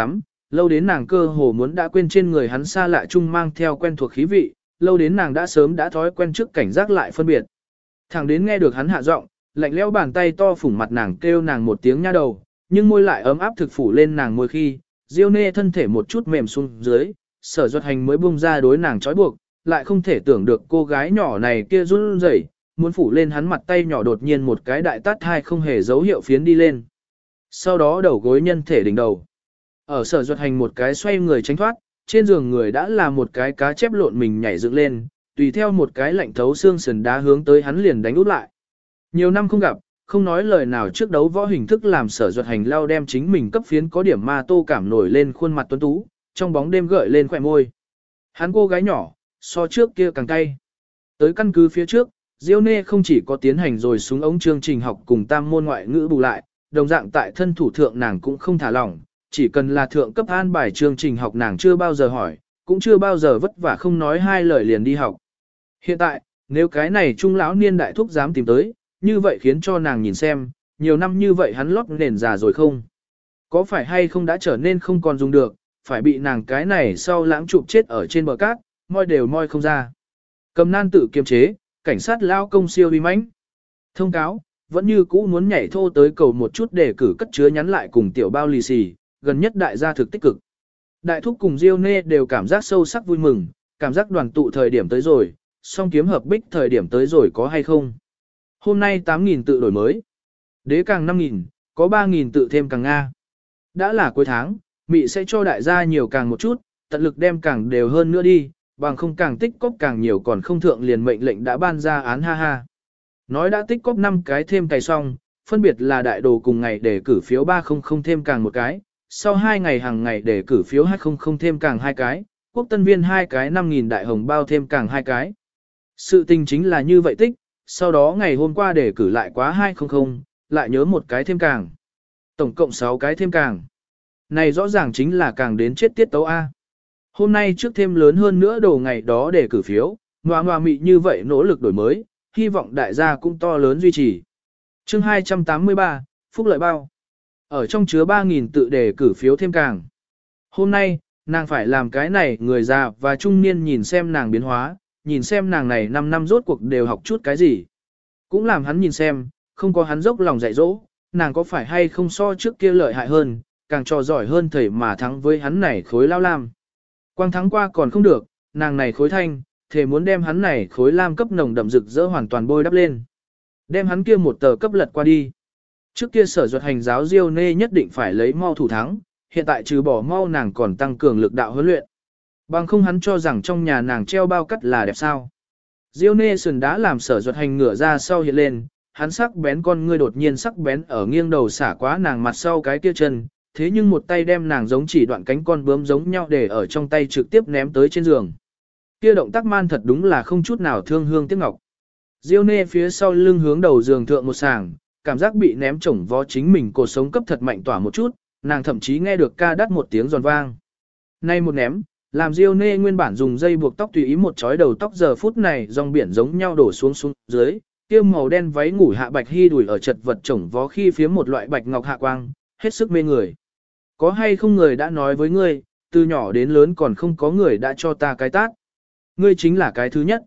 lâu đến nàng cơ hồ muốn đã quên trên người hắn xa lạ chung mang theo quen thuộc khí vị, lâu đến nàng đã sớm đã thói quen trước cảnh giác lại phân biệt. Thẳng đến nghe được hắn hạ giọng, lạnh lẽo bàn tay to phủng mặt nàng kêu nàng một tiếng nha đầu, nhưng môi lại ấm áp thực phủ lên nàng môi khi, Diêu Nê thân thể một chút mềm xuống dưới, Sở Duật Hành mới buông ra đối nàng trói buộc, lại không thể tưởng được cô gái nhỏ này kia run rẩy, muốn phủ lên hắn mặt tay nhỏ đột nhiên một cái đại tát hai không hề dấu hiệu phiến đi lên. Sau đó đầu gối nhân thể đỉnh đầu. Ở Sở Duật Hành một cái xoay người tránh thoát, trên giường người đã là một cái cá chép lộn mình nhảy dựng lên, tùy theo một cái lạnh thấu xương sườn đá hướng tới hắn liền đánh út lại. Nhiều năm không gặp, không nói lời nào trước đấu võ hình thức làm Sở Duật Hành lao đem chính mình cấp phiến có điểm ma tô cảm nổi lên khuôn mặt tuấn tú, trong bóng đêm gợi lên khỏe môi. Hắn cô gái nhỏ, so trước kia càng cay. Tới căn cứ phía trước, Diêu Nê không chỉ có tiến hành rồi xuống ống chương trình học cùng tam môn ngoại ngữ bù lại, đồng dạng tại thân thủ thượng nàng cũng không thả lỏng, chỉ cần là thượng cấp an bài chương trình học nàng chưa bao giờ hỏi, cũng chưa bao giờ vất vả không nói hai lời liền đi học. Hiện tại, nếu cái này trung lão niên đại thúc dám tìm tới, như vậy khiến cho nàng nhìn xem, nhiều năm như vậy hắn lót nền già rồi không? Có phải hay không đã trở nên không còn dùng được, phải bị nàng cái này sau lãng chụp chết ở trên bờ cát, moi đều moi không ra. Cầm nan tự kiềm chế, cảnh sát lao công siêu uy mãnh. Thông cáo, vẫn như cũ muốn nhảy thô tới cầu một chút để cử cất chứa nhắn lại cùng tiểu bao lì xì, gần nhất đại gia thực tích cực. Đại thúc cùng Diêu Nê đều cảm giác sâu sắc vui mừng, cảm giác đoàn tụ thời điểm tới rồi, song kiếm hợp bích thời điểm tới rồi có hay không. Hôm nay 8.000 tự đổi mới. Đế càng 5.000, có 3.000 tự thêm càng Nga. Đã là cuối tháng, Mị sẽ cho đại gia nhiều càng một chút, tận lực đem càng đều hơn nữa đi, bằng không càng tích cóp càng nhiều còn không thượng liền mệnh lệnh đã ban ra án ha ha. Nói đã tích cóp 5 cái thêm cày xong, phân biệt là đại đồ cùng ngày để cử phiếu 300 thêm càng một cái, sau 2 ngày hàng ngày để cử phiếu 200 thêm càng 2 cái, quốc tân viên 2 cái 5.000 đại hồng bao thêm càng 2 cái. Sự tình chính là như vậy tích, sau đó ngày hôm qua để cử lại quá 200, lại nhớ một cái thêm càng. Tổng cộng 6 cái thêm càng. Này rõ ràng chính là càng đến chết tiết tấu A. Hôm nay trước thêm lớn hơn nữa đồ ngày đó để cử phiếu, ngoà mị như vậy nỗ lực đổi mới, hy vọng đại gia cũng to lớn duy trì. Chương 283, Phúc lợi bao. Ở trong chứa 3.000 tự đề cử phiếu thêm càng. Hôm nay, nàng phải làm cái này người già và trung niên nhìn xem nàng biến hóa, nhìn xem nàng này 5 năm rốt cuộc đều học chút cái gì. Cũng làm hắn nhìn xem, không có hắn dốc lòng dạy dỗ, nàng có phải hay không so trước kia lợi hại hơn, càng trò giỏi hơn thầy mà thắng với hắn này khối lao lam. Quang thắng qua còn không được, nàng này khối thanh, thề muốn đem hắn này khối lam cấp nồng đậm rực rỡ hoàn toàn bôi đắp lên. Đem hắn kia một tờ cấp lật qua đi. Trước kia Sở Duật Hành giáo Diêu Nê nhất định phải lấy mau thủ thắng, hiện tại trừ bỏ mau nàng còn tăng cường lực đạo huấn luyện. Bằng không hắn cho rằng trong nhà nàng treo bao cắt là đẹp sao. Diêu Nê sườn đá làm Sở Duật Hành ngửa ra sau hiện lên, hắn sắc bén con ngươi đột nhiên sắc bén ở nghiêng đầu xả quá nàng mặt sau cái kia chân, thế nhưng một tay đem nàng giống chỉ đoạn cánh con bướm giống nhau để ở trong tay trực tiếp ném tới trên giường. Kia động tác man thật đúng là không chút nào thương hương tiếc ngọc. Diêu Nê phía sau lưng hướng đầu giường thượng một sàng, cảm giác bị ném chổng vó chính mình cột sống cấp thật mạnh tỏa một chút, nàng thậm chí nghe được ca đắt một tiếng giòn vang. Nay một ném, làm Diêu Nê nguyên bản dùng dây buộc tóc tùy ý một chói đầu tóc giờ phút này dòng biển giống nhau đổ xuống xuống dưới, kia màu đen váy ngủ hạ bạch hy đùi ở chật vật chổng vó khi phía một loại bạch ngọc hạ quang, hết sức mê người. Có hay không người đã nói với ngươi, từ nhỏ đến lớn còn không có người đã cho ta cái tát. Ngươi chính là cái thứ nhất.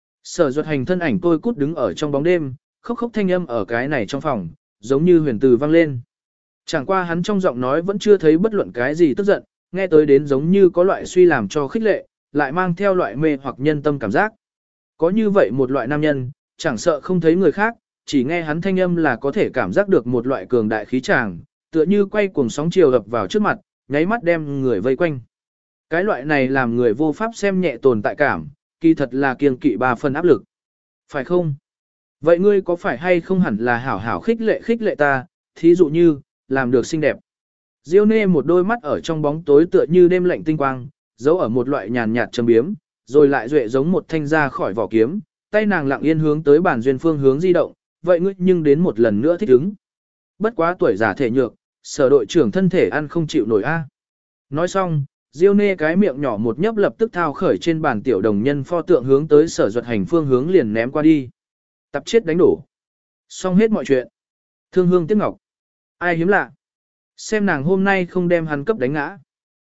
Sở Duật Hành thân ảnh tôi cút đứng ở trong bóng đêm, khóc khóc thanh âm ở cái này trong phòng, giống như huyền từ vang lên. Chẳng qua hắn trong giọng nói vẫn chưa thấy bất luận cái gì tức giận, nghe tới đến giống như có loại suy làm cho khích lệ, lại mang theo loại mê hoặc nhân tâm cảm giác. Có như vậy một loại nam nhân, chẳng sợ không thấy người khác, chỉ nghe hắn thanh âm là có thể cảm giác được một loại cường đại khí tràng, tựa như quay cuồng sóng chiều ập vào trước mặt, nháy mắt đem người vây quanh. Cái loại này làm người vô pháp xem nhẹ tồn tại cảm, kỳ thật là kiêng kỵ 3 phần áp lực. Phải không? Vậy ngươi có phải hay không hẳn là hảo hảo khích lệ ta, thí dụ như, làm được xinh đẹp. Diêu Nê một đôi mắt ở trong bóng tối tựa như đêm lạnh tinh quang, giấu ở một loại nhàn nhạt châm biếm, rồi lại duệ giống một thanh ra khỏi vỏ kiếm, tay nàng lặng yên hướng tới bản duyên phương hướng di động, vậy ngươi nhưng đến một lần nữa thích ứng. Bất quá tuổi già thể nhược, Sở đội trưởng thân thể ăn không chịu nổi a. Nói xong, Diêu Nê cái miệng nhỏ một nhấp lập tức thao khởi trên bàn tiểu đồng nhân pho tượng hướng tới Sở Duật Hành phương hướng liền ném qua đi. Tập chết đánh đổ. Xong hết mọi chuyện. Thương hương tiếc ngọc. Ai hiếm lạ. Xem nàng hôm nay không đem hắn cấp đánh ngã.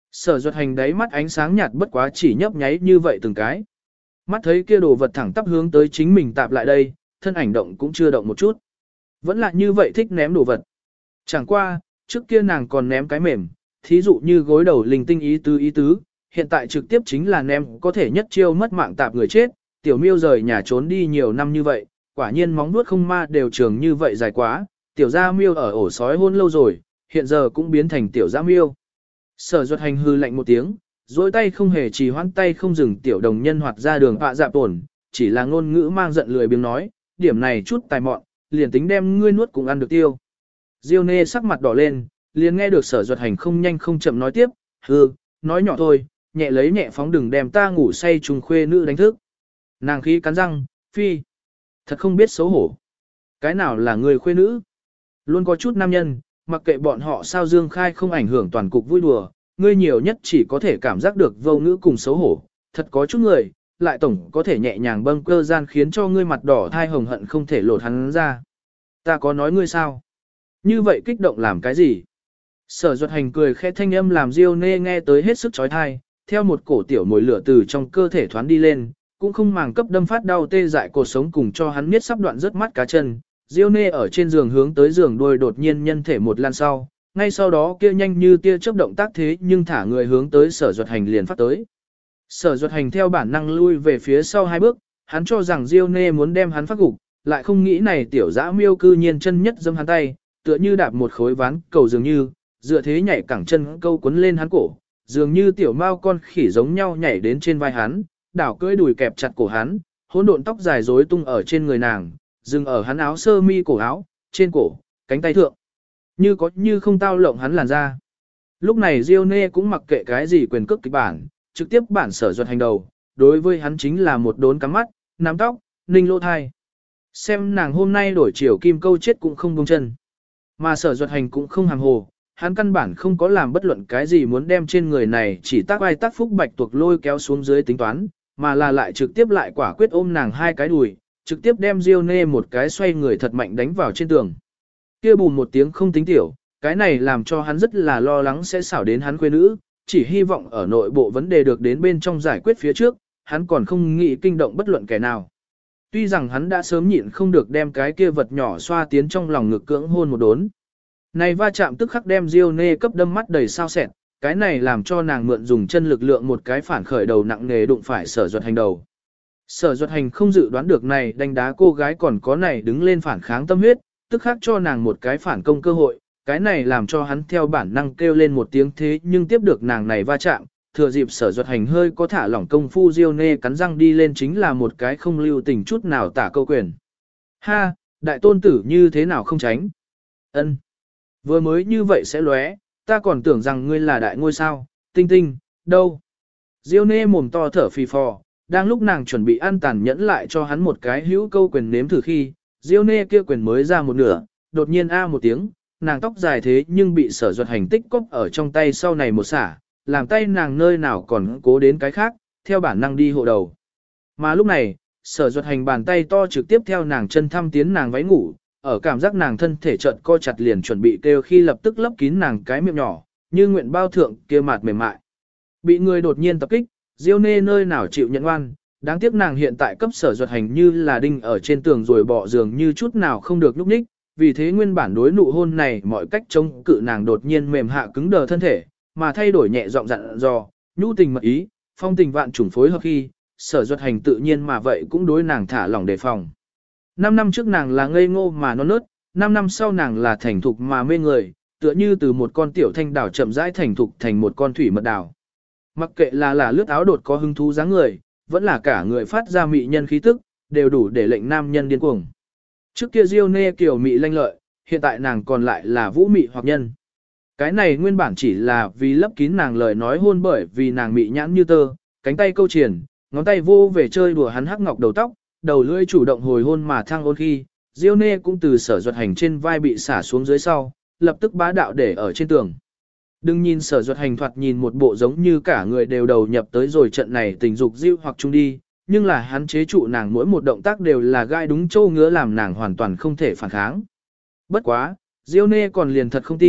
Sở Duật Hành đáy mắt ánh sáng nhạt bất quá chỉ nhấp nháy như vậy từng cái. Mắt thấy kia đồ vật thẳng tắp hướng tới chính mình tạp lại đây, thân ảnh động cũng chưa động một chút. Vẫn là như vậy thích ném đồ vật. Chẳng qua, trước kia nàng còn ném cái mềm, thí dụ như gối đầu linh tinh ý tứ, hiện tại trực tiếp chính là ném có thể nhất chiêu mất mạng tạp người chết, tiểu miêu rời nhà trốn đi nhiều năm như vậy, quả nhiên móng vuốt không ma đều trường như vậy dài quá, tiểu gia miêu ở ổ sói hôn lâu rồi, hiện giờ cũng biến thành tiểu gia miêu. Sở Duật Hành hư lạnh một tiếng, dối tay không hề trì hoãn tay không dừng tiểu đồng nhân hoạt ra đường họa dạp ổn, chỉ là ngôn ngữ mang giận lười biếng nói, điểm này chút tài mọn, liền tính đem ngươi nuốt cũng ăn được tiêu. Diêu Nê sắc mặt đỏ lên, liền nghe được Sở Duật Hành không nhanh không chậm nói tiếp, hừ, nói nhỏ thôi, nhẹ lấy nhẹ phóng đừng đem ta ngủ say trùng khuê nữ đánh thức. Nàng khí cắn răng, phi, thật không biết xấu hổ. Cái nào là người khuê nữ? Luôn có chút nam nhân, mặc kệ bọn họ sao dương khai không ảnh hưởng toàn cục vui đùa, ngươi nhiều nhất chỉ có thể cảm giác được vô ngữ cùng xấu hổ, thật có chút người, lại tổng có thể nhẹ nhàng bâng cơ gian khiến cho ngươi mặt đỏ thai hồng hận không thể lột hắn ra. Ta có nói ngươi sao? Như vậy kích động làm cái gì? Sở Duật Hành cười khẽ thanh âm làm Diêu Nê nghe tới hết sức chói tai, theo một cổ tiểu mồi lửa từ trong cơ thể thoán đi lên, cũng không màng cấp đâm phát đau tê dại cột sống cùng cho hắn miết sắp đoạn rớt mắt cá chân. Diêu Nê ở trên giường hướng tới giường đuôi đột nhiên nhân thể một lan sau, ngay sau đó kia nhanh như tia chớp động tác thế nhưng thả người hướng tới Sở Duật Hành liền phát tới. Sở Duật Hành theo bản năng lui về phía sau hai bước, hắn cho rằng Diêu Nê muốn đem hắn phát gục, lại không nghĩ này tiểu dã miêu cư nhiên chân nhất dâm hắn tay, tựa như đạp một khối ván cầu dường như, dựa thế nhảy cẳng chân câu quấn lên hắn cổ, dường như tiểu mao con khỉ giống nhau nhảy đến trên vai hắn, đảo cưỡi đùi kẹp chặt cổ hắn, hỗn độn tóc dài rối tung ở trên người nàng, dừng ở hắn áo sơ mi cổ áo, trên cổ, cánh tay thượng. Như có như không tao lộng hắn làn ra. Lúc này Diêu Nê cũng mặc kệ cái gì quyền cước kịch bản, trực tiếp bản Sở Duật Hành đầu, đối với hắn chính là một đốn cắm mắt, nắm tóc, ninh lỗ thai. Xem nàng hôm nay đổi chiều kim câu chết cũng không buông chân. Mà Sở Duật Hành cũng không hàm hồ, hắn căn bản không có làm bất luận cái gì muốn đem trên người này chỉ tác ai tác phúc bạch tuộc lôi kéo xuống dưới tính toán, mà là lại trực tiếp lại quả quyết ôm nàng hai cái đùi, trực tiếp đem Diêu Nê một cái xoay người thật mạnh đánh vào trên tường. Kia bùn một tiếng không tính tiểu, cái này làm cho hắn rất là lo lắng sẽ xảo đến hắn quê nữ, chỉ hy vọng ở nội bộ vấn đề được đến bên trong giải quyết phía trước, hắn còn không nghĩ kinh động bất luận kẻ nào. Tuy rằng hắn đã sớm nhịn không được đem cái kia vật nhỏ xoa tiến trong lòng ngực cưỡng hôn một đốn. Này va chạm tức khắc đem Diêu Nê cấp đâm mắt đầy sao sẹn, cái này làm cho nàng mượn dùng chân lực lượng một cái phản khởi đầu nặng nề đụng phải Sở Duật Hành đầu. Sở Duật Hành không dự đoán được này đánh đá cô gái còn có này đứng lên phản kháng tâm huyết, tức khắc cho nàng một cái phản công cơ hội, cái này làm cho hắn theo bản năng kêu lên một tiếng thế nhưng tiếp được nàng này va chạm, thừa dịp Sở Duật Hành hơi có thả lỏng công phu Diêu Nê cắn răng đi lên chính là một cái không lưu tình chút nào tả câu quyền. Ha, đại tôn tử như thế nào không tránh? Ân, vừa mới như vậy sẽ lóe, ta còn tưởng rằng ngươi là đại ngôi sao, tinh tinh, đâu? Diêu Nê mồm to thở phì phò, đang lúc nàng chuẩn bị ăn tàn nhẫn lại cho hắn một cái hữu câu quyền nếm thử khi, Diêu Nê kia quyền mới ra một nửa, đột nhiên a một tiếng, nàng tóc dài thế nhưng bị Sở Duật Hành tích cóp ở trong tay sau này một xả, làm tay nàng nơi nào còn cố đến cái khác, theo bản năng đi hộ đầu. Mà lúc này, Sở Duật Hành bàn tay to trực tiếp theo nàng chân thăm tiến nàng váy ngủ, ở cảm giác nàng thân thể chợt co chặt liền chuẩn bị kêu khi lập tức lấp kín nàng cái miệng nhỏ, như nguyện bao thượng kia mạt mềm mại. Bị người đột nhiên tập kích, Diêu Nê nơi nào chịu nhận oan, đáng tiếc nàng hiện tại cấp Sở Duật Hành như là đinh ở trên tường rồi bỏ giường như chút nào không được nhúc nhích, vì thế nguyên bản đối nụ hôn này mọi cách chống cự nàng đột nhiên mềm hạ cứng đờ thân thể, mà thay đổi nhẹ giọng dặn dò, nhu tình mật ý, phong tình vạn trùng phối hợp khi, Sở Duật Hành tự nhiên mà vậy cũng đối nàng thả lỏng đề phòng. 5 năm trước nàng là ngây ngô mà non nớt, 5 năm sau nàng là thành thục mà mê người, tựa như từ một con tiểu thanh đảo chậm rãi thành thục thành một con thủy mật đảo. Mặc kệ là lướt áo đột có hứng thú dáng người, vẫn là cả người phát ra mị nhân khí tức, đều đủ để lệnh nam nhân điên cuồng. Trước kia Diêu Nê kiểu mị lanh lợi, hiện tại nàng còn lại là vũ mị hoặc nhân. Cái này nguyên bản chỉ là vì lấp kín nàng lời nói hôn bởi vì nàng mị nhãn như tơ, cánh tay câu triển, ngón tay vô về chơi đùa hắn hắc ngọc đầu tóc, đầu lưỡi chủ động hồi hôn mà thăng ôn khi, Diêu Nê cũng từ Sở Duật Hành trên vai bị xả xuống dưới sau, lập tức bá đạo để ở trên tường. Đừng nhìn Sở Duật Hành thoạt nhìn một bộ giống như cả người đều đầu nhập tới rồi trận này tình dục diêu hoặc chung đi, nhưng là hắn chế trụ nàng mỗi một động tác đều là gai đúng châu ngứa làm nàng hoàn toàn không thể phản kháng. Bất quá, Diêu Nê còn liền thật không tin,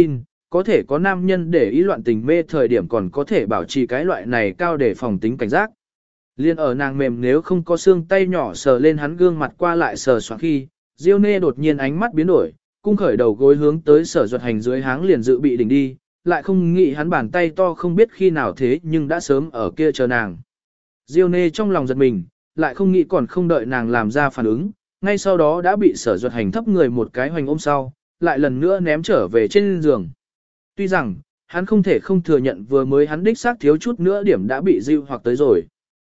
có thể có nam nhân để ý loạn tình mê thời điểm còn có thể bảo trì cái loại này cao để phòng tính cảnh giác. Liên ở nàng mềm nếu không có xương tay nhỏ sờ lên hắn gương mặt qua lại sờ soạn khi, Diêu Nê đột nhiên ánh mắt biến đổi, cung khởi đầu gối hướng tới Sở Duật Hành dưới háng liền dự bị đỉnh đi, lại không nghĩ hắn bàn tay to không biết khi nào thế nhưng đã sớm ở kia chờ nàng. Diêu Nê trong lòng giật mình, lại không nghĩ còn không đợi nàng làm ra phản ứng, ngay sau đó đã bị Sở Duật Hành thấp người một cái hoành ôm sau, lại lần nữa ném trở về trên giường. Tuy rằng, hắn không thể không thừa nhận vừa mới hắn đích xác thiếu chút nữa điểm đã bị dịu hoặc tới rồi.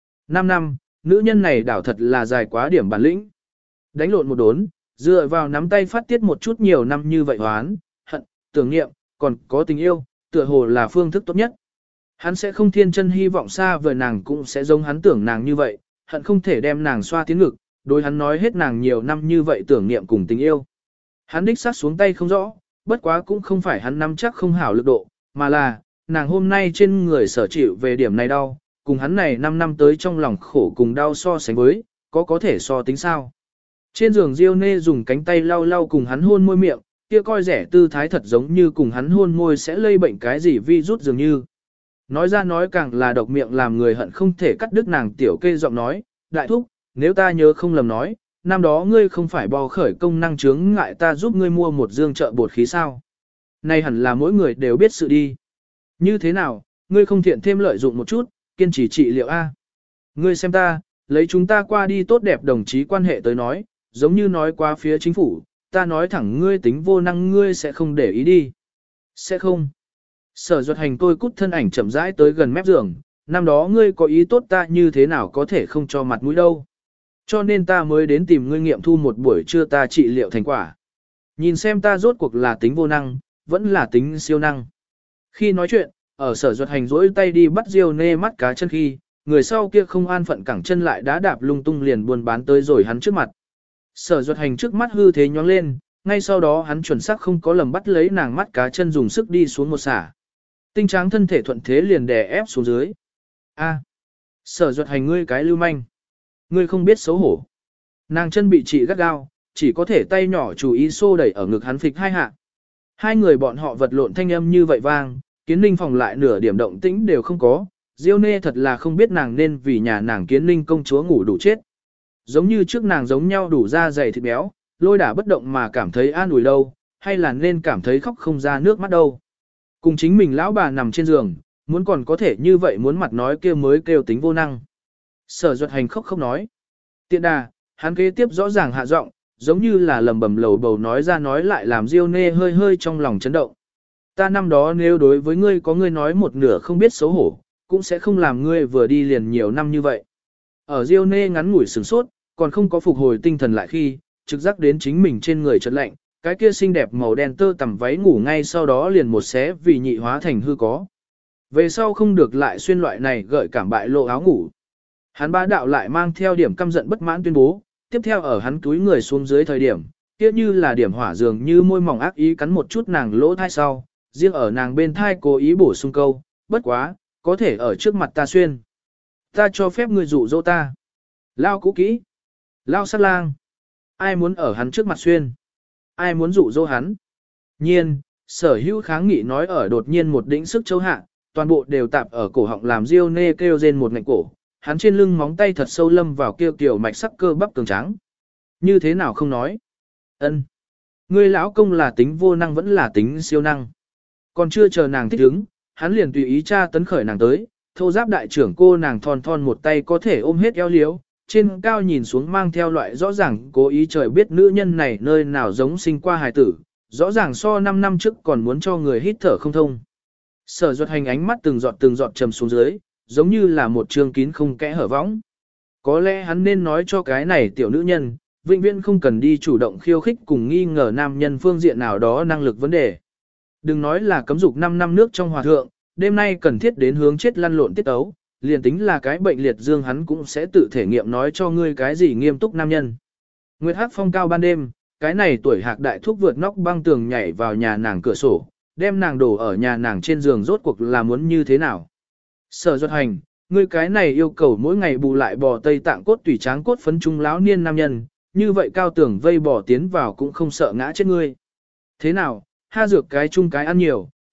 5 năm, nữ nhân này đảo thật là dài quá điểm bản lĩnh. Đánh lộn một đốn, dựa vào nắm tay phát tiết một chút nhiều năm như vậy hoán, hận, tưởng niệm, còn có tình yêu, tựa hồ là phương thức tốt nhất. Hắn sẽ không thiên chân hy vọng xa vời nàng cũng sẽ giống hắn tưởng nàng như vậy, hận không thể đem nàng xoa tiến ngực, đối hắn nói hết nàng nhiều năm như vậy tưởng niệm cùng tình yêu. Hắn đích xác xuống tay không rõ, bất quá cũng không phải hắn nắm chắc không hảo lực độ, mà là, nàng hôm nay trên người sở chịu về điểm này đau, cùng hắn này 5 năm tới trong lòng khổ cùng đau so sánh với, có thể so tính sao. Trên giường Diêu Nê dùng cánh tay lau lau cùng hắn hôn môi miệng, kia coi rẻ tư thái thật giống như cùng hắn hôn môi sẽ lây bệnh cái gì virus dường như. Nói ra nói càng là độc miệng làm người hận không thể cắt đứt nàng tiểu kê giọng nói, đại thúc, nếu ta nhớ không lầm nói, năm đó ngươi không phải bò khởi công năng chướng ngại ta giúp ngươi mua một dương trợ bột khí sao. Này hẳn là mỗi người đều biết sự đi. Như thế nào, ngươi không thiện thêm lợi dụng một chút, kiên trì trị liệu A. Ngươi xem ta, lấy chúng ta qua đi tốt đẹp đồng chí quan hệ tới nói, giống như nói qua phía chính phủ, ta nói thẳng ngươi tính vô năng ngươi sẽ không để ý đi. Sẽ không. Sở Duật Hành tôi cút thân ảnh chậm rãi tới gần mép giường, năm đó ngươi có ý tốt ta như thế nào có thể không cho mặt mũi đâu. Cho nên ta mới đến tìm ngươi nghiệm thu một buổi trưa ta trị liệu thành quả. Nhìn xem ta rốt cuộc là tính vô năng, vẫn là tính siêu năng. Khi nói chuyện, ở Sở Duật Hành rỗi tay đi bắt Diêu Nê mắt cá chân khi, người sau kia không an phận cẳng chân lại đá đạp lung tung liền buôn bán tới rồi hắn trước mặt. Sở Duật Hành trước mắt hư thế nhoáng lên, ngay sau đó hắn chuẩn xác không có lầm bắt lấy nàng mắt cá chân dùng sức đi xuống một xả. Tinh tráng thân thể thuận thế liền đè ép xuống dưới. A, Sở Duật Hành ngươi cái lưu manh. Ngươi không biết xấu hổ. Nàng chân bị trị gắt gao, chỉ có thể tay nhỏ chú ý xô đẩy ở ngực hắn phịch hai hạ. Hai người bọn họ vật lộn thanh âm như vậy vang, Kiến Ninh phòng lại nửa điểm động tĩnh đều không có. Diêu Nê thật là không biết nàng nên vì nhà nàng Kiến Ninh công chúa ngủ đủ chết. Giống như trước nàng giống nhau đủ da dày thịt béo, lôi đả bất động mà cảm thấy an ủi đâu, hay là nên cảm thấy khóc không ra nước mắt đâu. Cùng chính mình lão bà nằm trên giường, muốn còn có thể như vậy muốn mặt nói kia mới kêu tính vô năng. Sở Duật Hành khóc không nói. Tiện đà, hắn kế tiếp rõ ràng hạ giọng, giống như là lầm bầm lầu bầu nói ra nói lại làm Diêu Nê hơi hơi trong lòng chấn động. Ta năm đó nếu đối với ngươi có ngươi nói một nửa không biết xấu hổ, cũng sẽ không làm ngươi vừa đi liền nhiều năm như vậy. Ở Diêu Nê ngắn ngủi sửng sốt, còn không có phục hồi tinh thần lại khi, trực giác đến chính mình trên người chợt lạnh, cái kia xinh đẹp màu đen tơ tằm váy ngủ ngay sau đó liền một xé vì nhị hóa thành hư có. Về sau không được lại xuyên loại này gợi cảm bại lộ áo ngủ. Hắn bá đạo lại mang theo điểm căm giận bất mãn tuyên bố, tiếp theo ở hắn túi người xuống dưới thời điểm, kia như là điểm hỏa dường như môi mỏng ác ý cắn một chút nàng lỗ thai sau, riêng ở nàng bên thai cố ý bổ sung câu, bất quá, có thể ở trước mặt ta xuyên. Ta cho phép ngươi dụ dỗ ta. Lao cũ kỹ. Lao sát lang. Ai muốn ở hắn trước mặt xuyên? Ai muốn dụ dỗ hắn? Nhiên, Sở Hữu kháng nghị nói ở đột nhiên một đỉnh sức châu hạ, toàn bộ đều tạp ở cổ họng làm Diêu Nê kêu rên một ngạnh cổ, hắn trên lưng móng tay thật sâu lâm vào kêu kiểu mạch sắc cơ bắp cường tráng. Như thế nào không nói? Ân, ngươi lão công là tính vô năng vẫn là tính siêu năng. Còn chưa chờ nàng thích ứng, hắn liền tùy ý tra tấn khởi nàng tới, thô giáp đại trưởng cô nàng thon thon một tay có thể ôm hết eo liếu, trên cao nhìn xuống mang theo loại rõ ràng cố ý trời biết nữ nhân này nơi nào giống sinh qua hài tử, rõ ràng so 5 năm trước còn muốn cho người hít thở không thông. Sở Duật Hành ánh mắt từng giọt trầm xuống dưới, giống như là một trường kín không kẽ hở võng. Có lẽ hắn nên nói cho cái này tiểu nữ nhân, vĩnh viễn không cần đi chủ động khiêu khích cùng nghi ngờ nam nhân phương diện nào đó năng lực vấn đề. Đừng nói là cấm dục 5 năm nước trong hòa thượng, đêm nay cần thiết đến hướng chết lăn lộn tiết ấu, liền tính là cái bệnh liệt dương hắn cũng sẽ tự thể nghiệm nói cho ngươi cái gì nghiêm túc nam nhân. Nguyệt Hắc phong cao ban đêm, cái này tuổi hạc đại thúc vượt nóc băng tường nhảy vào nhà nàng cửa sổ, đem nàng đổ ở nhà nàng trên giường rốt cuộc là muốn như thế nào. Sở Duật Hành, ngươi cái này yêu cầu mỗi ngày bù lại bò Tây Tạng cốt tủy tráng cốt phấn trung lão niên nam nhân, như vậy cao tưởng vây bò tiến vào cũng không sợ ngã chết ngươi. Thế nào, ha dược cái chung cái ăn nhiều,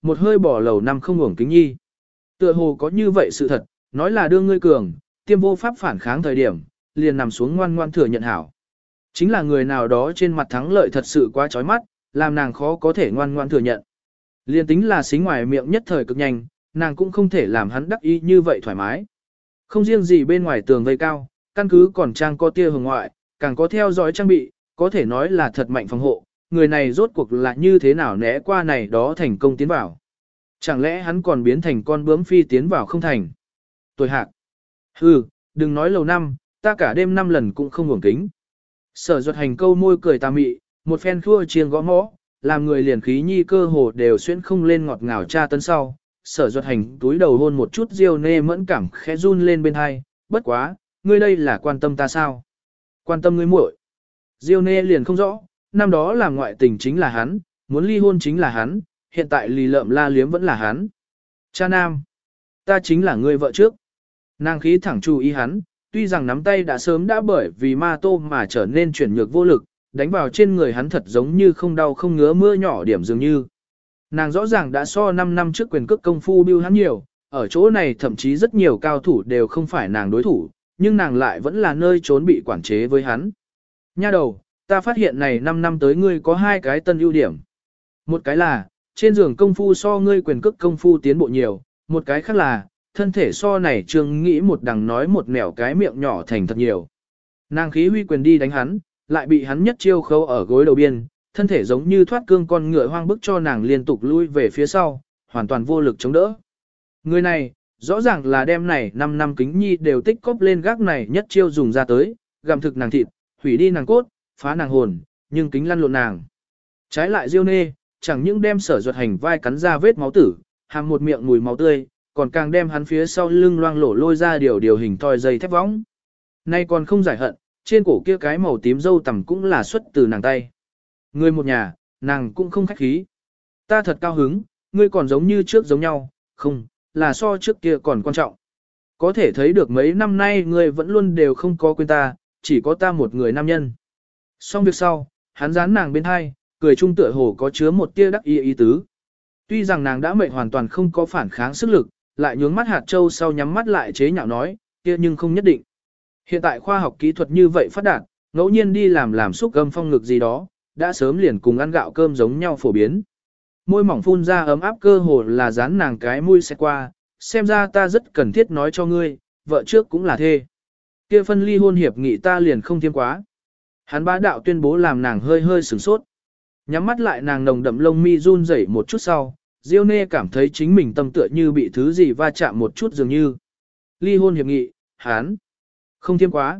một hơi bỏ lầu năm không uổng kính nhi. Tựa hồ có như vậy sự thật, nói là đưa ngươi cường, tiêm vô pháp phản kháng thời điểm, liền nằm xuống ngoan ngoan thừa nhận hảo. Chính là người nào đó trên mặt thắng lợi thật sự quá chói mắt, làm nàng khó có thể ngoan ngoan thừa nhận. Liền tính là xính ngoài miệng nhất thời cực nhanh, nàng cũng không thể làm hắn đắc ý như vậy thoải mái. Không riêng gì bên ngoài tường vây cao, căn cứ còn trang có tia hồng ngoại, càng có theo dõi trang bị, có thể nói là thật mạnh phòng hộ, người này rốt cuộc là như thế nào né qua này đó thành công tiến vào. Chẳng lẽ hắn còn biến thành con bướm phi tiến vào không thành. Tuổi hạc. Hừ, đừng nói lầu năm, ta cả đêm 5 lần cũng không hưởng kính. Sở Duật Hành câu môi cười tà mị, một phen khua chiêng gõ mõ, làm người liền khí nhi cơ hồ đều xuyên không lên ngọt ngào tra tấn sau. Sở Duật Hành túi đầu hôn một chút Diêu Nê mẫn cảm khẽ run lên bên hai, bất quá, ngươi đây là quan tâm ta sao? Quan tâm ngươi muội. Diêu Nê liền không rõ, năm đó làm ngoại tình chính là hắn, muốn ly hôn chính là hắn, hiện tại lì lợm la liếm vẫn là hắn. Cha nam, ta chính là ngươi vợ trước. Nàng khí thẳng chú ý hắn, tuy rằng nắm tay đã sớm đã bởi vì ma tô mà trở nên chuyển nhược vô lực, đánh vào trên người hắn thật giống như không đau không ngứa mưa nhỏ điểm dường như. Nàng rõ ràng đã so 5 năm trước quyền cước công phu biêu hắn nhiều, ở chỗ này thậm chí rất nhiều cao thủ đều không phải nàng đối thủ, nhưng nàng lại vẫn là nơi trốn bị quản chế với hắn. Nha đầu, ta phát hiện này 5 năm tới ngươi có 2 cái tân ưu điểm. Một cái là, trên giường công phu so ngươi quyền cước công phu tiến bộ nhiều, một cái khác là, thân thể so này Trương nghĩ một đằng nói một nẻo cái miệng nhỏ thành thật nhiều. Nàng khí huy quyền đi đánh hắn, lại bị hắn nhất chiêu khâu ở gối đầu biên, thân thể giống như thoát cương con ngựa hoang bức cho nàng liên tục lui về phía sau, hoàn toàn vô lực chống đỡ. Người này, rõ ràng là đem này 5 năm kính nhi đều tích cóp lên gác này nhất chiêu dùng ra tới, gặm thực nàng thịt, hủy đi nàng cốt, phá nàng hồn, nhưng kính lăn lộn nàng. Trái lại Diêu Nê, chẳng những đem Sở Duật Hành vai cắn ra vết máu tử, hàm một miệng mùi máu tươi, còn càng đem hắn phía sau lưng loang lổ lôi ra điều hình thoi dây thép võng. Nay còn không giải hận, trên cổ kia cái màu tím dâu tằm cũng là xuất từ nàng tay. Người một nhà, nàng cũng không khách khí. Ta thật cao hứng, ngươi còn giống như trước giống nhau, không, là so trước kia còn quan trọng. Có thể thấy được mấy năm nay ngươi vẫn luôn đều không có quên ta, chỉ có ta một người nam nhân. Xong việc sau, hắn dán nàng bên hai, cười chung tựa hồ có chứa một tia đắc ý tứ. Tuy rằng nàng đã mệt hoàn toàn không có phản kháng sức lực, lại nhướng mắt hạt châu sau nhắm mắt lại chế nhạo nói, kia nhưng không nhất định. Hiện tại khoa học kỹ thuật như vậy phát đạt, ngẫu nhiên đi làm xúc gâm phong ngực gì đó, đã sớm liền cùng ăn gạo cơm giống nhau phổ biến. Môi mỏng phun ra ấm áp cơ hồ là dán nàng cái mũi sẽ qua, xem ra ta rất cần thiết nói cho ngươi, vợ trước cũng là thê. Kia phân ly hôn hiệp nghị ta liền không thêm quá. Hắn bá đạo tuyên bố làm nàng hơi hơi sửng sốt. Nhắm mắt lại nàng nồng đậm lông mi run rẩy một chút sau, Diêu Nê cảm thấy chính mình tâm tựa như bị thứ gì va chạm một chút dường như. Ly hôn hiệp nghị, hắn không thêm quá.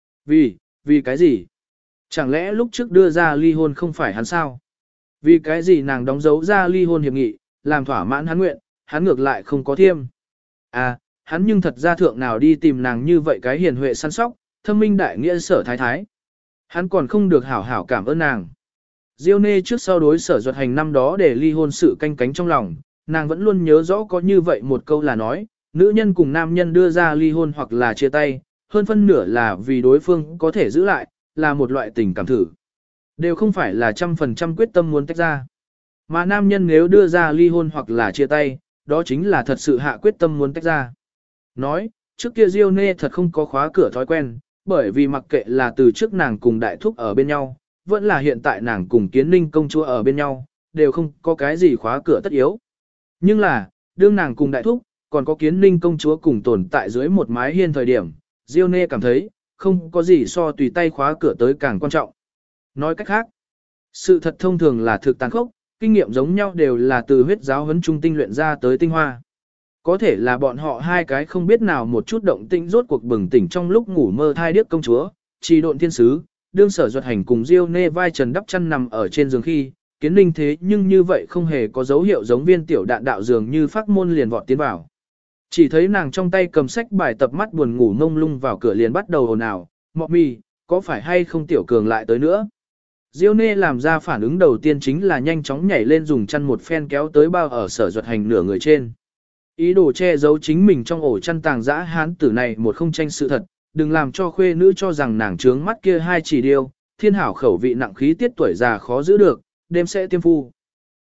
Vì cái gì? Chẳng lẽ lúc trước đưa ra ly hôn không phải hắn sao? Vì cái gì nàng đóng dấu ra ly hôn hiệp nghị, làm thỏa mãn hắn nguyện, hắn ngược lại không có thiêm. À, hắn nhưng thật ra thượng nào đi tìm nàng như vậy cái hiền huệ săn sóc, thâm minh đại nghĩa Sở thái thái. Hắn còn không được hảo hảo cảm ơn nàng. Diêu Nê trước sau đối Sở Duật Hành năm đó để ly hôn sự canh cánh trong lòng, nàng vẫn luôn nhớ rõ có như vậy một câu là nói, nữ nhân cùng nam nhân đưa ra ly hôn hoặc là chia tay, hơn phân nửa là vì đối phương có thể giữ lại, là một loại tình cảm thử. Đều không phải là 100% quyết tâm muốn tách ra. Mà nam nhân nếu đưa ra ly hôn hoặc là chia tay, đó chính là thật sự hạ quyết tâm muốn tách ra. Nói, trước kia Diêu Nê thật không có khóa cửa thói quen, bởi vì mặc kệ là từ trước nàng cùng đại thúc ở bên nhau, vẫn là hiện tại nàng cùng Kiến Ninh công chúa ở bên nhau, đều không có cái gì khóa cửa tất yếu. Nhưng là, đương nàng cùng đại thúc, còn có Kiến Ninh công chúa cùng tồn tại dưới một mái hiên thời điểm, Diêu Nê cảm thấy, không có gì so tùy tay khóa cửa tới càng quan trọng. Nói cách khác, sự thật thông thường là thực tàn khốc, kinh nghiệm giống nhau đều là từ huyết giáo huấn trung tinh luyện ra tới tinh hoa. Có thể là bọn họ hai cái không biết nào một chút động tĩnh rốt cuộc bừng tỉnh trong lúc ngủ mơ thai điếc công chúa, trì độn thiên sứ, đương Sở Duật Hành cùng Diêu Nê vai trần đắp chăn nằm ở trên giường khi, Kiến Ninh thế nhưng như vậy không hề có dấu hiệu giống viên tiểu đạn đạo dường như phát môn liền vọt tiến vào. Chỉ thấy nàng trong tay cầm sách bài tập mắt buồn ngủ ngông lung vào cửa liền bắt đầu ồn ào, mọ mì, có phải hay không tiểu cường lại tới nữa. Diêu Nê làm ra phản ứng đầu tiên chính là nhanh chóng nhảy lên dùng chăn một phen kéo tới bao ở Sở Duật Hành nửa người trên. Ý đồ che giấu chính mình trong ổ chăn tàng dã hán tử này một không tranh sự thật, đừng làm cho khuê nữ cho rằng nàng trướng mắt kia hai chỉ điêu, thiên hảo khẩu vị nặng khí tiết tuổi già khó giữ được, đêm sẽ tiêm phu.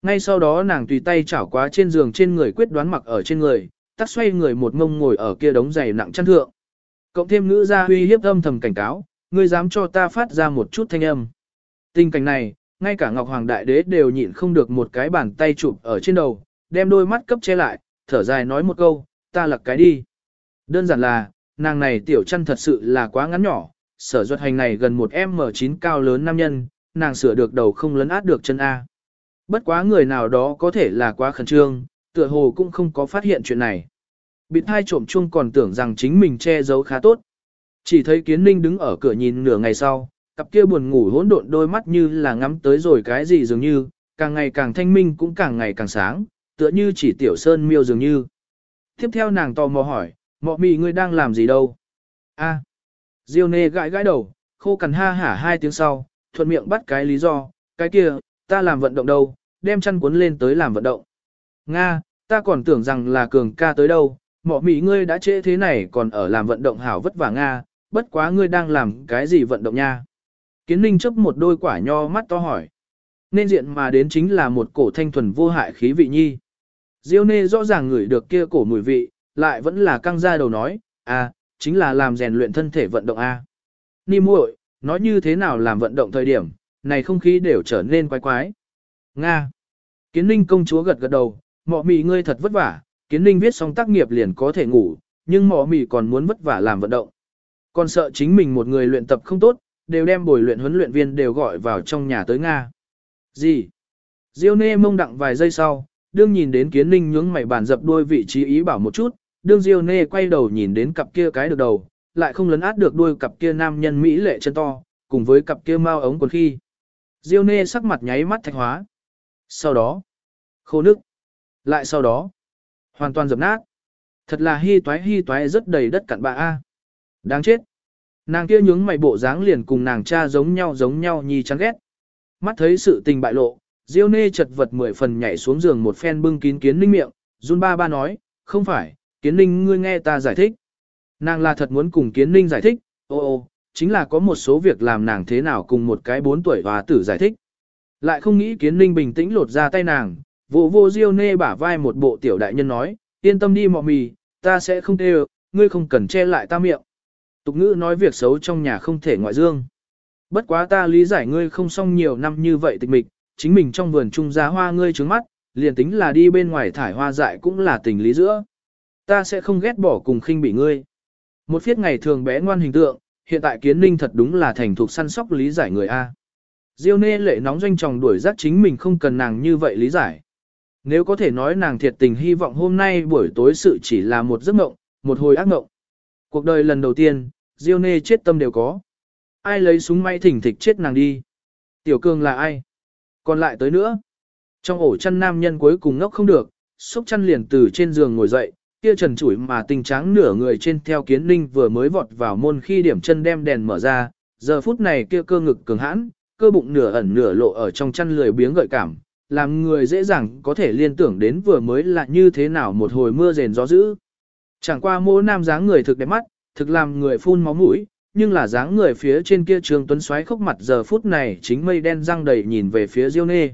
Ngay sau đó nàng tùy tay chảo quá trên giường trên người quyết đoán mặc ở trên người, tắt xoay người một ngông ngồi ở kia đống giày nặng chăn thượng. Cộng thêm ngữ gia huy hiếp âm thầm cảnh cáo, ngươi dám cho ta phát ra một chút thanh âm. Tình cảnh này, ngay cả Ngọc Hoàng Đại Đế đều nhịn không được một cái bàn tay chụp ở trên đầu, đem đôi mắt cấp che lại, thở dài nói một câu, ta lặc cái đi. Đơn giản là, nàng này tiểu chăn thật sự là quá ngắn nhỏ, Sở Duật Hành này gần một M9 cao lớn nam nhân, nàng sửa được đầu không lấn át được chân A. Bất quá người nào đó có thể là quá khẩn trương, tựa hồ cũng không có phát hiện chuyện này. Bịt hai trộm chuông còn tưởng rằng chính mình che giấu khá tốt. Chỉ thấy Kiến Ninh đứng ở cửa nhìn nửa ngày sau, cặp kia buồn ngủ hỗn độn đôi mắt như là ngắm tới rồi cái gì dường như, càng ngày càng thanh minh cũng càng ngày càng sáng, tựa như chỉ tiểu sơn miêu dường như. Tiếp theo nàng tò mò hỏi, Mọ Mị ngươi đang làm gì đâu? A. Diêu Nê gãi gãi đầu, khô cằn ha hả 2 tiếng sau, thuận miệng bắt cái lý do, cái kia, ta làm vận động đâu, đem chăn cuốn lên tới làm vận động. Nga, ta còn tưởng rằng là Cường ca tới đâu, Mọ Mị ngươi đã trễ thế này còn ở làm vận động hảo vất vả Nga, bất quá ngươi đang làm cái gì vận động nha? Kiến Ninh chớp một đôi quả nho mắt to hỏi. Nên diện mà đến chính là một cổ thanh thuần vô hại khí vị nhi. Diêu Nê rõ ràng ngửi được kia cổ mùi vị, lại vẫn là căng ra đầu nói, chính là làm rèn luyện thân thể vận động a. Ni muội, nói như thế nào làm vận động thời điểm, này không khí đều trở nên quái quái. Nga. Kiến Ninh công chúa gật gật đầu, Mọ Mị ngươi thật vất vả, Kiến Ninh viết xong tác nghiệp liền có thể ngủ, nhưng Mọ Mị còn muốn vất vả làm vận động. Còn sợ chính mình một người luyện tập không tốt, đều đem bồi luyện huấn luyện viên đều gọi vào trong nhà tới Nga. Gì? Diêu Nê mông đặng vài giây sau, đương nhìn đến Kiến Ninh nhướng mày bàn dập đuôi vị trí ý bảo một chút, đương Diêu Nê quay đầu nhìn đến cặp kia cái được đầu, lại không lấn át được đuôi cặp kia nam nhân mỹ lệ chân to, cùng với cặp kia mao ống quần khi. Diêu Nê sắc mặt nháy mắt thạch hóa. Sau đó, khô nước. Lại sau đó, hoàn toàn dập nát. Thật là hy toái rất đầy đất cặn bạ a. Đáng chết. Nàng kia nhướng mày bộ dáng liền cùng nàng cha giống nhau nhi chán ghét. Mắt thấy sự tình bại lộ, Diêu Nê chật vật 10 phần nhảy xuống giường một phen bưng kín Kiến Ninh miệng, run ba nói, không phải, Kiến Ninh ngươi nghe ta giải thích. Nàng là thật muốn cùng Kiến Ninh giải thích, chính là có một số việc làm nàng thế nào cùng một cái 4 tuổi hòa tử giải thích. Lại không nghĩ Kiến Ninh bình tĩnh lột ra tay nàng, vô Diêu Nê bả vai một bộ tiểu đại nhân nói, yên tâm đi Mọ Mị, ta sẽ không tê ngươi không cần che lại ta miệng. Tục ngữ nói việc xấu trong nhà không thể ngoại dương. Bất quá ta lý giải ngươi không xong nhiều năm như vậy tịch mịch, chính mình trong vườn trung giá hoa ngươi trướng mắt, liền tính là đi bên ngoài thải hoa dại cũng là tình lý giữa. Ta sẽ không ghét bỏ cùng khinh bị ngươi. Một phiết ngày thường bé ngoan hình tượng, hiện tại Kiến Ninh thật đúng là thành thục săn sóc lý giải người A. Diêu Nê lệ nóng doanh tròng đuổi giác chính mình không cần nàng như vậy lý giải. Nếu có thể nói nàng thiệt tình hy vọng hôm nay buổi tối sự chỉ là một giấc mộng, một hồi ác mộng. Cuộc đời lần đầu tiên, Diêu Nê chết tâm đều có. Ai lấy súng may thỉnh thịch chết nàng đi? Tiểu Cường là ai? Còn lại tới nữa. Trong ổ chăn nam nhân cuối cùng ngốc không được, xúc chăn liền từ trên giường ngồi dậy, kia trần trụi mà tinh tráng nửa người trên theo Kiến Ninh vừa mới vọt vào môn khi điểm chân đem đèn mở ra, giờ phút này kia cơ ngực cường hãn, cơ bụng nửa ẩn nửa lộ ở trong chăn lười biếng gợi cảm, làm người dễ dàng có thể liên tưởng đến vừa mới là như thế nào một hồi mưa rền gió dữ. Chẳng qua mỗi nam dáng người thực đẹp mắt, thực làm người phun máu mũi, nhưng là dáng người phía trên kia Trường Tuấn xoáy khốc mặt giờ phút này chính mây đen răng đầy nhìn về phía Diêu Nê.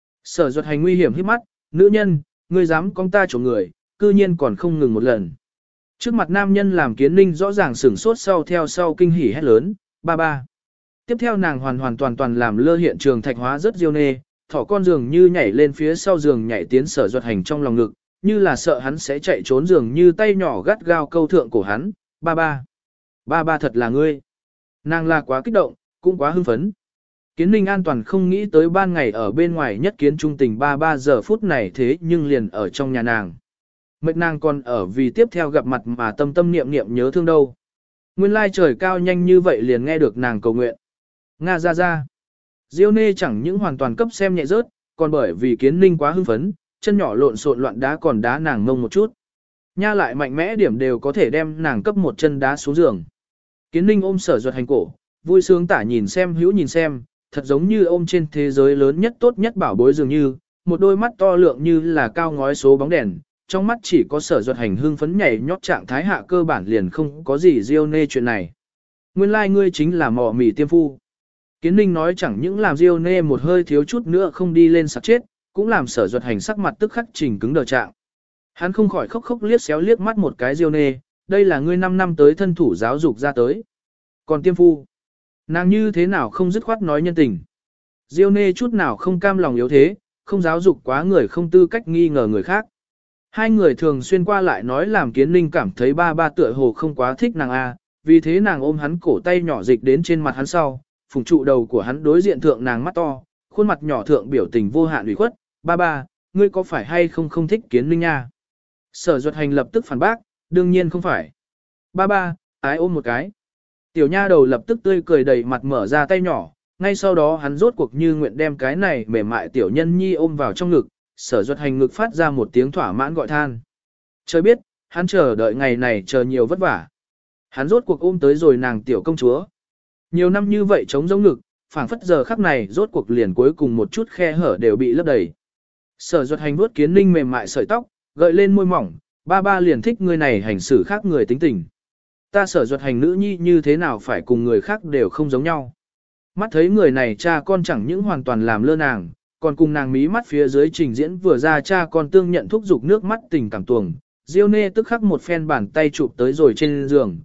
Sở Duật Hành nguy hiểm hít mắt, nữ nhân, ngươi dám con ta trộm người, cư nhiên còn không ngừng một lần. Trước mặt nam nhân làm Kiến Ninh rõ ràng sửng sốt sau theo sau kinh hỉ hét lớn, ba. Tiếp theo nàng hoàn toàn làm lơ hiện trường thạch hóa rất Diêu Nê, thỏ con giường như nhảy lên phía sau giường nhảy tiến Sở Duật Hành trong lòng ngực, như là sợ hắn sẽ chạy trốn giường như tay nhỏ gắt gao câu thượng cổ hắn, ba thật là ngươi. Nàng là quá kích động, cũng quá hưng phấn. Kiến Ninh an toàn không nghĩ tới ban ngày ở bên ngoài nhất kiến trung tình 33 giờ phút này thế nhưng liền ở trong nhà nàng. Mệt nàng còn ở vì tiếp theo gặp mặt mà tâm tâm niệm niệm nhớ thương đâu. Nguyên lai trời cao nhanh như vậy liền nghe được nàng cầu nguyện. Nga ra. Diêu Nê chẳng những hoàn toàn cấp xem nhẹ rớt, còn bởi vì Kiến Ninh quá hưng phấn, chân nhỏ lộn xộn loạn đá còn đá nàng mông một chút. Nha lại mạnh mẽ điểm đều có thể đem nàng cấp một chân đá xuống giường. Kiến Ninh ôm Sở Duật Hành cổ, vui sướng tả nhìn xem hữu nhìn xem, thật giống như ôm trên thế giới lớn nhất tốt nhất bảo bối dường như, một đôi mắt to lượng như là cao ngói số bóng đèn, trong mắt chỉ có Sở Duật Hành hưng phấn nhảy nhót trạng thái hạ cơ bản liền không có gì Diêu Nê chuyện này. Nguyên lai ngươi chính là Mọ Mị tiêm phu. Kiến Ninh nói chẳng những làm Diêu Nê một hơi thiếu chút nữa không đi lên sặc chết, cũng làm Sở Duật Hành sắc mặt tức khắc chỉnh cứng đờ trạng. Hắn không khỏi khóc khóc liếc xéo liếc mắt một cái Diêu Nê, đây là ngươi 5 năm tới thân thủ giáo dục ra tới. Còn tiêm phu, nàng như thế nào không dứt khoát nói nhân tình. Diêu Nê chút nào không cam lòng yếu thế, không giáo dục quá người không tư cách nghi ngờ người khác. Hai người thường xuyên qua lại nói làm Kiến Ninh cảm thấy ba ba tựa hồ không quá thích nàng a, vì thế nàng ôm hắn cổ tay nhỏ dịch đến trên mặt hắn sau, phùng trụ đầu của hắn đối diện thượng nàng mắt to, khuôn mặt nhỏ thượng biểu tình vô hạn ủy khuất, ba ba, ngươi có phải hay không không thích Kiến Ninh nha? Sở Duật Hành lập tức phản bác, đương nhiên không phải. Ba ba, ái ôm một cái. Tiểu nha đầu lập tức tươi cười đầy mặt mở ra tay nhỏ, ngay sau đó hắn rốt cuộc như nguyện đem cái này mềm mại tiểu nhân nhi ôm vào trong ngực, Sở Duật Hành ngực phát ra một tiếng thỏa mãn gọi than. Trời biết, hắn chờ đợi ngày này chờ nhiều vất vả. Hắn rốt cuộc ôm tới rồi nàng tiểu công chúa. Nhiều năm như vậy trống giống ngực, phảng phất giờ khắc này rốt cuộc liền cuối cùng một chút khe hở đều bị lấp đầy. Sở Duật Hành vuốt Kiến Ninh mềm mại sợi tóc, gợi lên môi mỏng, ba ba liền thích người này hành xử khác người tính tình. Ta Sở Duật Hành nữ nhi như thế nào phải cùng người khác đều không giống nhau. Mắt thấy người này cha con chẳng những hoàn toàn làm lơ nàng, còn cùng nàng mí mắt phía dưới trình diễn vừa ra cha con tương nhận thúc giục nước mắt tình cảm tuồng. Diêu Nê tức khắc một phen bàn tay chụp tới rồi trên giường,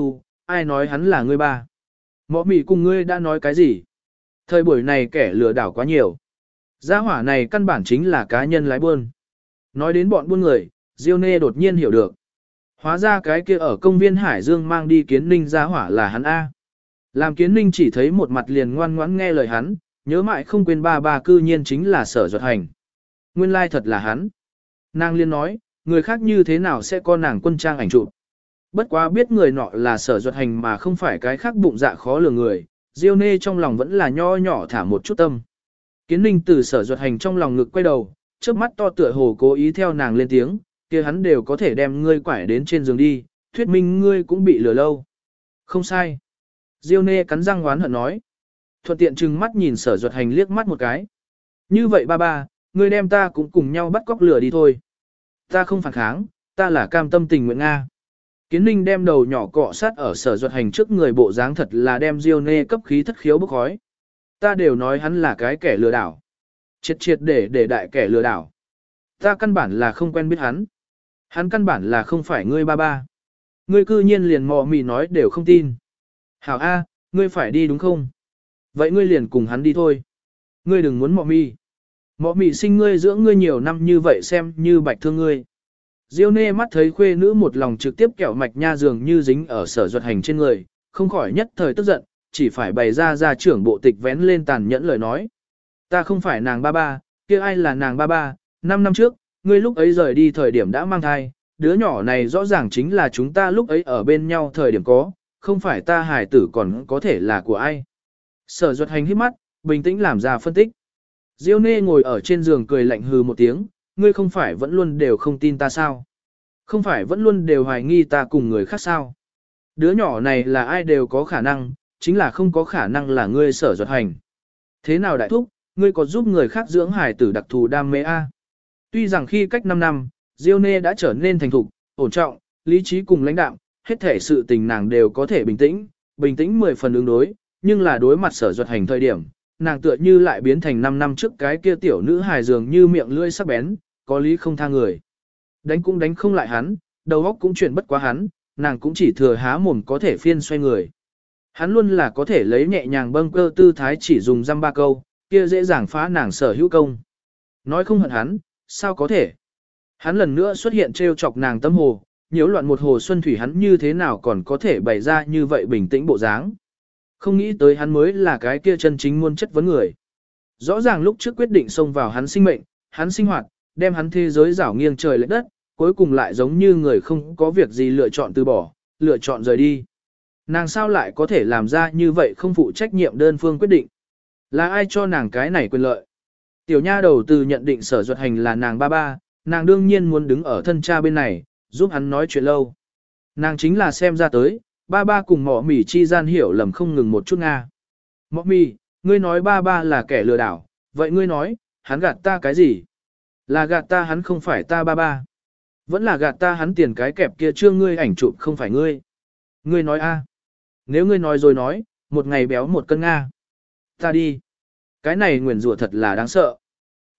ai nói hắn là ngươi ba. Mọ mì cùng ngươi đã nói cái gì? Thời buổi này kẻ lừa đảo quá nhiều. Gia hỏa này căn bản chính là cá nhân lái buôn. Nói đến bọn buôn người, Diêu Nê đột nhiên hiểu được. Hóa ra cái kia ở công viên Hải Dương mang đi Kiến Ninh gia hỏa là hắn A. Làm Kiến Ninh chỉ thấy một mặt liền ngoan ngoãn nghe lời hắn, nhớ mãi không quên ba ba cư nhiên chính là Sở Duật Hành. Nguyên lai thật là hắn. Nàng liên nói, người khác như thế nào sẽ có nàng quân trang ảnh chụp. Bất quá biết người nọ là Sở Duật Hành mà không phải cái khác bụng dạ khó lường người, Diêu Nê trong lòng vẫn là nho nhỏ thả một chút tâm. Kiến Ninh từ Sở Duật Hành trong lòng ngực quay đầu, trước mắt to tựa hồ cố ý theo nàng lên tiếng, kia hắn đều có thể đem ngươi quải đến trên giường đi, thuyết minh ngươi cũng bị lừa lâu. Không sai. Diêu Nê cắn răng oán hận nói. Thuận tiện trừng mắt nhìn Sở Duật Hành liếc mắt một cái. Như vậy ba ba, ngươi đem ta cũng cùng nhau bắt cóc lừa đi thôi. Ta không phản kháng, ta là cam tâm tình nguyện Nga. Kiến Ninh đem đầu nhỏ cọ sát ở Sở Duật Hành trước người bộ dáng thật là đem Diêu Nê cấp khí thất khiếu bốc khói. Ta đều nói hắn là cái kẻ lừa đảo. Triệt để đại kẻ lừa đảo. Ta căn bản là không quen biết hắn. Hắn căn bản là không phải ngươi ba ba. Ngươi cư nhiên liền mò mì nói đều không tin. Hảo A, ngươi phải đi đúng không? Vậy ngươi liền cùng hắn đi thôi. Ngươi đừng muốn mọ mì. Mọ mì sinh ngươi dưỡng ngươi nhiều năm như vậy xem như bạch thương ngươi. Diêu Nê mắt thấy khuê nữ một lòng trực tiếp kẹo mạch nha dường như dính ở Sở Duật Hành trên người, không khỏi nhất thời tức giận, chỉ phải bày ra trưởng bộ tịch vén lên tàn nhẫn lời nói. Ta không phải nàng ba ba, kia ai là nàng ba ba, 5 năm trước, ngươi lúc ấy rời đi thời điểm đã mang thai, đứa nhỏ này rõ ràng chính là chúng ta lúc ấy ở bên nhau thời điểm có, không phải ta hài tử còn có thể là của ai. Sở Duật Hành hít mắt, bình tĩnh làm ra phân tích. Diêu Nê ngồi ở trên giường cười lạnh hừ một tiếng, ngươi không phải vẫn luôn đều không tin ta sao? Không phải vẫn luôn đều hoài nghi ta cùng người khác sao? Đứa nhỏ này là ai đều có khả năng, chính là không có khả năng là ngươi Sở Duật Hành. Thế nào đại thúc, ngươi có giúp người khác dưỡng hài tử đặc thù đam mê a? Tuy rằng khi cách 5 năm, Diêu Nê đã trở nên thành thục, ổn trọng, lý trí cùng lãnh đạm, hết thể sự tình nàng đều có thể bình tĩnh 10 phần ứng đối, nhưng là đối mặt Sở Duật Hành thời điểm, nàng tựa như lại biến thành 5 năm trước cái kia tiểu nữ hài dường như miệng lưỡi sắc bén, có lý không tha người. Đánh cũng đánh không lại hắn, đầu óc cũng chuyển bất quá hắn, nàng cũng chỉ thừa há mồm có thể phiên xoay người. Hắn luôn là có thể lấy nhẹ nhàng bâng cơ tư thái chỉ dùng dăm ba câu, kia dễ dàng phá nàng sở hữu công. Nói không hận hắn, sao có thể? Hắn lần nữa xuất hiện trêu chọc nàng tâm hồ, nhiễu loạn một hồ xuân thủy hắn như thế nào còn có thể bày ra như vậy bình tĩnh bộ dáng. Không nghĩ tới hắn mới là cái kia chân chính muôn chất vấn người. Rõ ràng lúc trước quyết định xông vào hắn sinh mệnh, hắn sinh hoạt, đem hắn thế giới rảo nghiêng trời lệch đất, cuối cùng lại giống như người không có việc gì lựa chọn từ bỏ, lựa chọn rời đi. Nàng sao lại có thể làm ra như vậy không phụ trách nhiệm đơn phương quyết định? Là ai cho nàng cái này quyền lợi? Tiểu nha đầu từ nhận định Sở Duật Hành là nàng ba ba, nàng đương nhiên muốn đứng ở thân cha bên này, giúp hắn nói chuyện lâu. Nàng chính là xem ra tới, ba ba cùng mọ mì chi gian hiểu lầm không ngừng một chút Nga. Mọ mì, ngươi nói ba ba là kẻ lừa đảo, vậy ngươi nói, hắn gạt ta cái gì? Là gạt ta hắn không phải ta ba ba. Vẫn là gạt ta hắn tiền cái kẹp kia chưa ngươi ảnh chụp không phải ngươi. Ngươi nói a? Nếu ngươi nói rồi nói, một ngày béo một cân Nga. Ta đi. Cái này nguyền rủa thật là đáng sợ.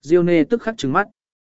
Diêu Nê tức khắc trừng mắt.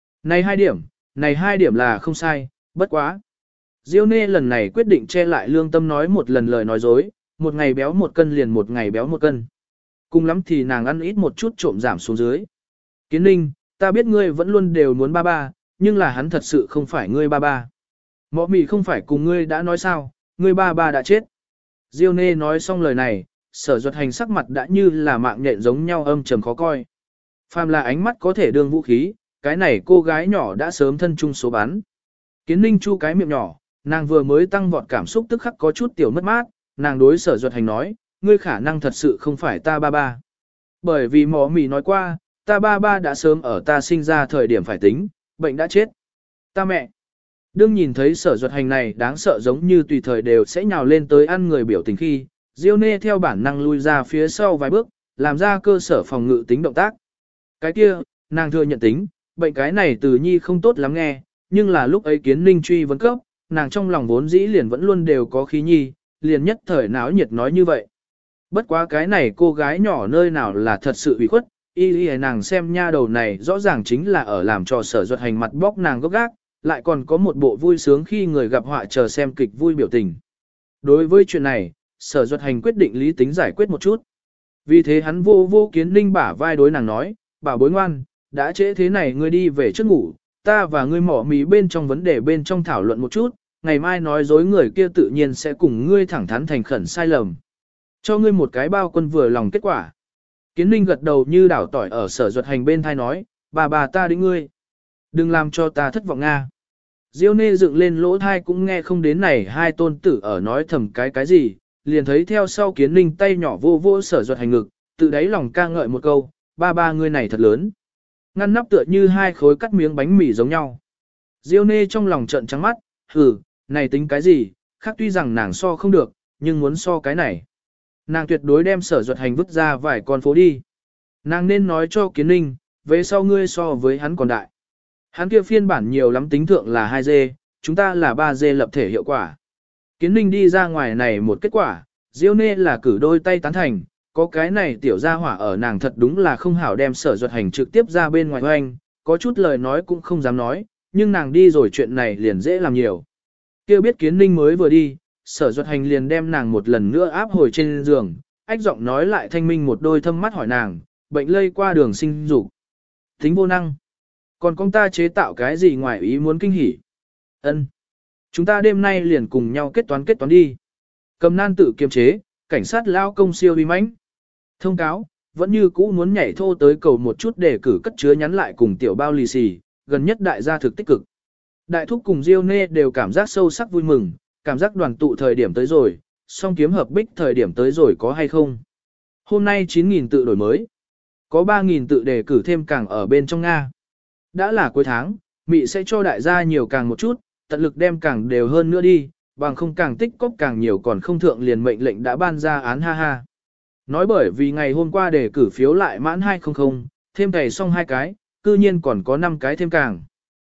Này hai điểm là không sai, bất quá. Diêu Nê lần này quyết định che lại lương tâm nói một lần lời nói dối, một ngày béo một cân liền một ngày béo một cân. Cùng lắm thì nàng ăn ít một chút trộm giảm xuống dưới. Kiến Ninh, ta biết ngươi vẫn luôn đều muốn ba ba, nhưng là hắn thật sự không phải ngươi ba ba. Mọ mì không phải cùng ngươi đã nói sao, ngươi ba ba đã chết. Diêu Nê nói xong lời này, Sở Duật Hành sắc mặt đã như là mạng nhện giống nhau âm trầm khó coi. Phàm là ánh mắt có thể đương vũ khí, cái này cô gái nhỏ đã sớm thân chung số bắn. Kiến Ninh chu cái miệng nhỏ, nàng vừa mới tăng vọt cảm xúc tức khắc có chút tiểu mất mát, nàng đối Sở Duật Hành nói, ngươi khả năng thật sự không phải ta ba ba. Bởi vì mỏ mì nói qua, ta ba ba đã sớm ở ta sinh ra thời điểm phải tính, bệnh đã chết. Ta mẹ. Đương nhìn thấy Sở Duật Hành này đáng sợ giống như tùy thời đều sẽ nhào lên tới ăn người biểu tình khi, Diêu Nê theo bản năng lui ra phía sau vài bước, làm ra cơ sở phòng ngự tính động tác. Cái kia, nàng thừa nhận tính, bệnh cái này từ nhi không tốt lắm nghe, nhưng là lúc ấy Kiến Ninh truy vấn cấp, nàng trong lòng vốn dĩ liền vẫn luôn đều có khí nhi, liền nhất thời náo nhiệt nói như vậy. Bất quá cái này cô gái nhỏ nơi nào là thật sự ủy khuất, y nàng xem nha đầu này rõ ràng chính là ở làm trò Sở Duật Hành mặt bóc nàng gốc gác, lại còn có một bộ vui sướng khi người gặp họa chờ xem kịch vui biểu tình. Đối với chuyện này, Sở Duật Hành quyết định lý tính giải quyết một chút. Vì thế hắn vô Kiến Ninh bả vai đối nàng nói, bảo bối ngoan, đã trễ thế này ngươi đi về trước ngủ, ta và ngươi mỏ mí bên trong vấn đề bên trong thảo luận một chút, ngày mai nói dối người kia tự nhiên sẽ cùng ngươi thẳng thắn thành khẩn sai lầm. Cho ngươi một cái bao quân vừa lòng kết quả. Kiến Ninh gật đầu như đảo tỏi ở Sở Duật Hành bên thai nói, bà ta đĩnh ngươi. Đừng làm cho ta thất vọng Nga. Diêu Nê dựng lên lỗ thai cũng nghe không đến này hai tôn tử ở nói thầm cái gì, liền thấy theo sau Kiến Ninh tay nhỏ vô Sở Duật Hành ngực, tự đáy lòng ca ngợi một câu, ba ngươi này thật lớn. Ngăn nắp tựa như hai khối cắt miếng bánh mì giống nhau. Diêu Nê trong lòng trợn trắng mắt, này tính cái gì, khác tuy rằng nàng so không được, nhưng muốn so cái này. Nàng tuyệt đối đem Sở Duật Hành vứt ra vài con phố đi. Nàng nên nói cho Kiến Ninh, về sau ngươi so với hắn còn đại. Hắn kia phiên bản nhiều lắm tính thượng là 2G, chúng ta là 3G lập thể hiệu quả. Kiến Ninh đi ra ngoài này một kết quả, Diêu Nê là cử đôi tay tán thành, có cái này tiểu gia hỏa ở nàng thật đúng là không hảo đem Sở Duật Hành trực tiếp ra bên ngoài hoành, có chút lời nói cũng không dám nói, nhưng nàng đi rồi chuyện này liền dễ làm nhiều. Kêu biết Kiến Ninh mới vừa đi, Sở Duật Hành liền đem nàng một lần nữa áp hồi trên giường, ách giọng nói lại thanh minh một đôi thâm mắt hỏi nàng, bệnh lây qua đường sinh dục, tính vô năng. Còn con ta chế tạo cái gì ngoài ý muốn kinh hỉ? Ân, chúng ta đêm nay liền cùng nhau kết toán đi. Cầm nan tự kiềm chế, cảnh sát lao công siêu uy mãnh. Thông cáo, vẫn như cũ muốn nhảy thô tới cầu một chút để cử cất chứa nhắn lại cùng tiểu bao lì xì, gần nhất đại gia thực tích cực. Đại thúc cùng Diêu Nê đều cảm giác sâu sắc vui mừng, cảm giác đoàn tụ thời điểm tới rồi, song kiếm hợp bích thời điểm tới rồi có hay không. Hôm nay 9.000 tự đổi mới, có 3.000 tự đề cử thêm càng ở bên trong Nga. Đã là cuối tháng, Mị sẽ cho đại gia nhiều càng một chút, tận lực đem càng đều hơn nữa đi, bằng không càng tích cóp càng nhiều còn không thượng liền mệnh lệnh đã ban ra án ha ha. Nói bởi vì ngày hôm qua đề cử phiếu lại mãn 200, thêm thầy xong 2 cái, cư nhiên còn có 5 cái thêm càng.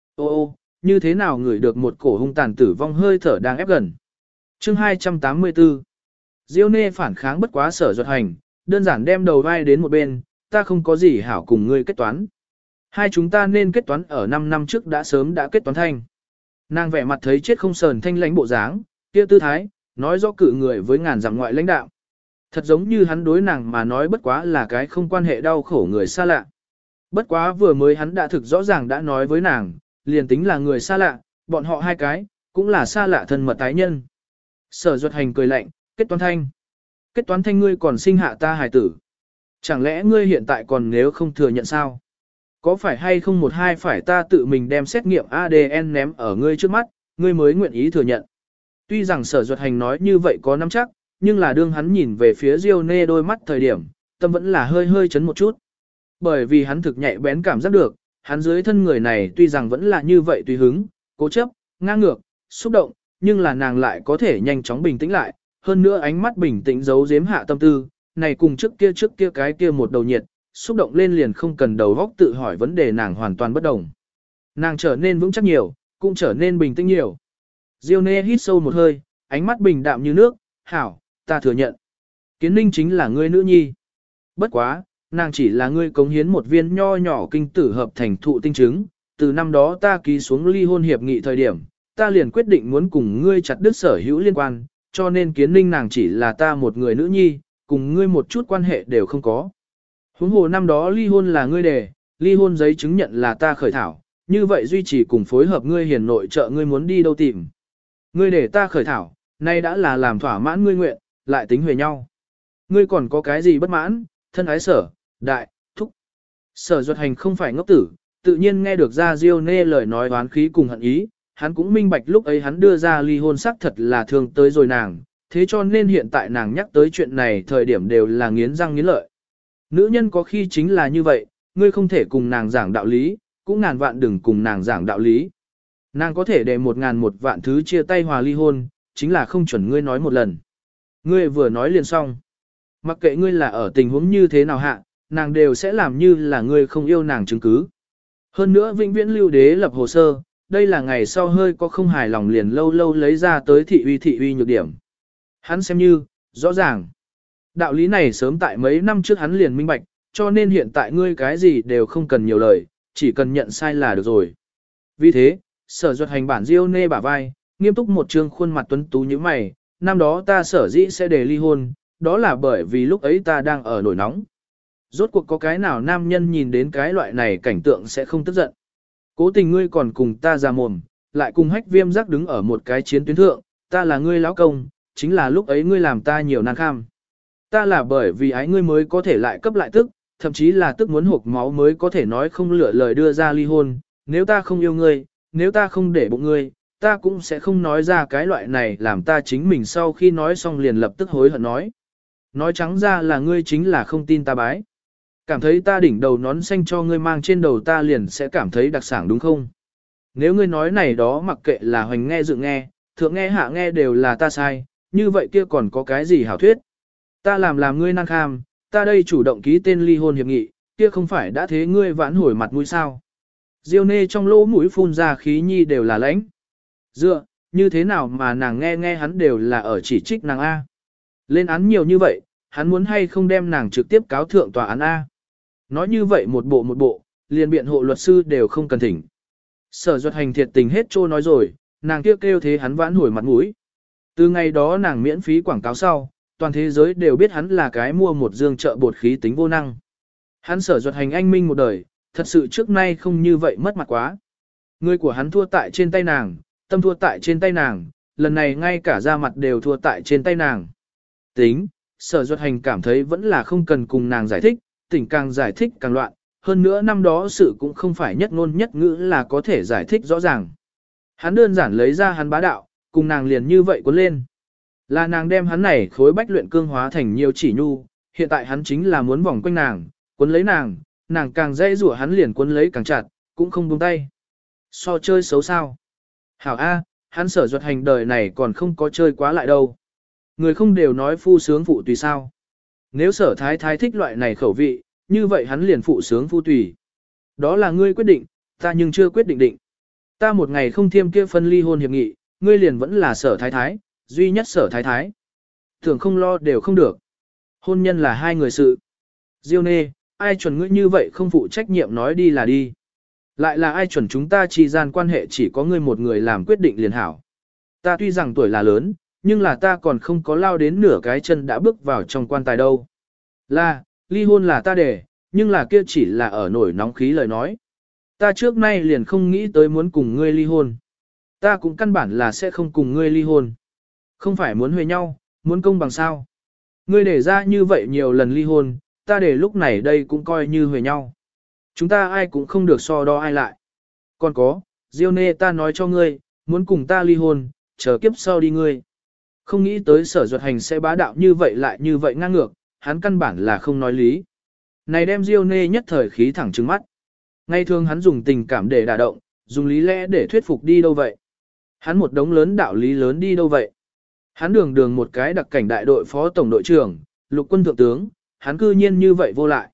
Ô, như thế nào ngửi được một cổ hung tàn tử vong hơi thở đang ép gần. Chương 284 Diêu Nê phản kháng bất quá Sở Duật Hành, đơn giản đem đầu vai đến một bên, ta không có gì hảo cùng ngươi kết toán. Hai chúng ta nên kết toán ở 5 năm trước đã sớm đã kết toán thanh. Nàng vẻ mặt thấy chết không sờn thanh lãnh bộ dáng, kia tư thái, nói rõ cử người với ngàn dặm ngoại lãnh đạo. Thật giống như hắn đối nàng mà nói bất quá là cái không quan hệ đau khổ người xa lạ. Bất quá vừa mới hắn đã thực rõ ràng đã nói với nàng, liền tính là người xa lạ, bọn họ hai cái, cũng là xa lạ thân mật tái nhân. Sở Duật Hành cười lạnh, kết toán thanh. Kết toán thanh ngươi còn sinh hạ ta hài tử. Chẳng lẽ ngươi hiện tại còn nếu không thừa nhận sao? Có phải hay không một hai phải ta tự mình đem xét nghiệm ADN ném ở ngươi trước mắt, ngươi mới nguyện ý thừa nhận. Tuy rằng Sở Duật Hành nói như vậy có nắm chắc, nhưng là đương hắn nhìn về phía Diêu Nê đôi mắt thời điểm, tâm vẫn là hơi chấn một chút. Bởi vì hắn thực nhạy bén cảm giác được, hắn dưới thân người này tuy rằng vẫn là như vậy tùy hứng, cố chấp, ngang ngược, xúc động, nhưng là nàng lại có thể nhanh chóng bình tĩnh lại, hơn nữa ánh mắt bình tĩnh giấu giếm hạ tâm tư, này cùng trước kia cái kia một đầu nhiệt, xúc động lên liền không cần đầu óc tự hỏi vấn đề nàng hoàn toàn bất đồng. Nàng trở nên vững chắc nhiều, cũng trở nên bình tĩnh nhiều. Diêu Nê hít sâu một hơi, ánh mắt bình đạm như nước, hảo, ta thừa nhận. Kiến Ninh chính là ngươi nữ nhi. Bất quá, nàng chỉ là ngươi cống hiến một viên nho nhỏ kinh tử hợp thành thụ tinh chứng, từ năm đó ta ký xuống ly hôn hiệp nghị thời điểm, ta liền quyết định muốn cùng ngươi chặt đứt sở hữu liên quan, cho nên Kiến Ninh nàng chỉ là ta một người nữ nhi, cùng ngươi một chút quan hệ đều không có. Huống hồ năm đó ly hôn là ngươi đề, ly hôn giấy chứng nhận là ta khởi thảo, như vậy duy trì cùng phối hợp ngươi hiền nội trợ ngươi muốn đi đâu tìm. Ngươi để ta khởi thảo, nay đã là làm thỏa mãn ngươi nguyện, lại tính về nhau. Ngươi còn có cái gì bất mãn, thân ái sở, đại, thúc. Sở Duật Hành không phải ngốc tử, tự nhiên nghe được ra Diêu Nê lời nói oán khí cùng hận ý, hắn cũng minh bạch lúc ấy hắn đưa ra ly hôn xác thật là thương tới rồi nàng, thế cho nên hiện tại nàng nhắc tới chuyện này thời điểm đều là nghiến răng nghiến lợi. Nữ nhân có khi chính là như vậy, ngươi không thể cùng nàng giảng đạo lý, cũng ngàn vạn đừng cùng nàng giảng đạo lý. Nàng có thể để 1.000 thứ chia tay hòa ly hôn, chính là không chuẩn ngươi nói một lần. Ngươi vừa nói liền xong. Mặc kệ ngươi là ở tình huống như thế nào hạ, nàng đều sẽ làm như là ngươi không yêu nàng chứng cứ. Hơn nữa vĩnh viễn lưu đế lập hồ sơ, đây là ngày sau hơi có không hài lòng liền lâu lâu lấy ra tới thị uy nhược điểm. Hắn xem như, rõ ràng. Đạo lý này sớm tại mấy năm trước hắn liền minh bạch, cho nên hiện tại ngươi cái gì đều không cần nhiều lời, chỉ cần nhận sai là được rồi. Vì thế, Sở Duật Hành bản Diêu Nê bả vai, nghiêm túc một trương khuôn mặt tuấn tú như mày, năm đó ta sở dĩ sẽ để ly hôn, đó là bởi vì lúc ấy ta đang ở nổi nóng. Rốt cuộc có cái nào nam nhân nhìn đến cái loại này cảnh tượng sẽ không tức giận. Cố tình ngươi còn cùng ta ra mồm, lại cùng Hách Viêm Giác đứng ở một cái chiến tuyến thượng, ta là ngươi lão công, chính là lúc ấy ngươi làm ta nhiều nan kham. Ta là bởi vì ái ngươi mới có thể lại cấp lại tức, thậm chí là tức muốn hộc máu mới có thể nói không lựa lời đưa ra ly hôn, nếu ta không yêu ngươi, nếu ta không để bụng ngươi, ta cũng sẽ không nói ra cái loại này làm ta chính mình sau khi nói xong liền lập tức hối hận nói. Nói trắng ra là ngươi chính là không tin ta bái. Cảm thấy ta đỉnh đầu nón xanh cho ngươi mang trên đầu ta liền sẽ cảm thấy đặc sản đúng không? Nếu ngươi nói này đó mặc kệ là hoành nghe dựng nghe, thượng nghe hạ nghe đều là ta sai, như vậy kia còn có cái gì hảo thuyết? Ta làm ngươi năng kham, ta đây chủ động ký tên ly hôn hiệp nghị, kia không phải đã thế ngươi vãn hồi mặt mũi sao? Diêu Nê trong lỗ mũi phun ra khí nhi đều là lãnh. Dựa, như thế nào mà nàng nghe hắn đều là ở chỉ trích nàng A. Lên án nhiều như vậy, hắn muốn hay không đem nàng trực tiếp cáo thượng tòa án A. Nói như vậy một bộ, liền biện hộ luật sư đều không cần thỉnh. Sở Duật Hành thiệt tình hết trô nói rồi, nàng kêu thế hắn vãn hồi mặt mũi. Từ ngày đó nàng miễn phí quảng cáo sau, toàn thế giới đều biết hắn là cái mua một dương trợ bột khí tính vô năng. Hắn Sở Duật Hành anh minh một đời, thật sự trước nay không như vậy mất mặt quá. Người của hắn thua tại trên tay nàng, tâm thua tại trên tay nàng, lần này ngay cả da mặt đều thua tại trên tay nàng. Tính, Sở Duật Hành cảm thấy vẫn là không cần cùng nàng giải thích, tỉnh càng giải thích càng loạn, hơn nữa năm đó sự cũng không phải nhất ngôn nhất ngữ là có thể giải thích rõ ràng. Hắn đơn giản lấy ra hắn bá đạo, cùng nàng liền như vậy cuốn lên. Là nàng đem hắn này khối bách luyện cương hóa thành nhiều chỉ nhu, hiện tại hắn chính là muốn vòng quanh nàng, cuốn lấy nàng càng dây rủa hắn liền cuốn lấy càng chặt, cũng không buông tay. So chơi xấu sao? Hảo A, hắn Sở Duật Hành đời này còn không có chơi quá lại đâu. Người không đều nói phu sướng phụ tùy sao. Nếu Sở Thái Thái thích loại này khẩu vị, như vậy hắn liền phụ sướng phu tùy. Đó là ngươi quyết định, ta nhưng chưa quyết định định. Ta một ngày không thiêm kia phân ly hôn hiệp nghị, ngươi liền vẫn là Sở Thái Thái, duy nhất Sở Thái Thái. Thường không lo đều không được. Hôn nhân là hai người sự. Diêu Nê, ai chuẩn ngươi như vậy không phụ trách nhiệm nói đi là đi. Lại là ai chuẩn chúng ta chi gian quan hệ chỉ có ngươi một người làm quyết định liền hảo. Ta tuy rằng tuổi là lớn, nhưng là ta còn không có lao đến nửa cái chân đã bước vào trong quan tài đâu. Là, ly hôn là ta để, nhưng là kia chỉ là ở nổi nóng khí lời nói. Ta trước nay liền không nghĩ tới muốn cùng ngươi ly hôn. Ta cũng căn bản là sẽ không cùng ngươi ly hôn. Không phải muốn huề nhau, muốn công bằng sao. Ngươi để ra như vậy nhiều lần ly hôn, ta để lúc này đây cũng coi như huề nhau. Chúng ta ai cũng không được so đo ai lại. Còn có, Diêu Nê ta nói cho ngươi, muốn cùng ta ly hôn, chờ kiếp sau đi ngươi. Không nghĩ tới Sở Duật Hành sẽ bá đạo như vậy lại như vậy ngang ngược, hắn căn bản là không nói lý. Này đem Diêu Nê nhất thời khí thẳng trừng mắt. Ngay thường hắn dùng tình cảm để đả động, dùng lý lẽ để thuyết phục đi đâu vậy. Hắn một đống lớn đạo lý lớn đi đâu vậy. Hắn đường một cái đặc cảnh đại đội phó tổng đội trưởng, lục quân thượng tướng, hắn cư nhiên như vậy vô lại.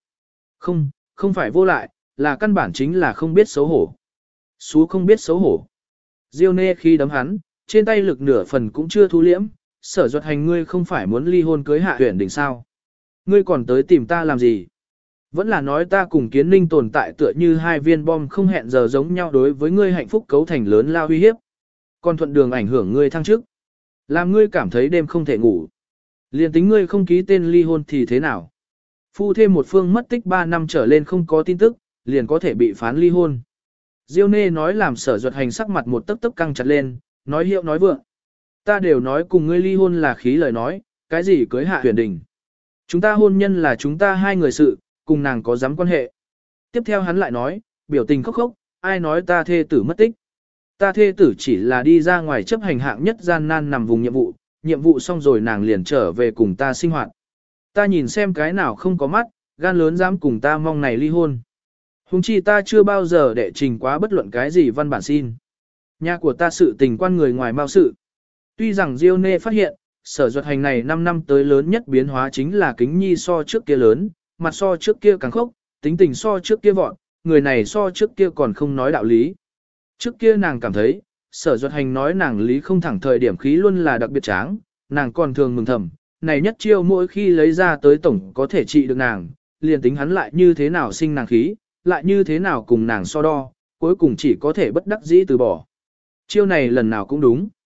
Không phải vô lại, là căn bản chính là không biết xấu hổ. Xú không biết xấu hổ. Diêu Nê khi đấm hắn, trên tay lực nửa phần cũng chưa thu liễm, Sở Duật Hành ngươi không phải muốn ly hôn cưới Hạ Huyền Đình sao? Ngươi còn tới tìm ta làm gì? Vẫn là nói ta cùng kiến ninh tồn tại tựa như hai viên bom không hẹn giờ giống nhau đối với ngươi hạnh phúc cấu thành lớn lao uy hiếp. Còn thuận đường ảnh hưởng ngươi thăng chức. Làm ngươi cảm thấy đêm không thể ngủ. Liền tính ngươi không ký tên ly hôn thì thế nào? Phu thêm một phương mất tích 3 năm trở lên không có tin tức, liền có thể bị phán ly hôn. Diêu Nê nói làm Sở Duật Hành sắc mặt một tấc tấc căng chặt lên, nói hiệu nói vượng. Ta đều nói cùng ngươi ly hôn là khí lời nói, cái gì cưới hạ huyền đình. Chúng ta hôn nhân là chúng ta hai người sự, cùng nàng có dám quan hệ. Tiếp theo hắn lại nói, biểu tình khóc khóc, ai nói ta thê tử mất tích. Ta thê tử chỉ là đi ra ngoài chấp hành hạng nhất gian nan nằm vùng nhiệm vụ xong rồi nàng liền trở về cùng ta sinh hoạt. Ta nhìn xem cái nào không có mắt, gan lớn dám cùng ta mong này ly hôn. Hùng chi ta chưa bao giờ đệ trình quá bất luận cái gì văn bản xin. Nhà của ta sự tình quan người ngoài mao sự. Tuy rằng Diêu Nê phát hiện, Sở Duật Hành này 5 năm tới lớn nhất biến hóa chính là kính nhi so trước kia lớn, mặt so trước kia càng khốc, tính tình so trước kia vọn, người này so trước kia còn không nói đạo lý. Trước kia nàng cảm thấy, Sở Duật Hành nói nàng lý không thẳng thời điểm khí luôn là đặc biệt tráng, nàng còn thường mừng thầm, này nhất chiêu mỗi khi lấy ra tới tổng có thể trị được nàng, liền tính hắn lại như thế nào sinh nàng khí, lại như thế nào cùng nàng so đo, cuối cùng chỉ có thể bất đắc dĩ từ bỏ. Chiêu này lần nào cũng đúng.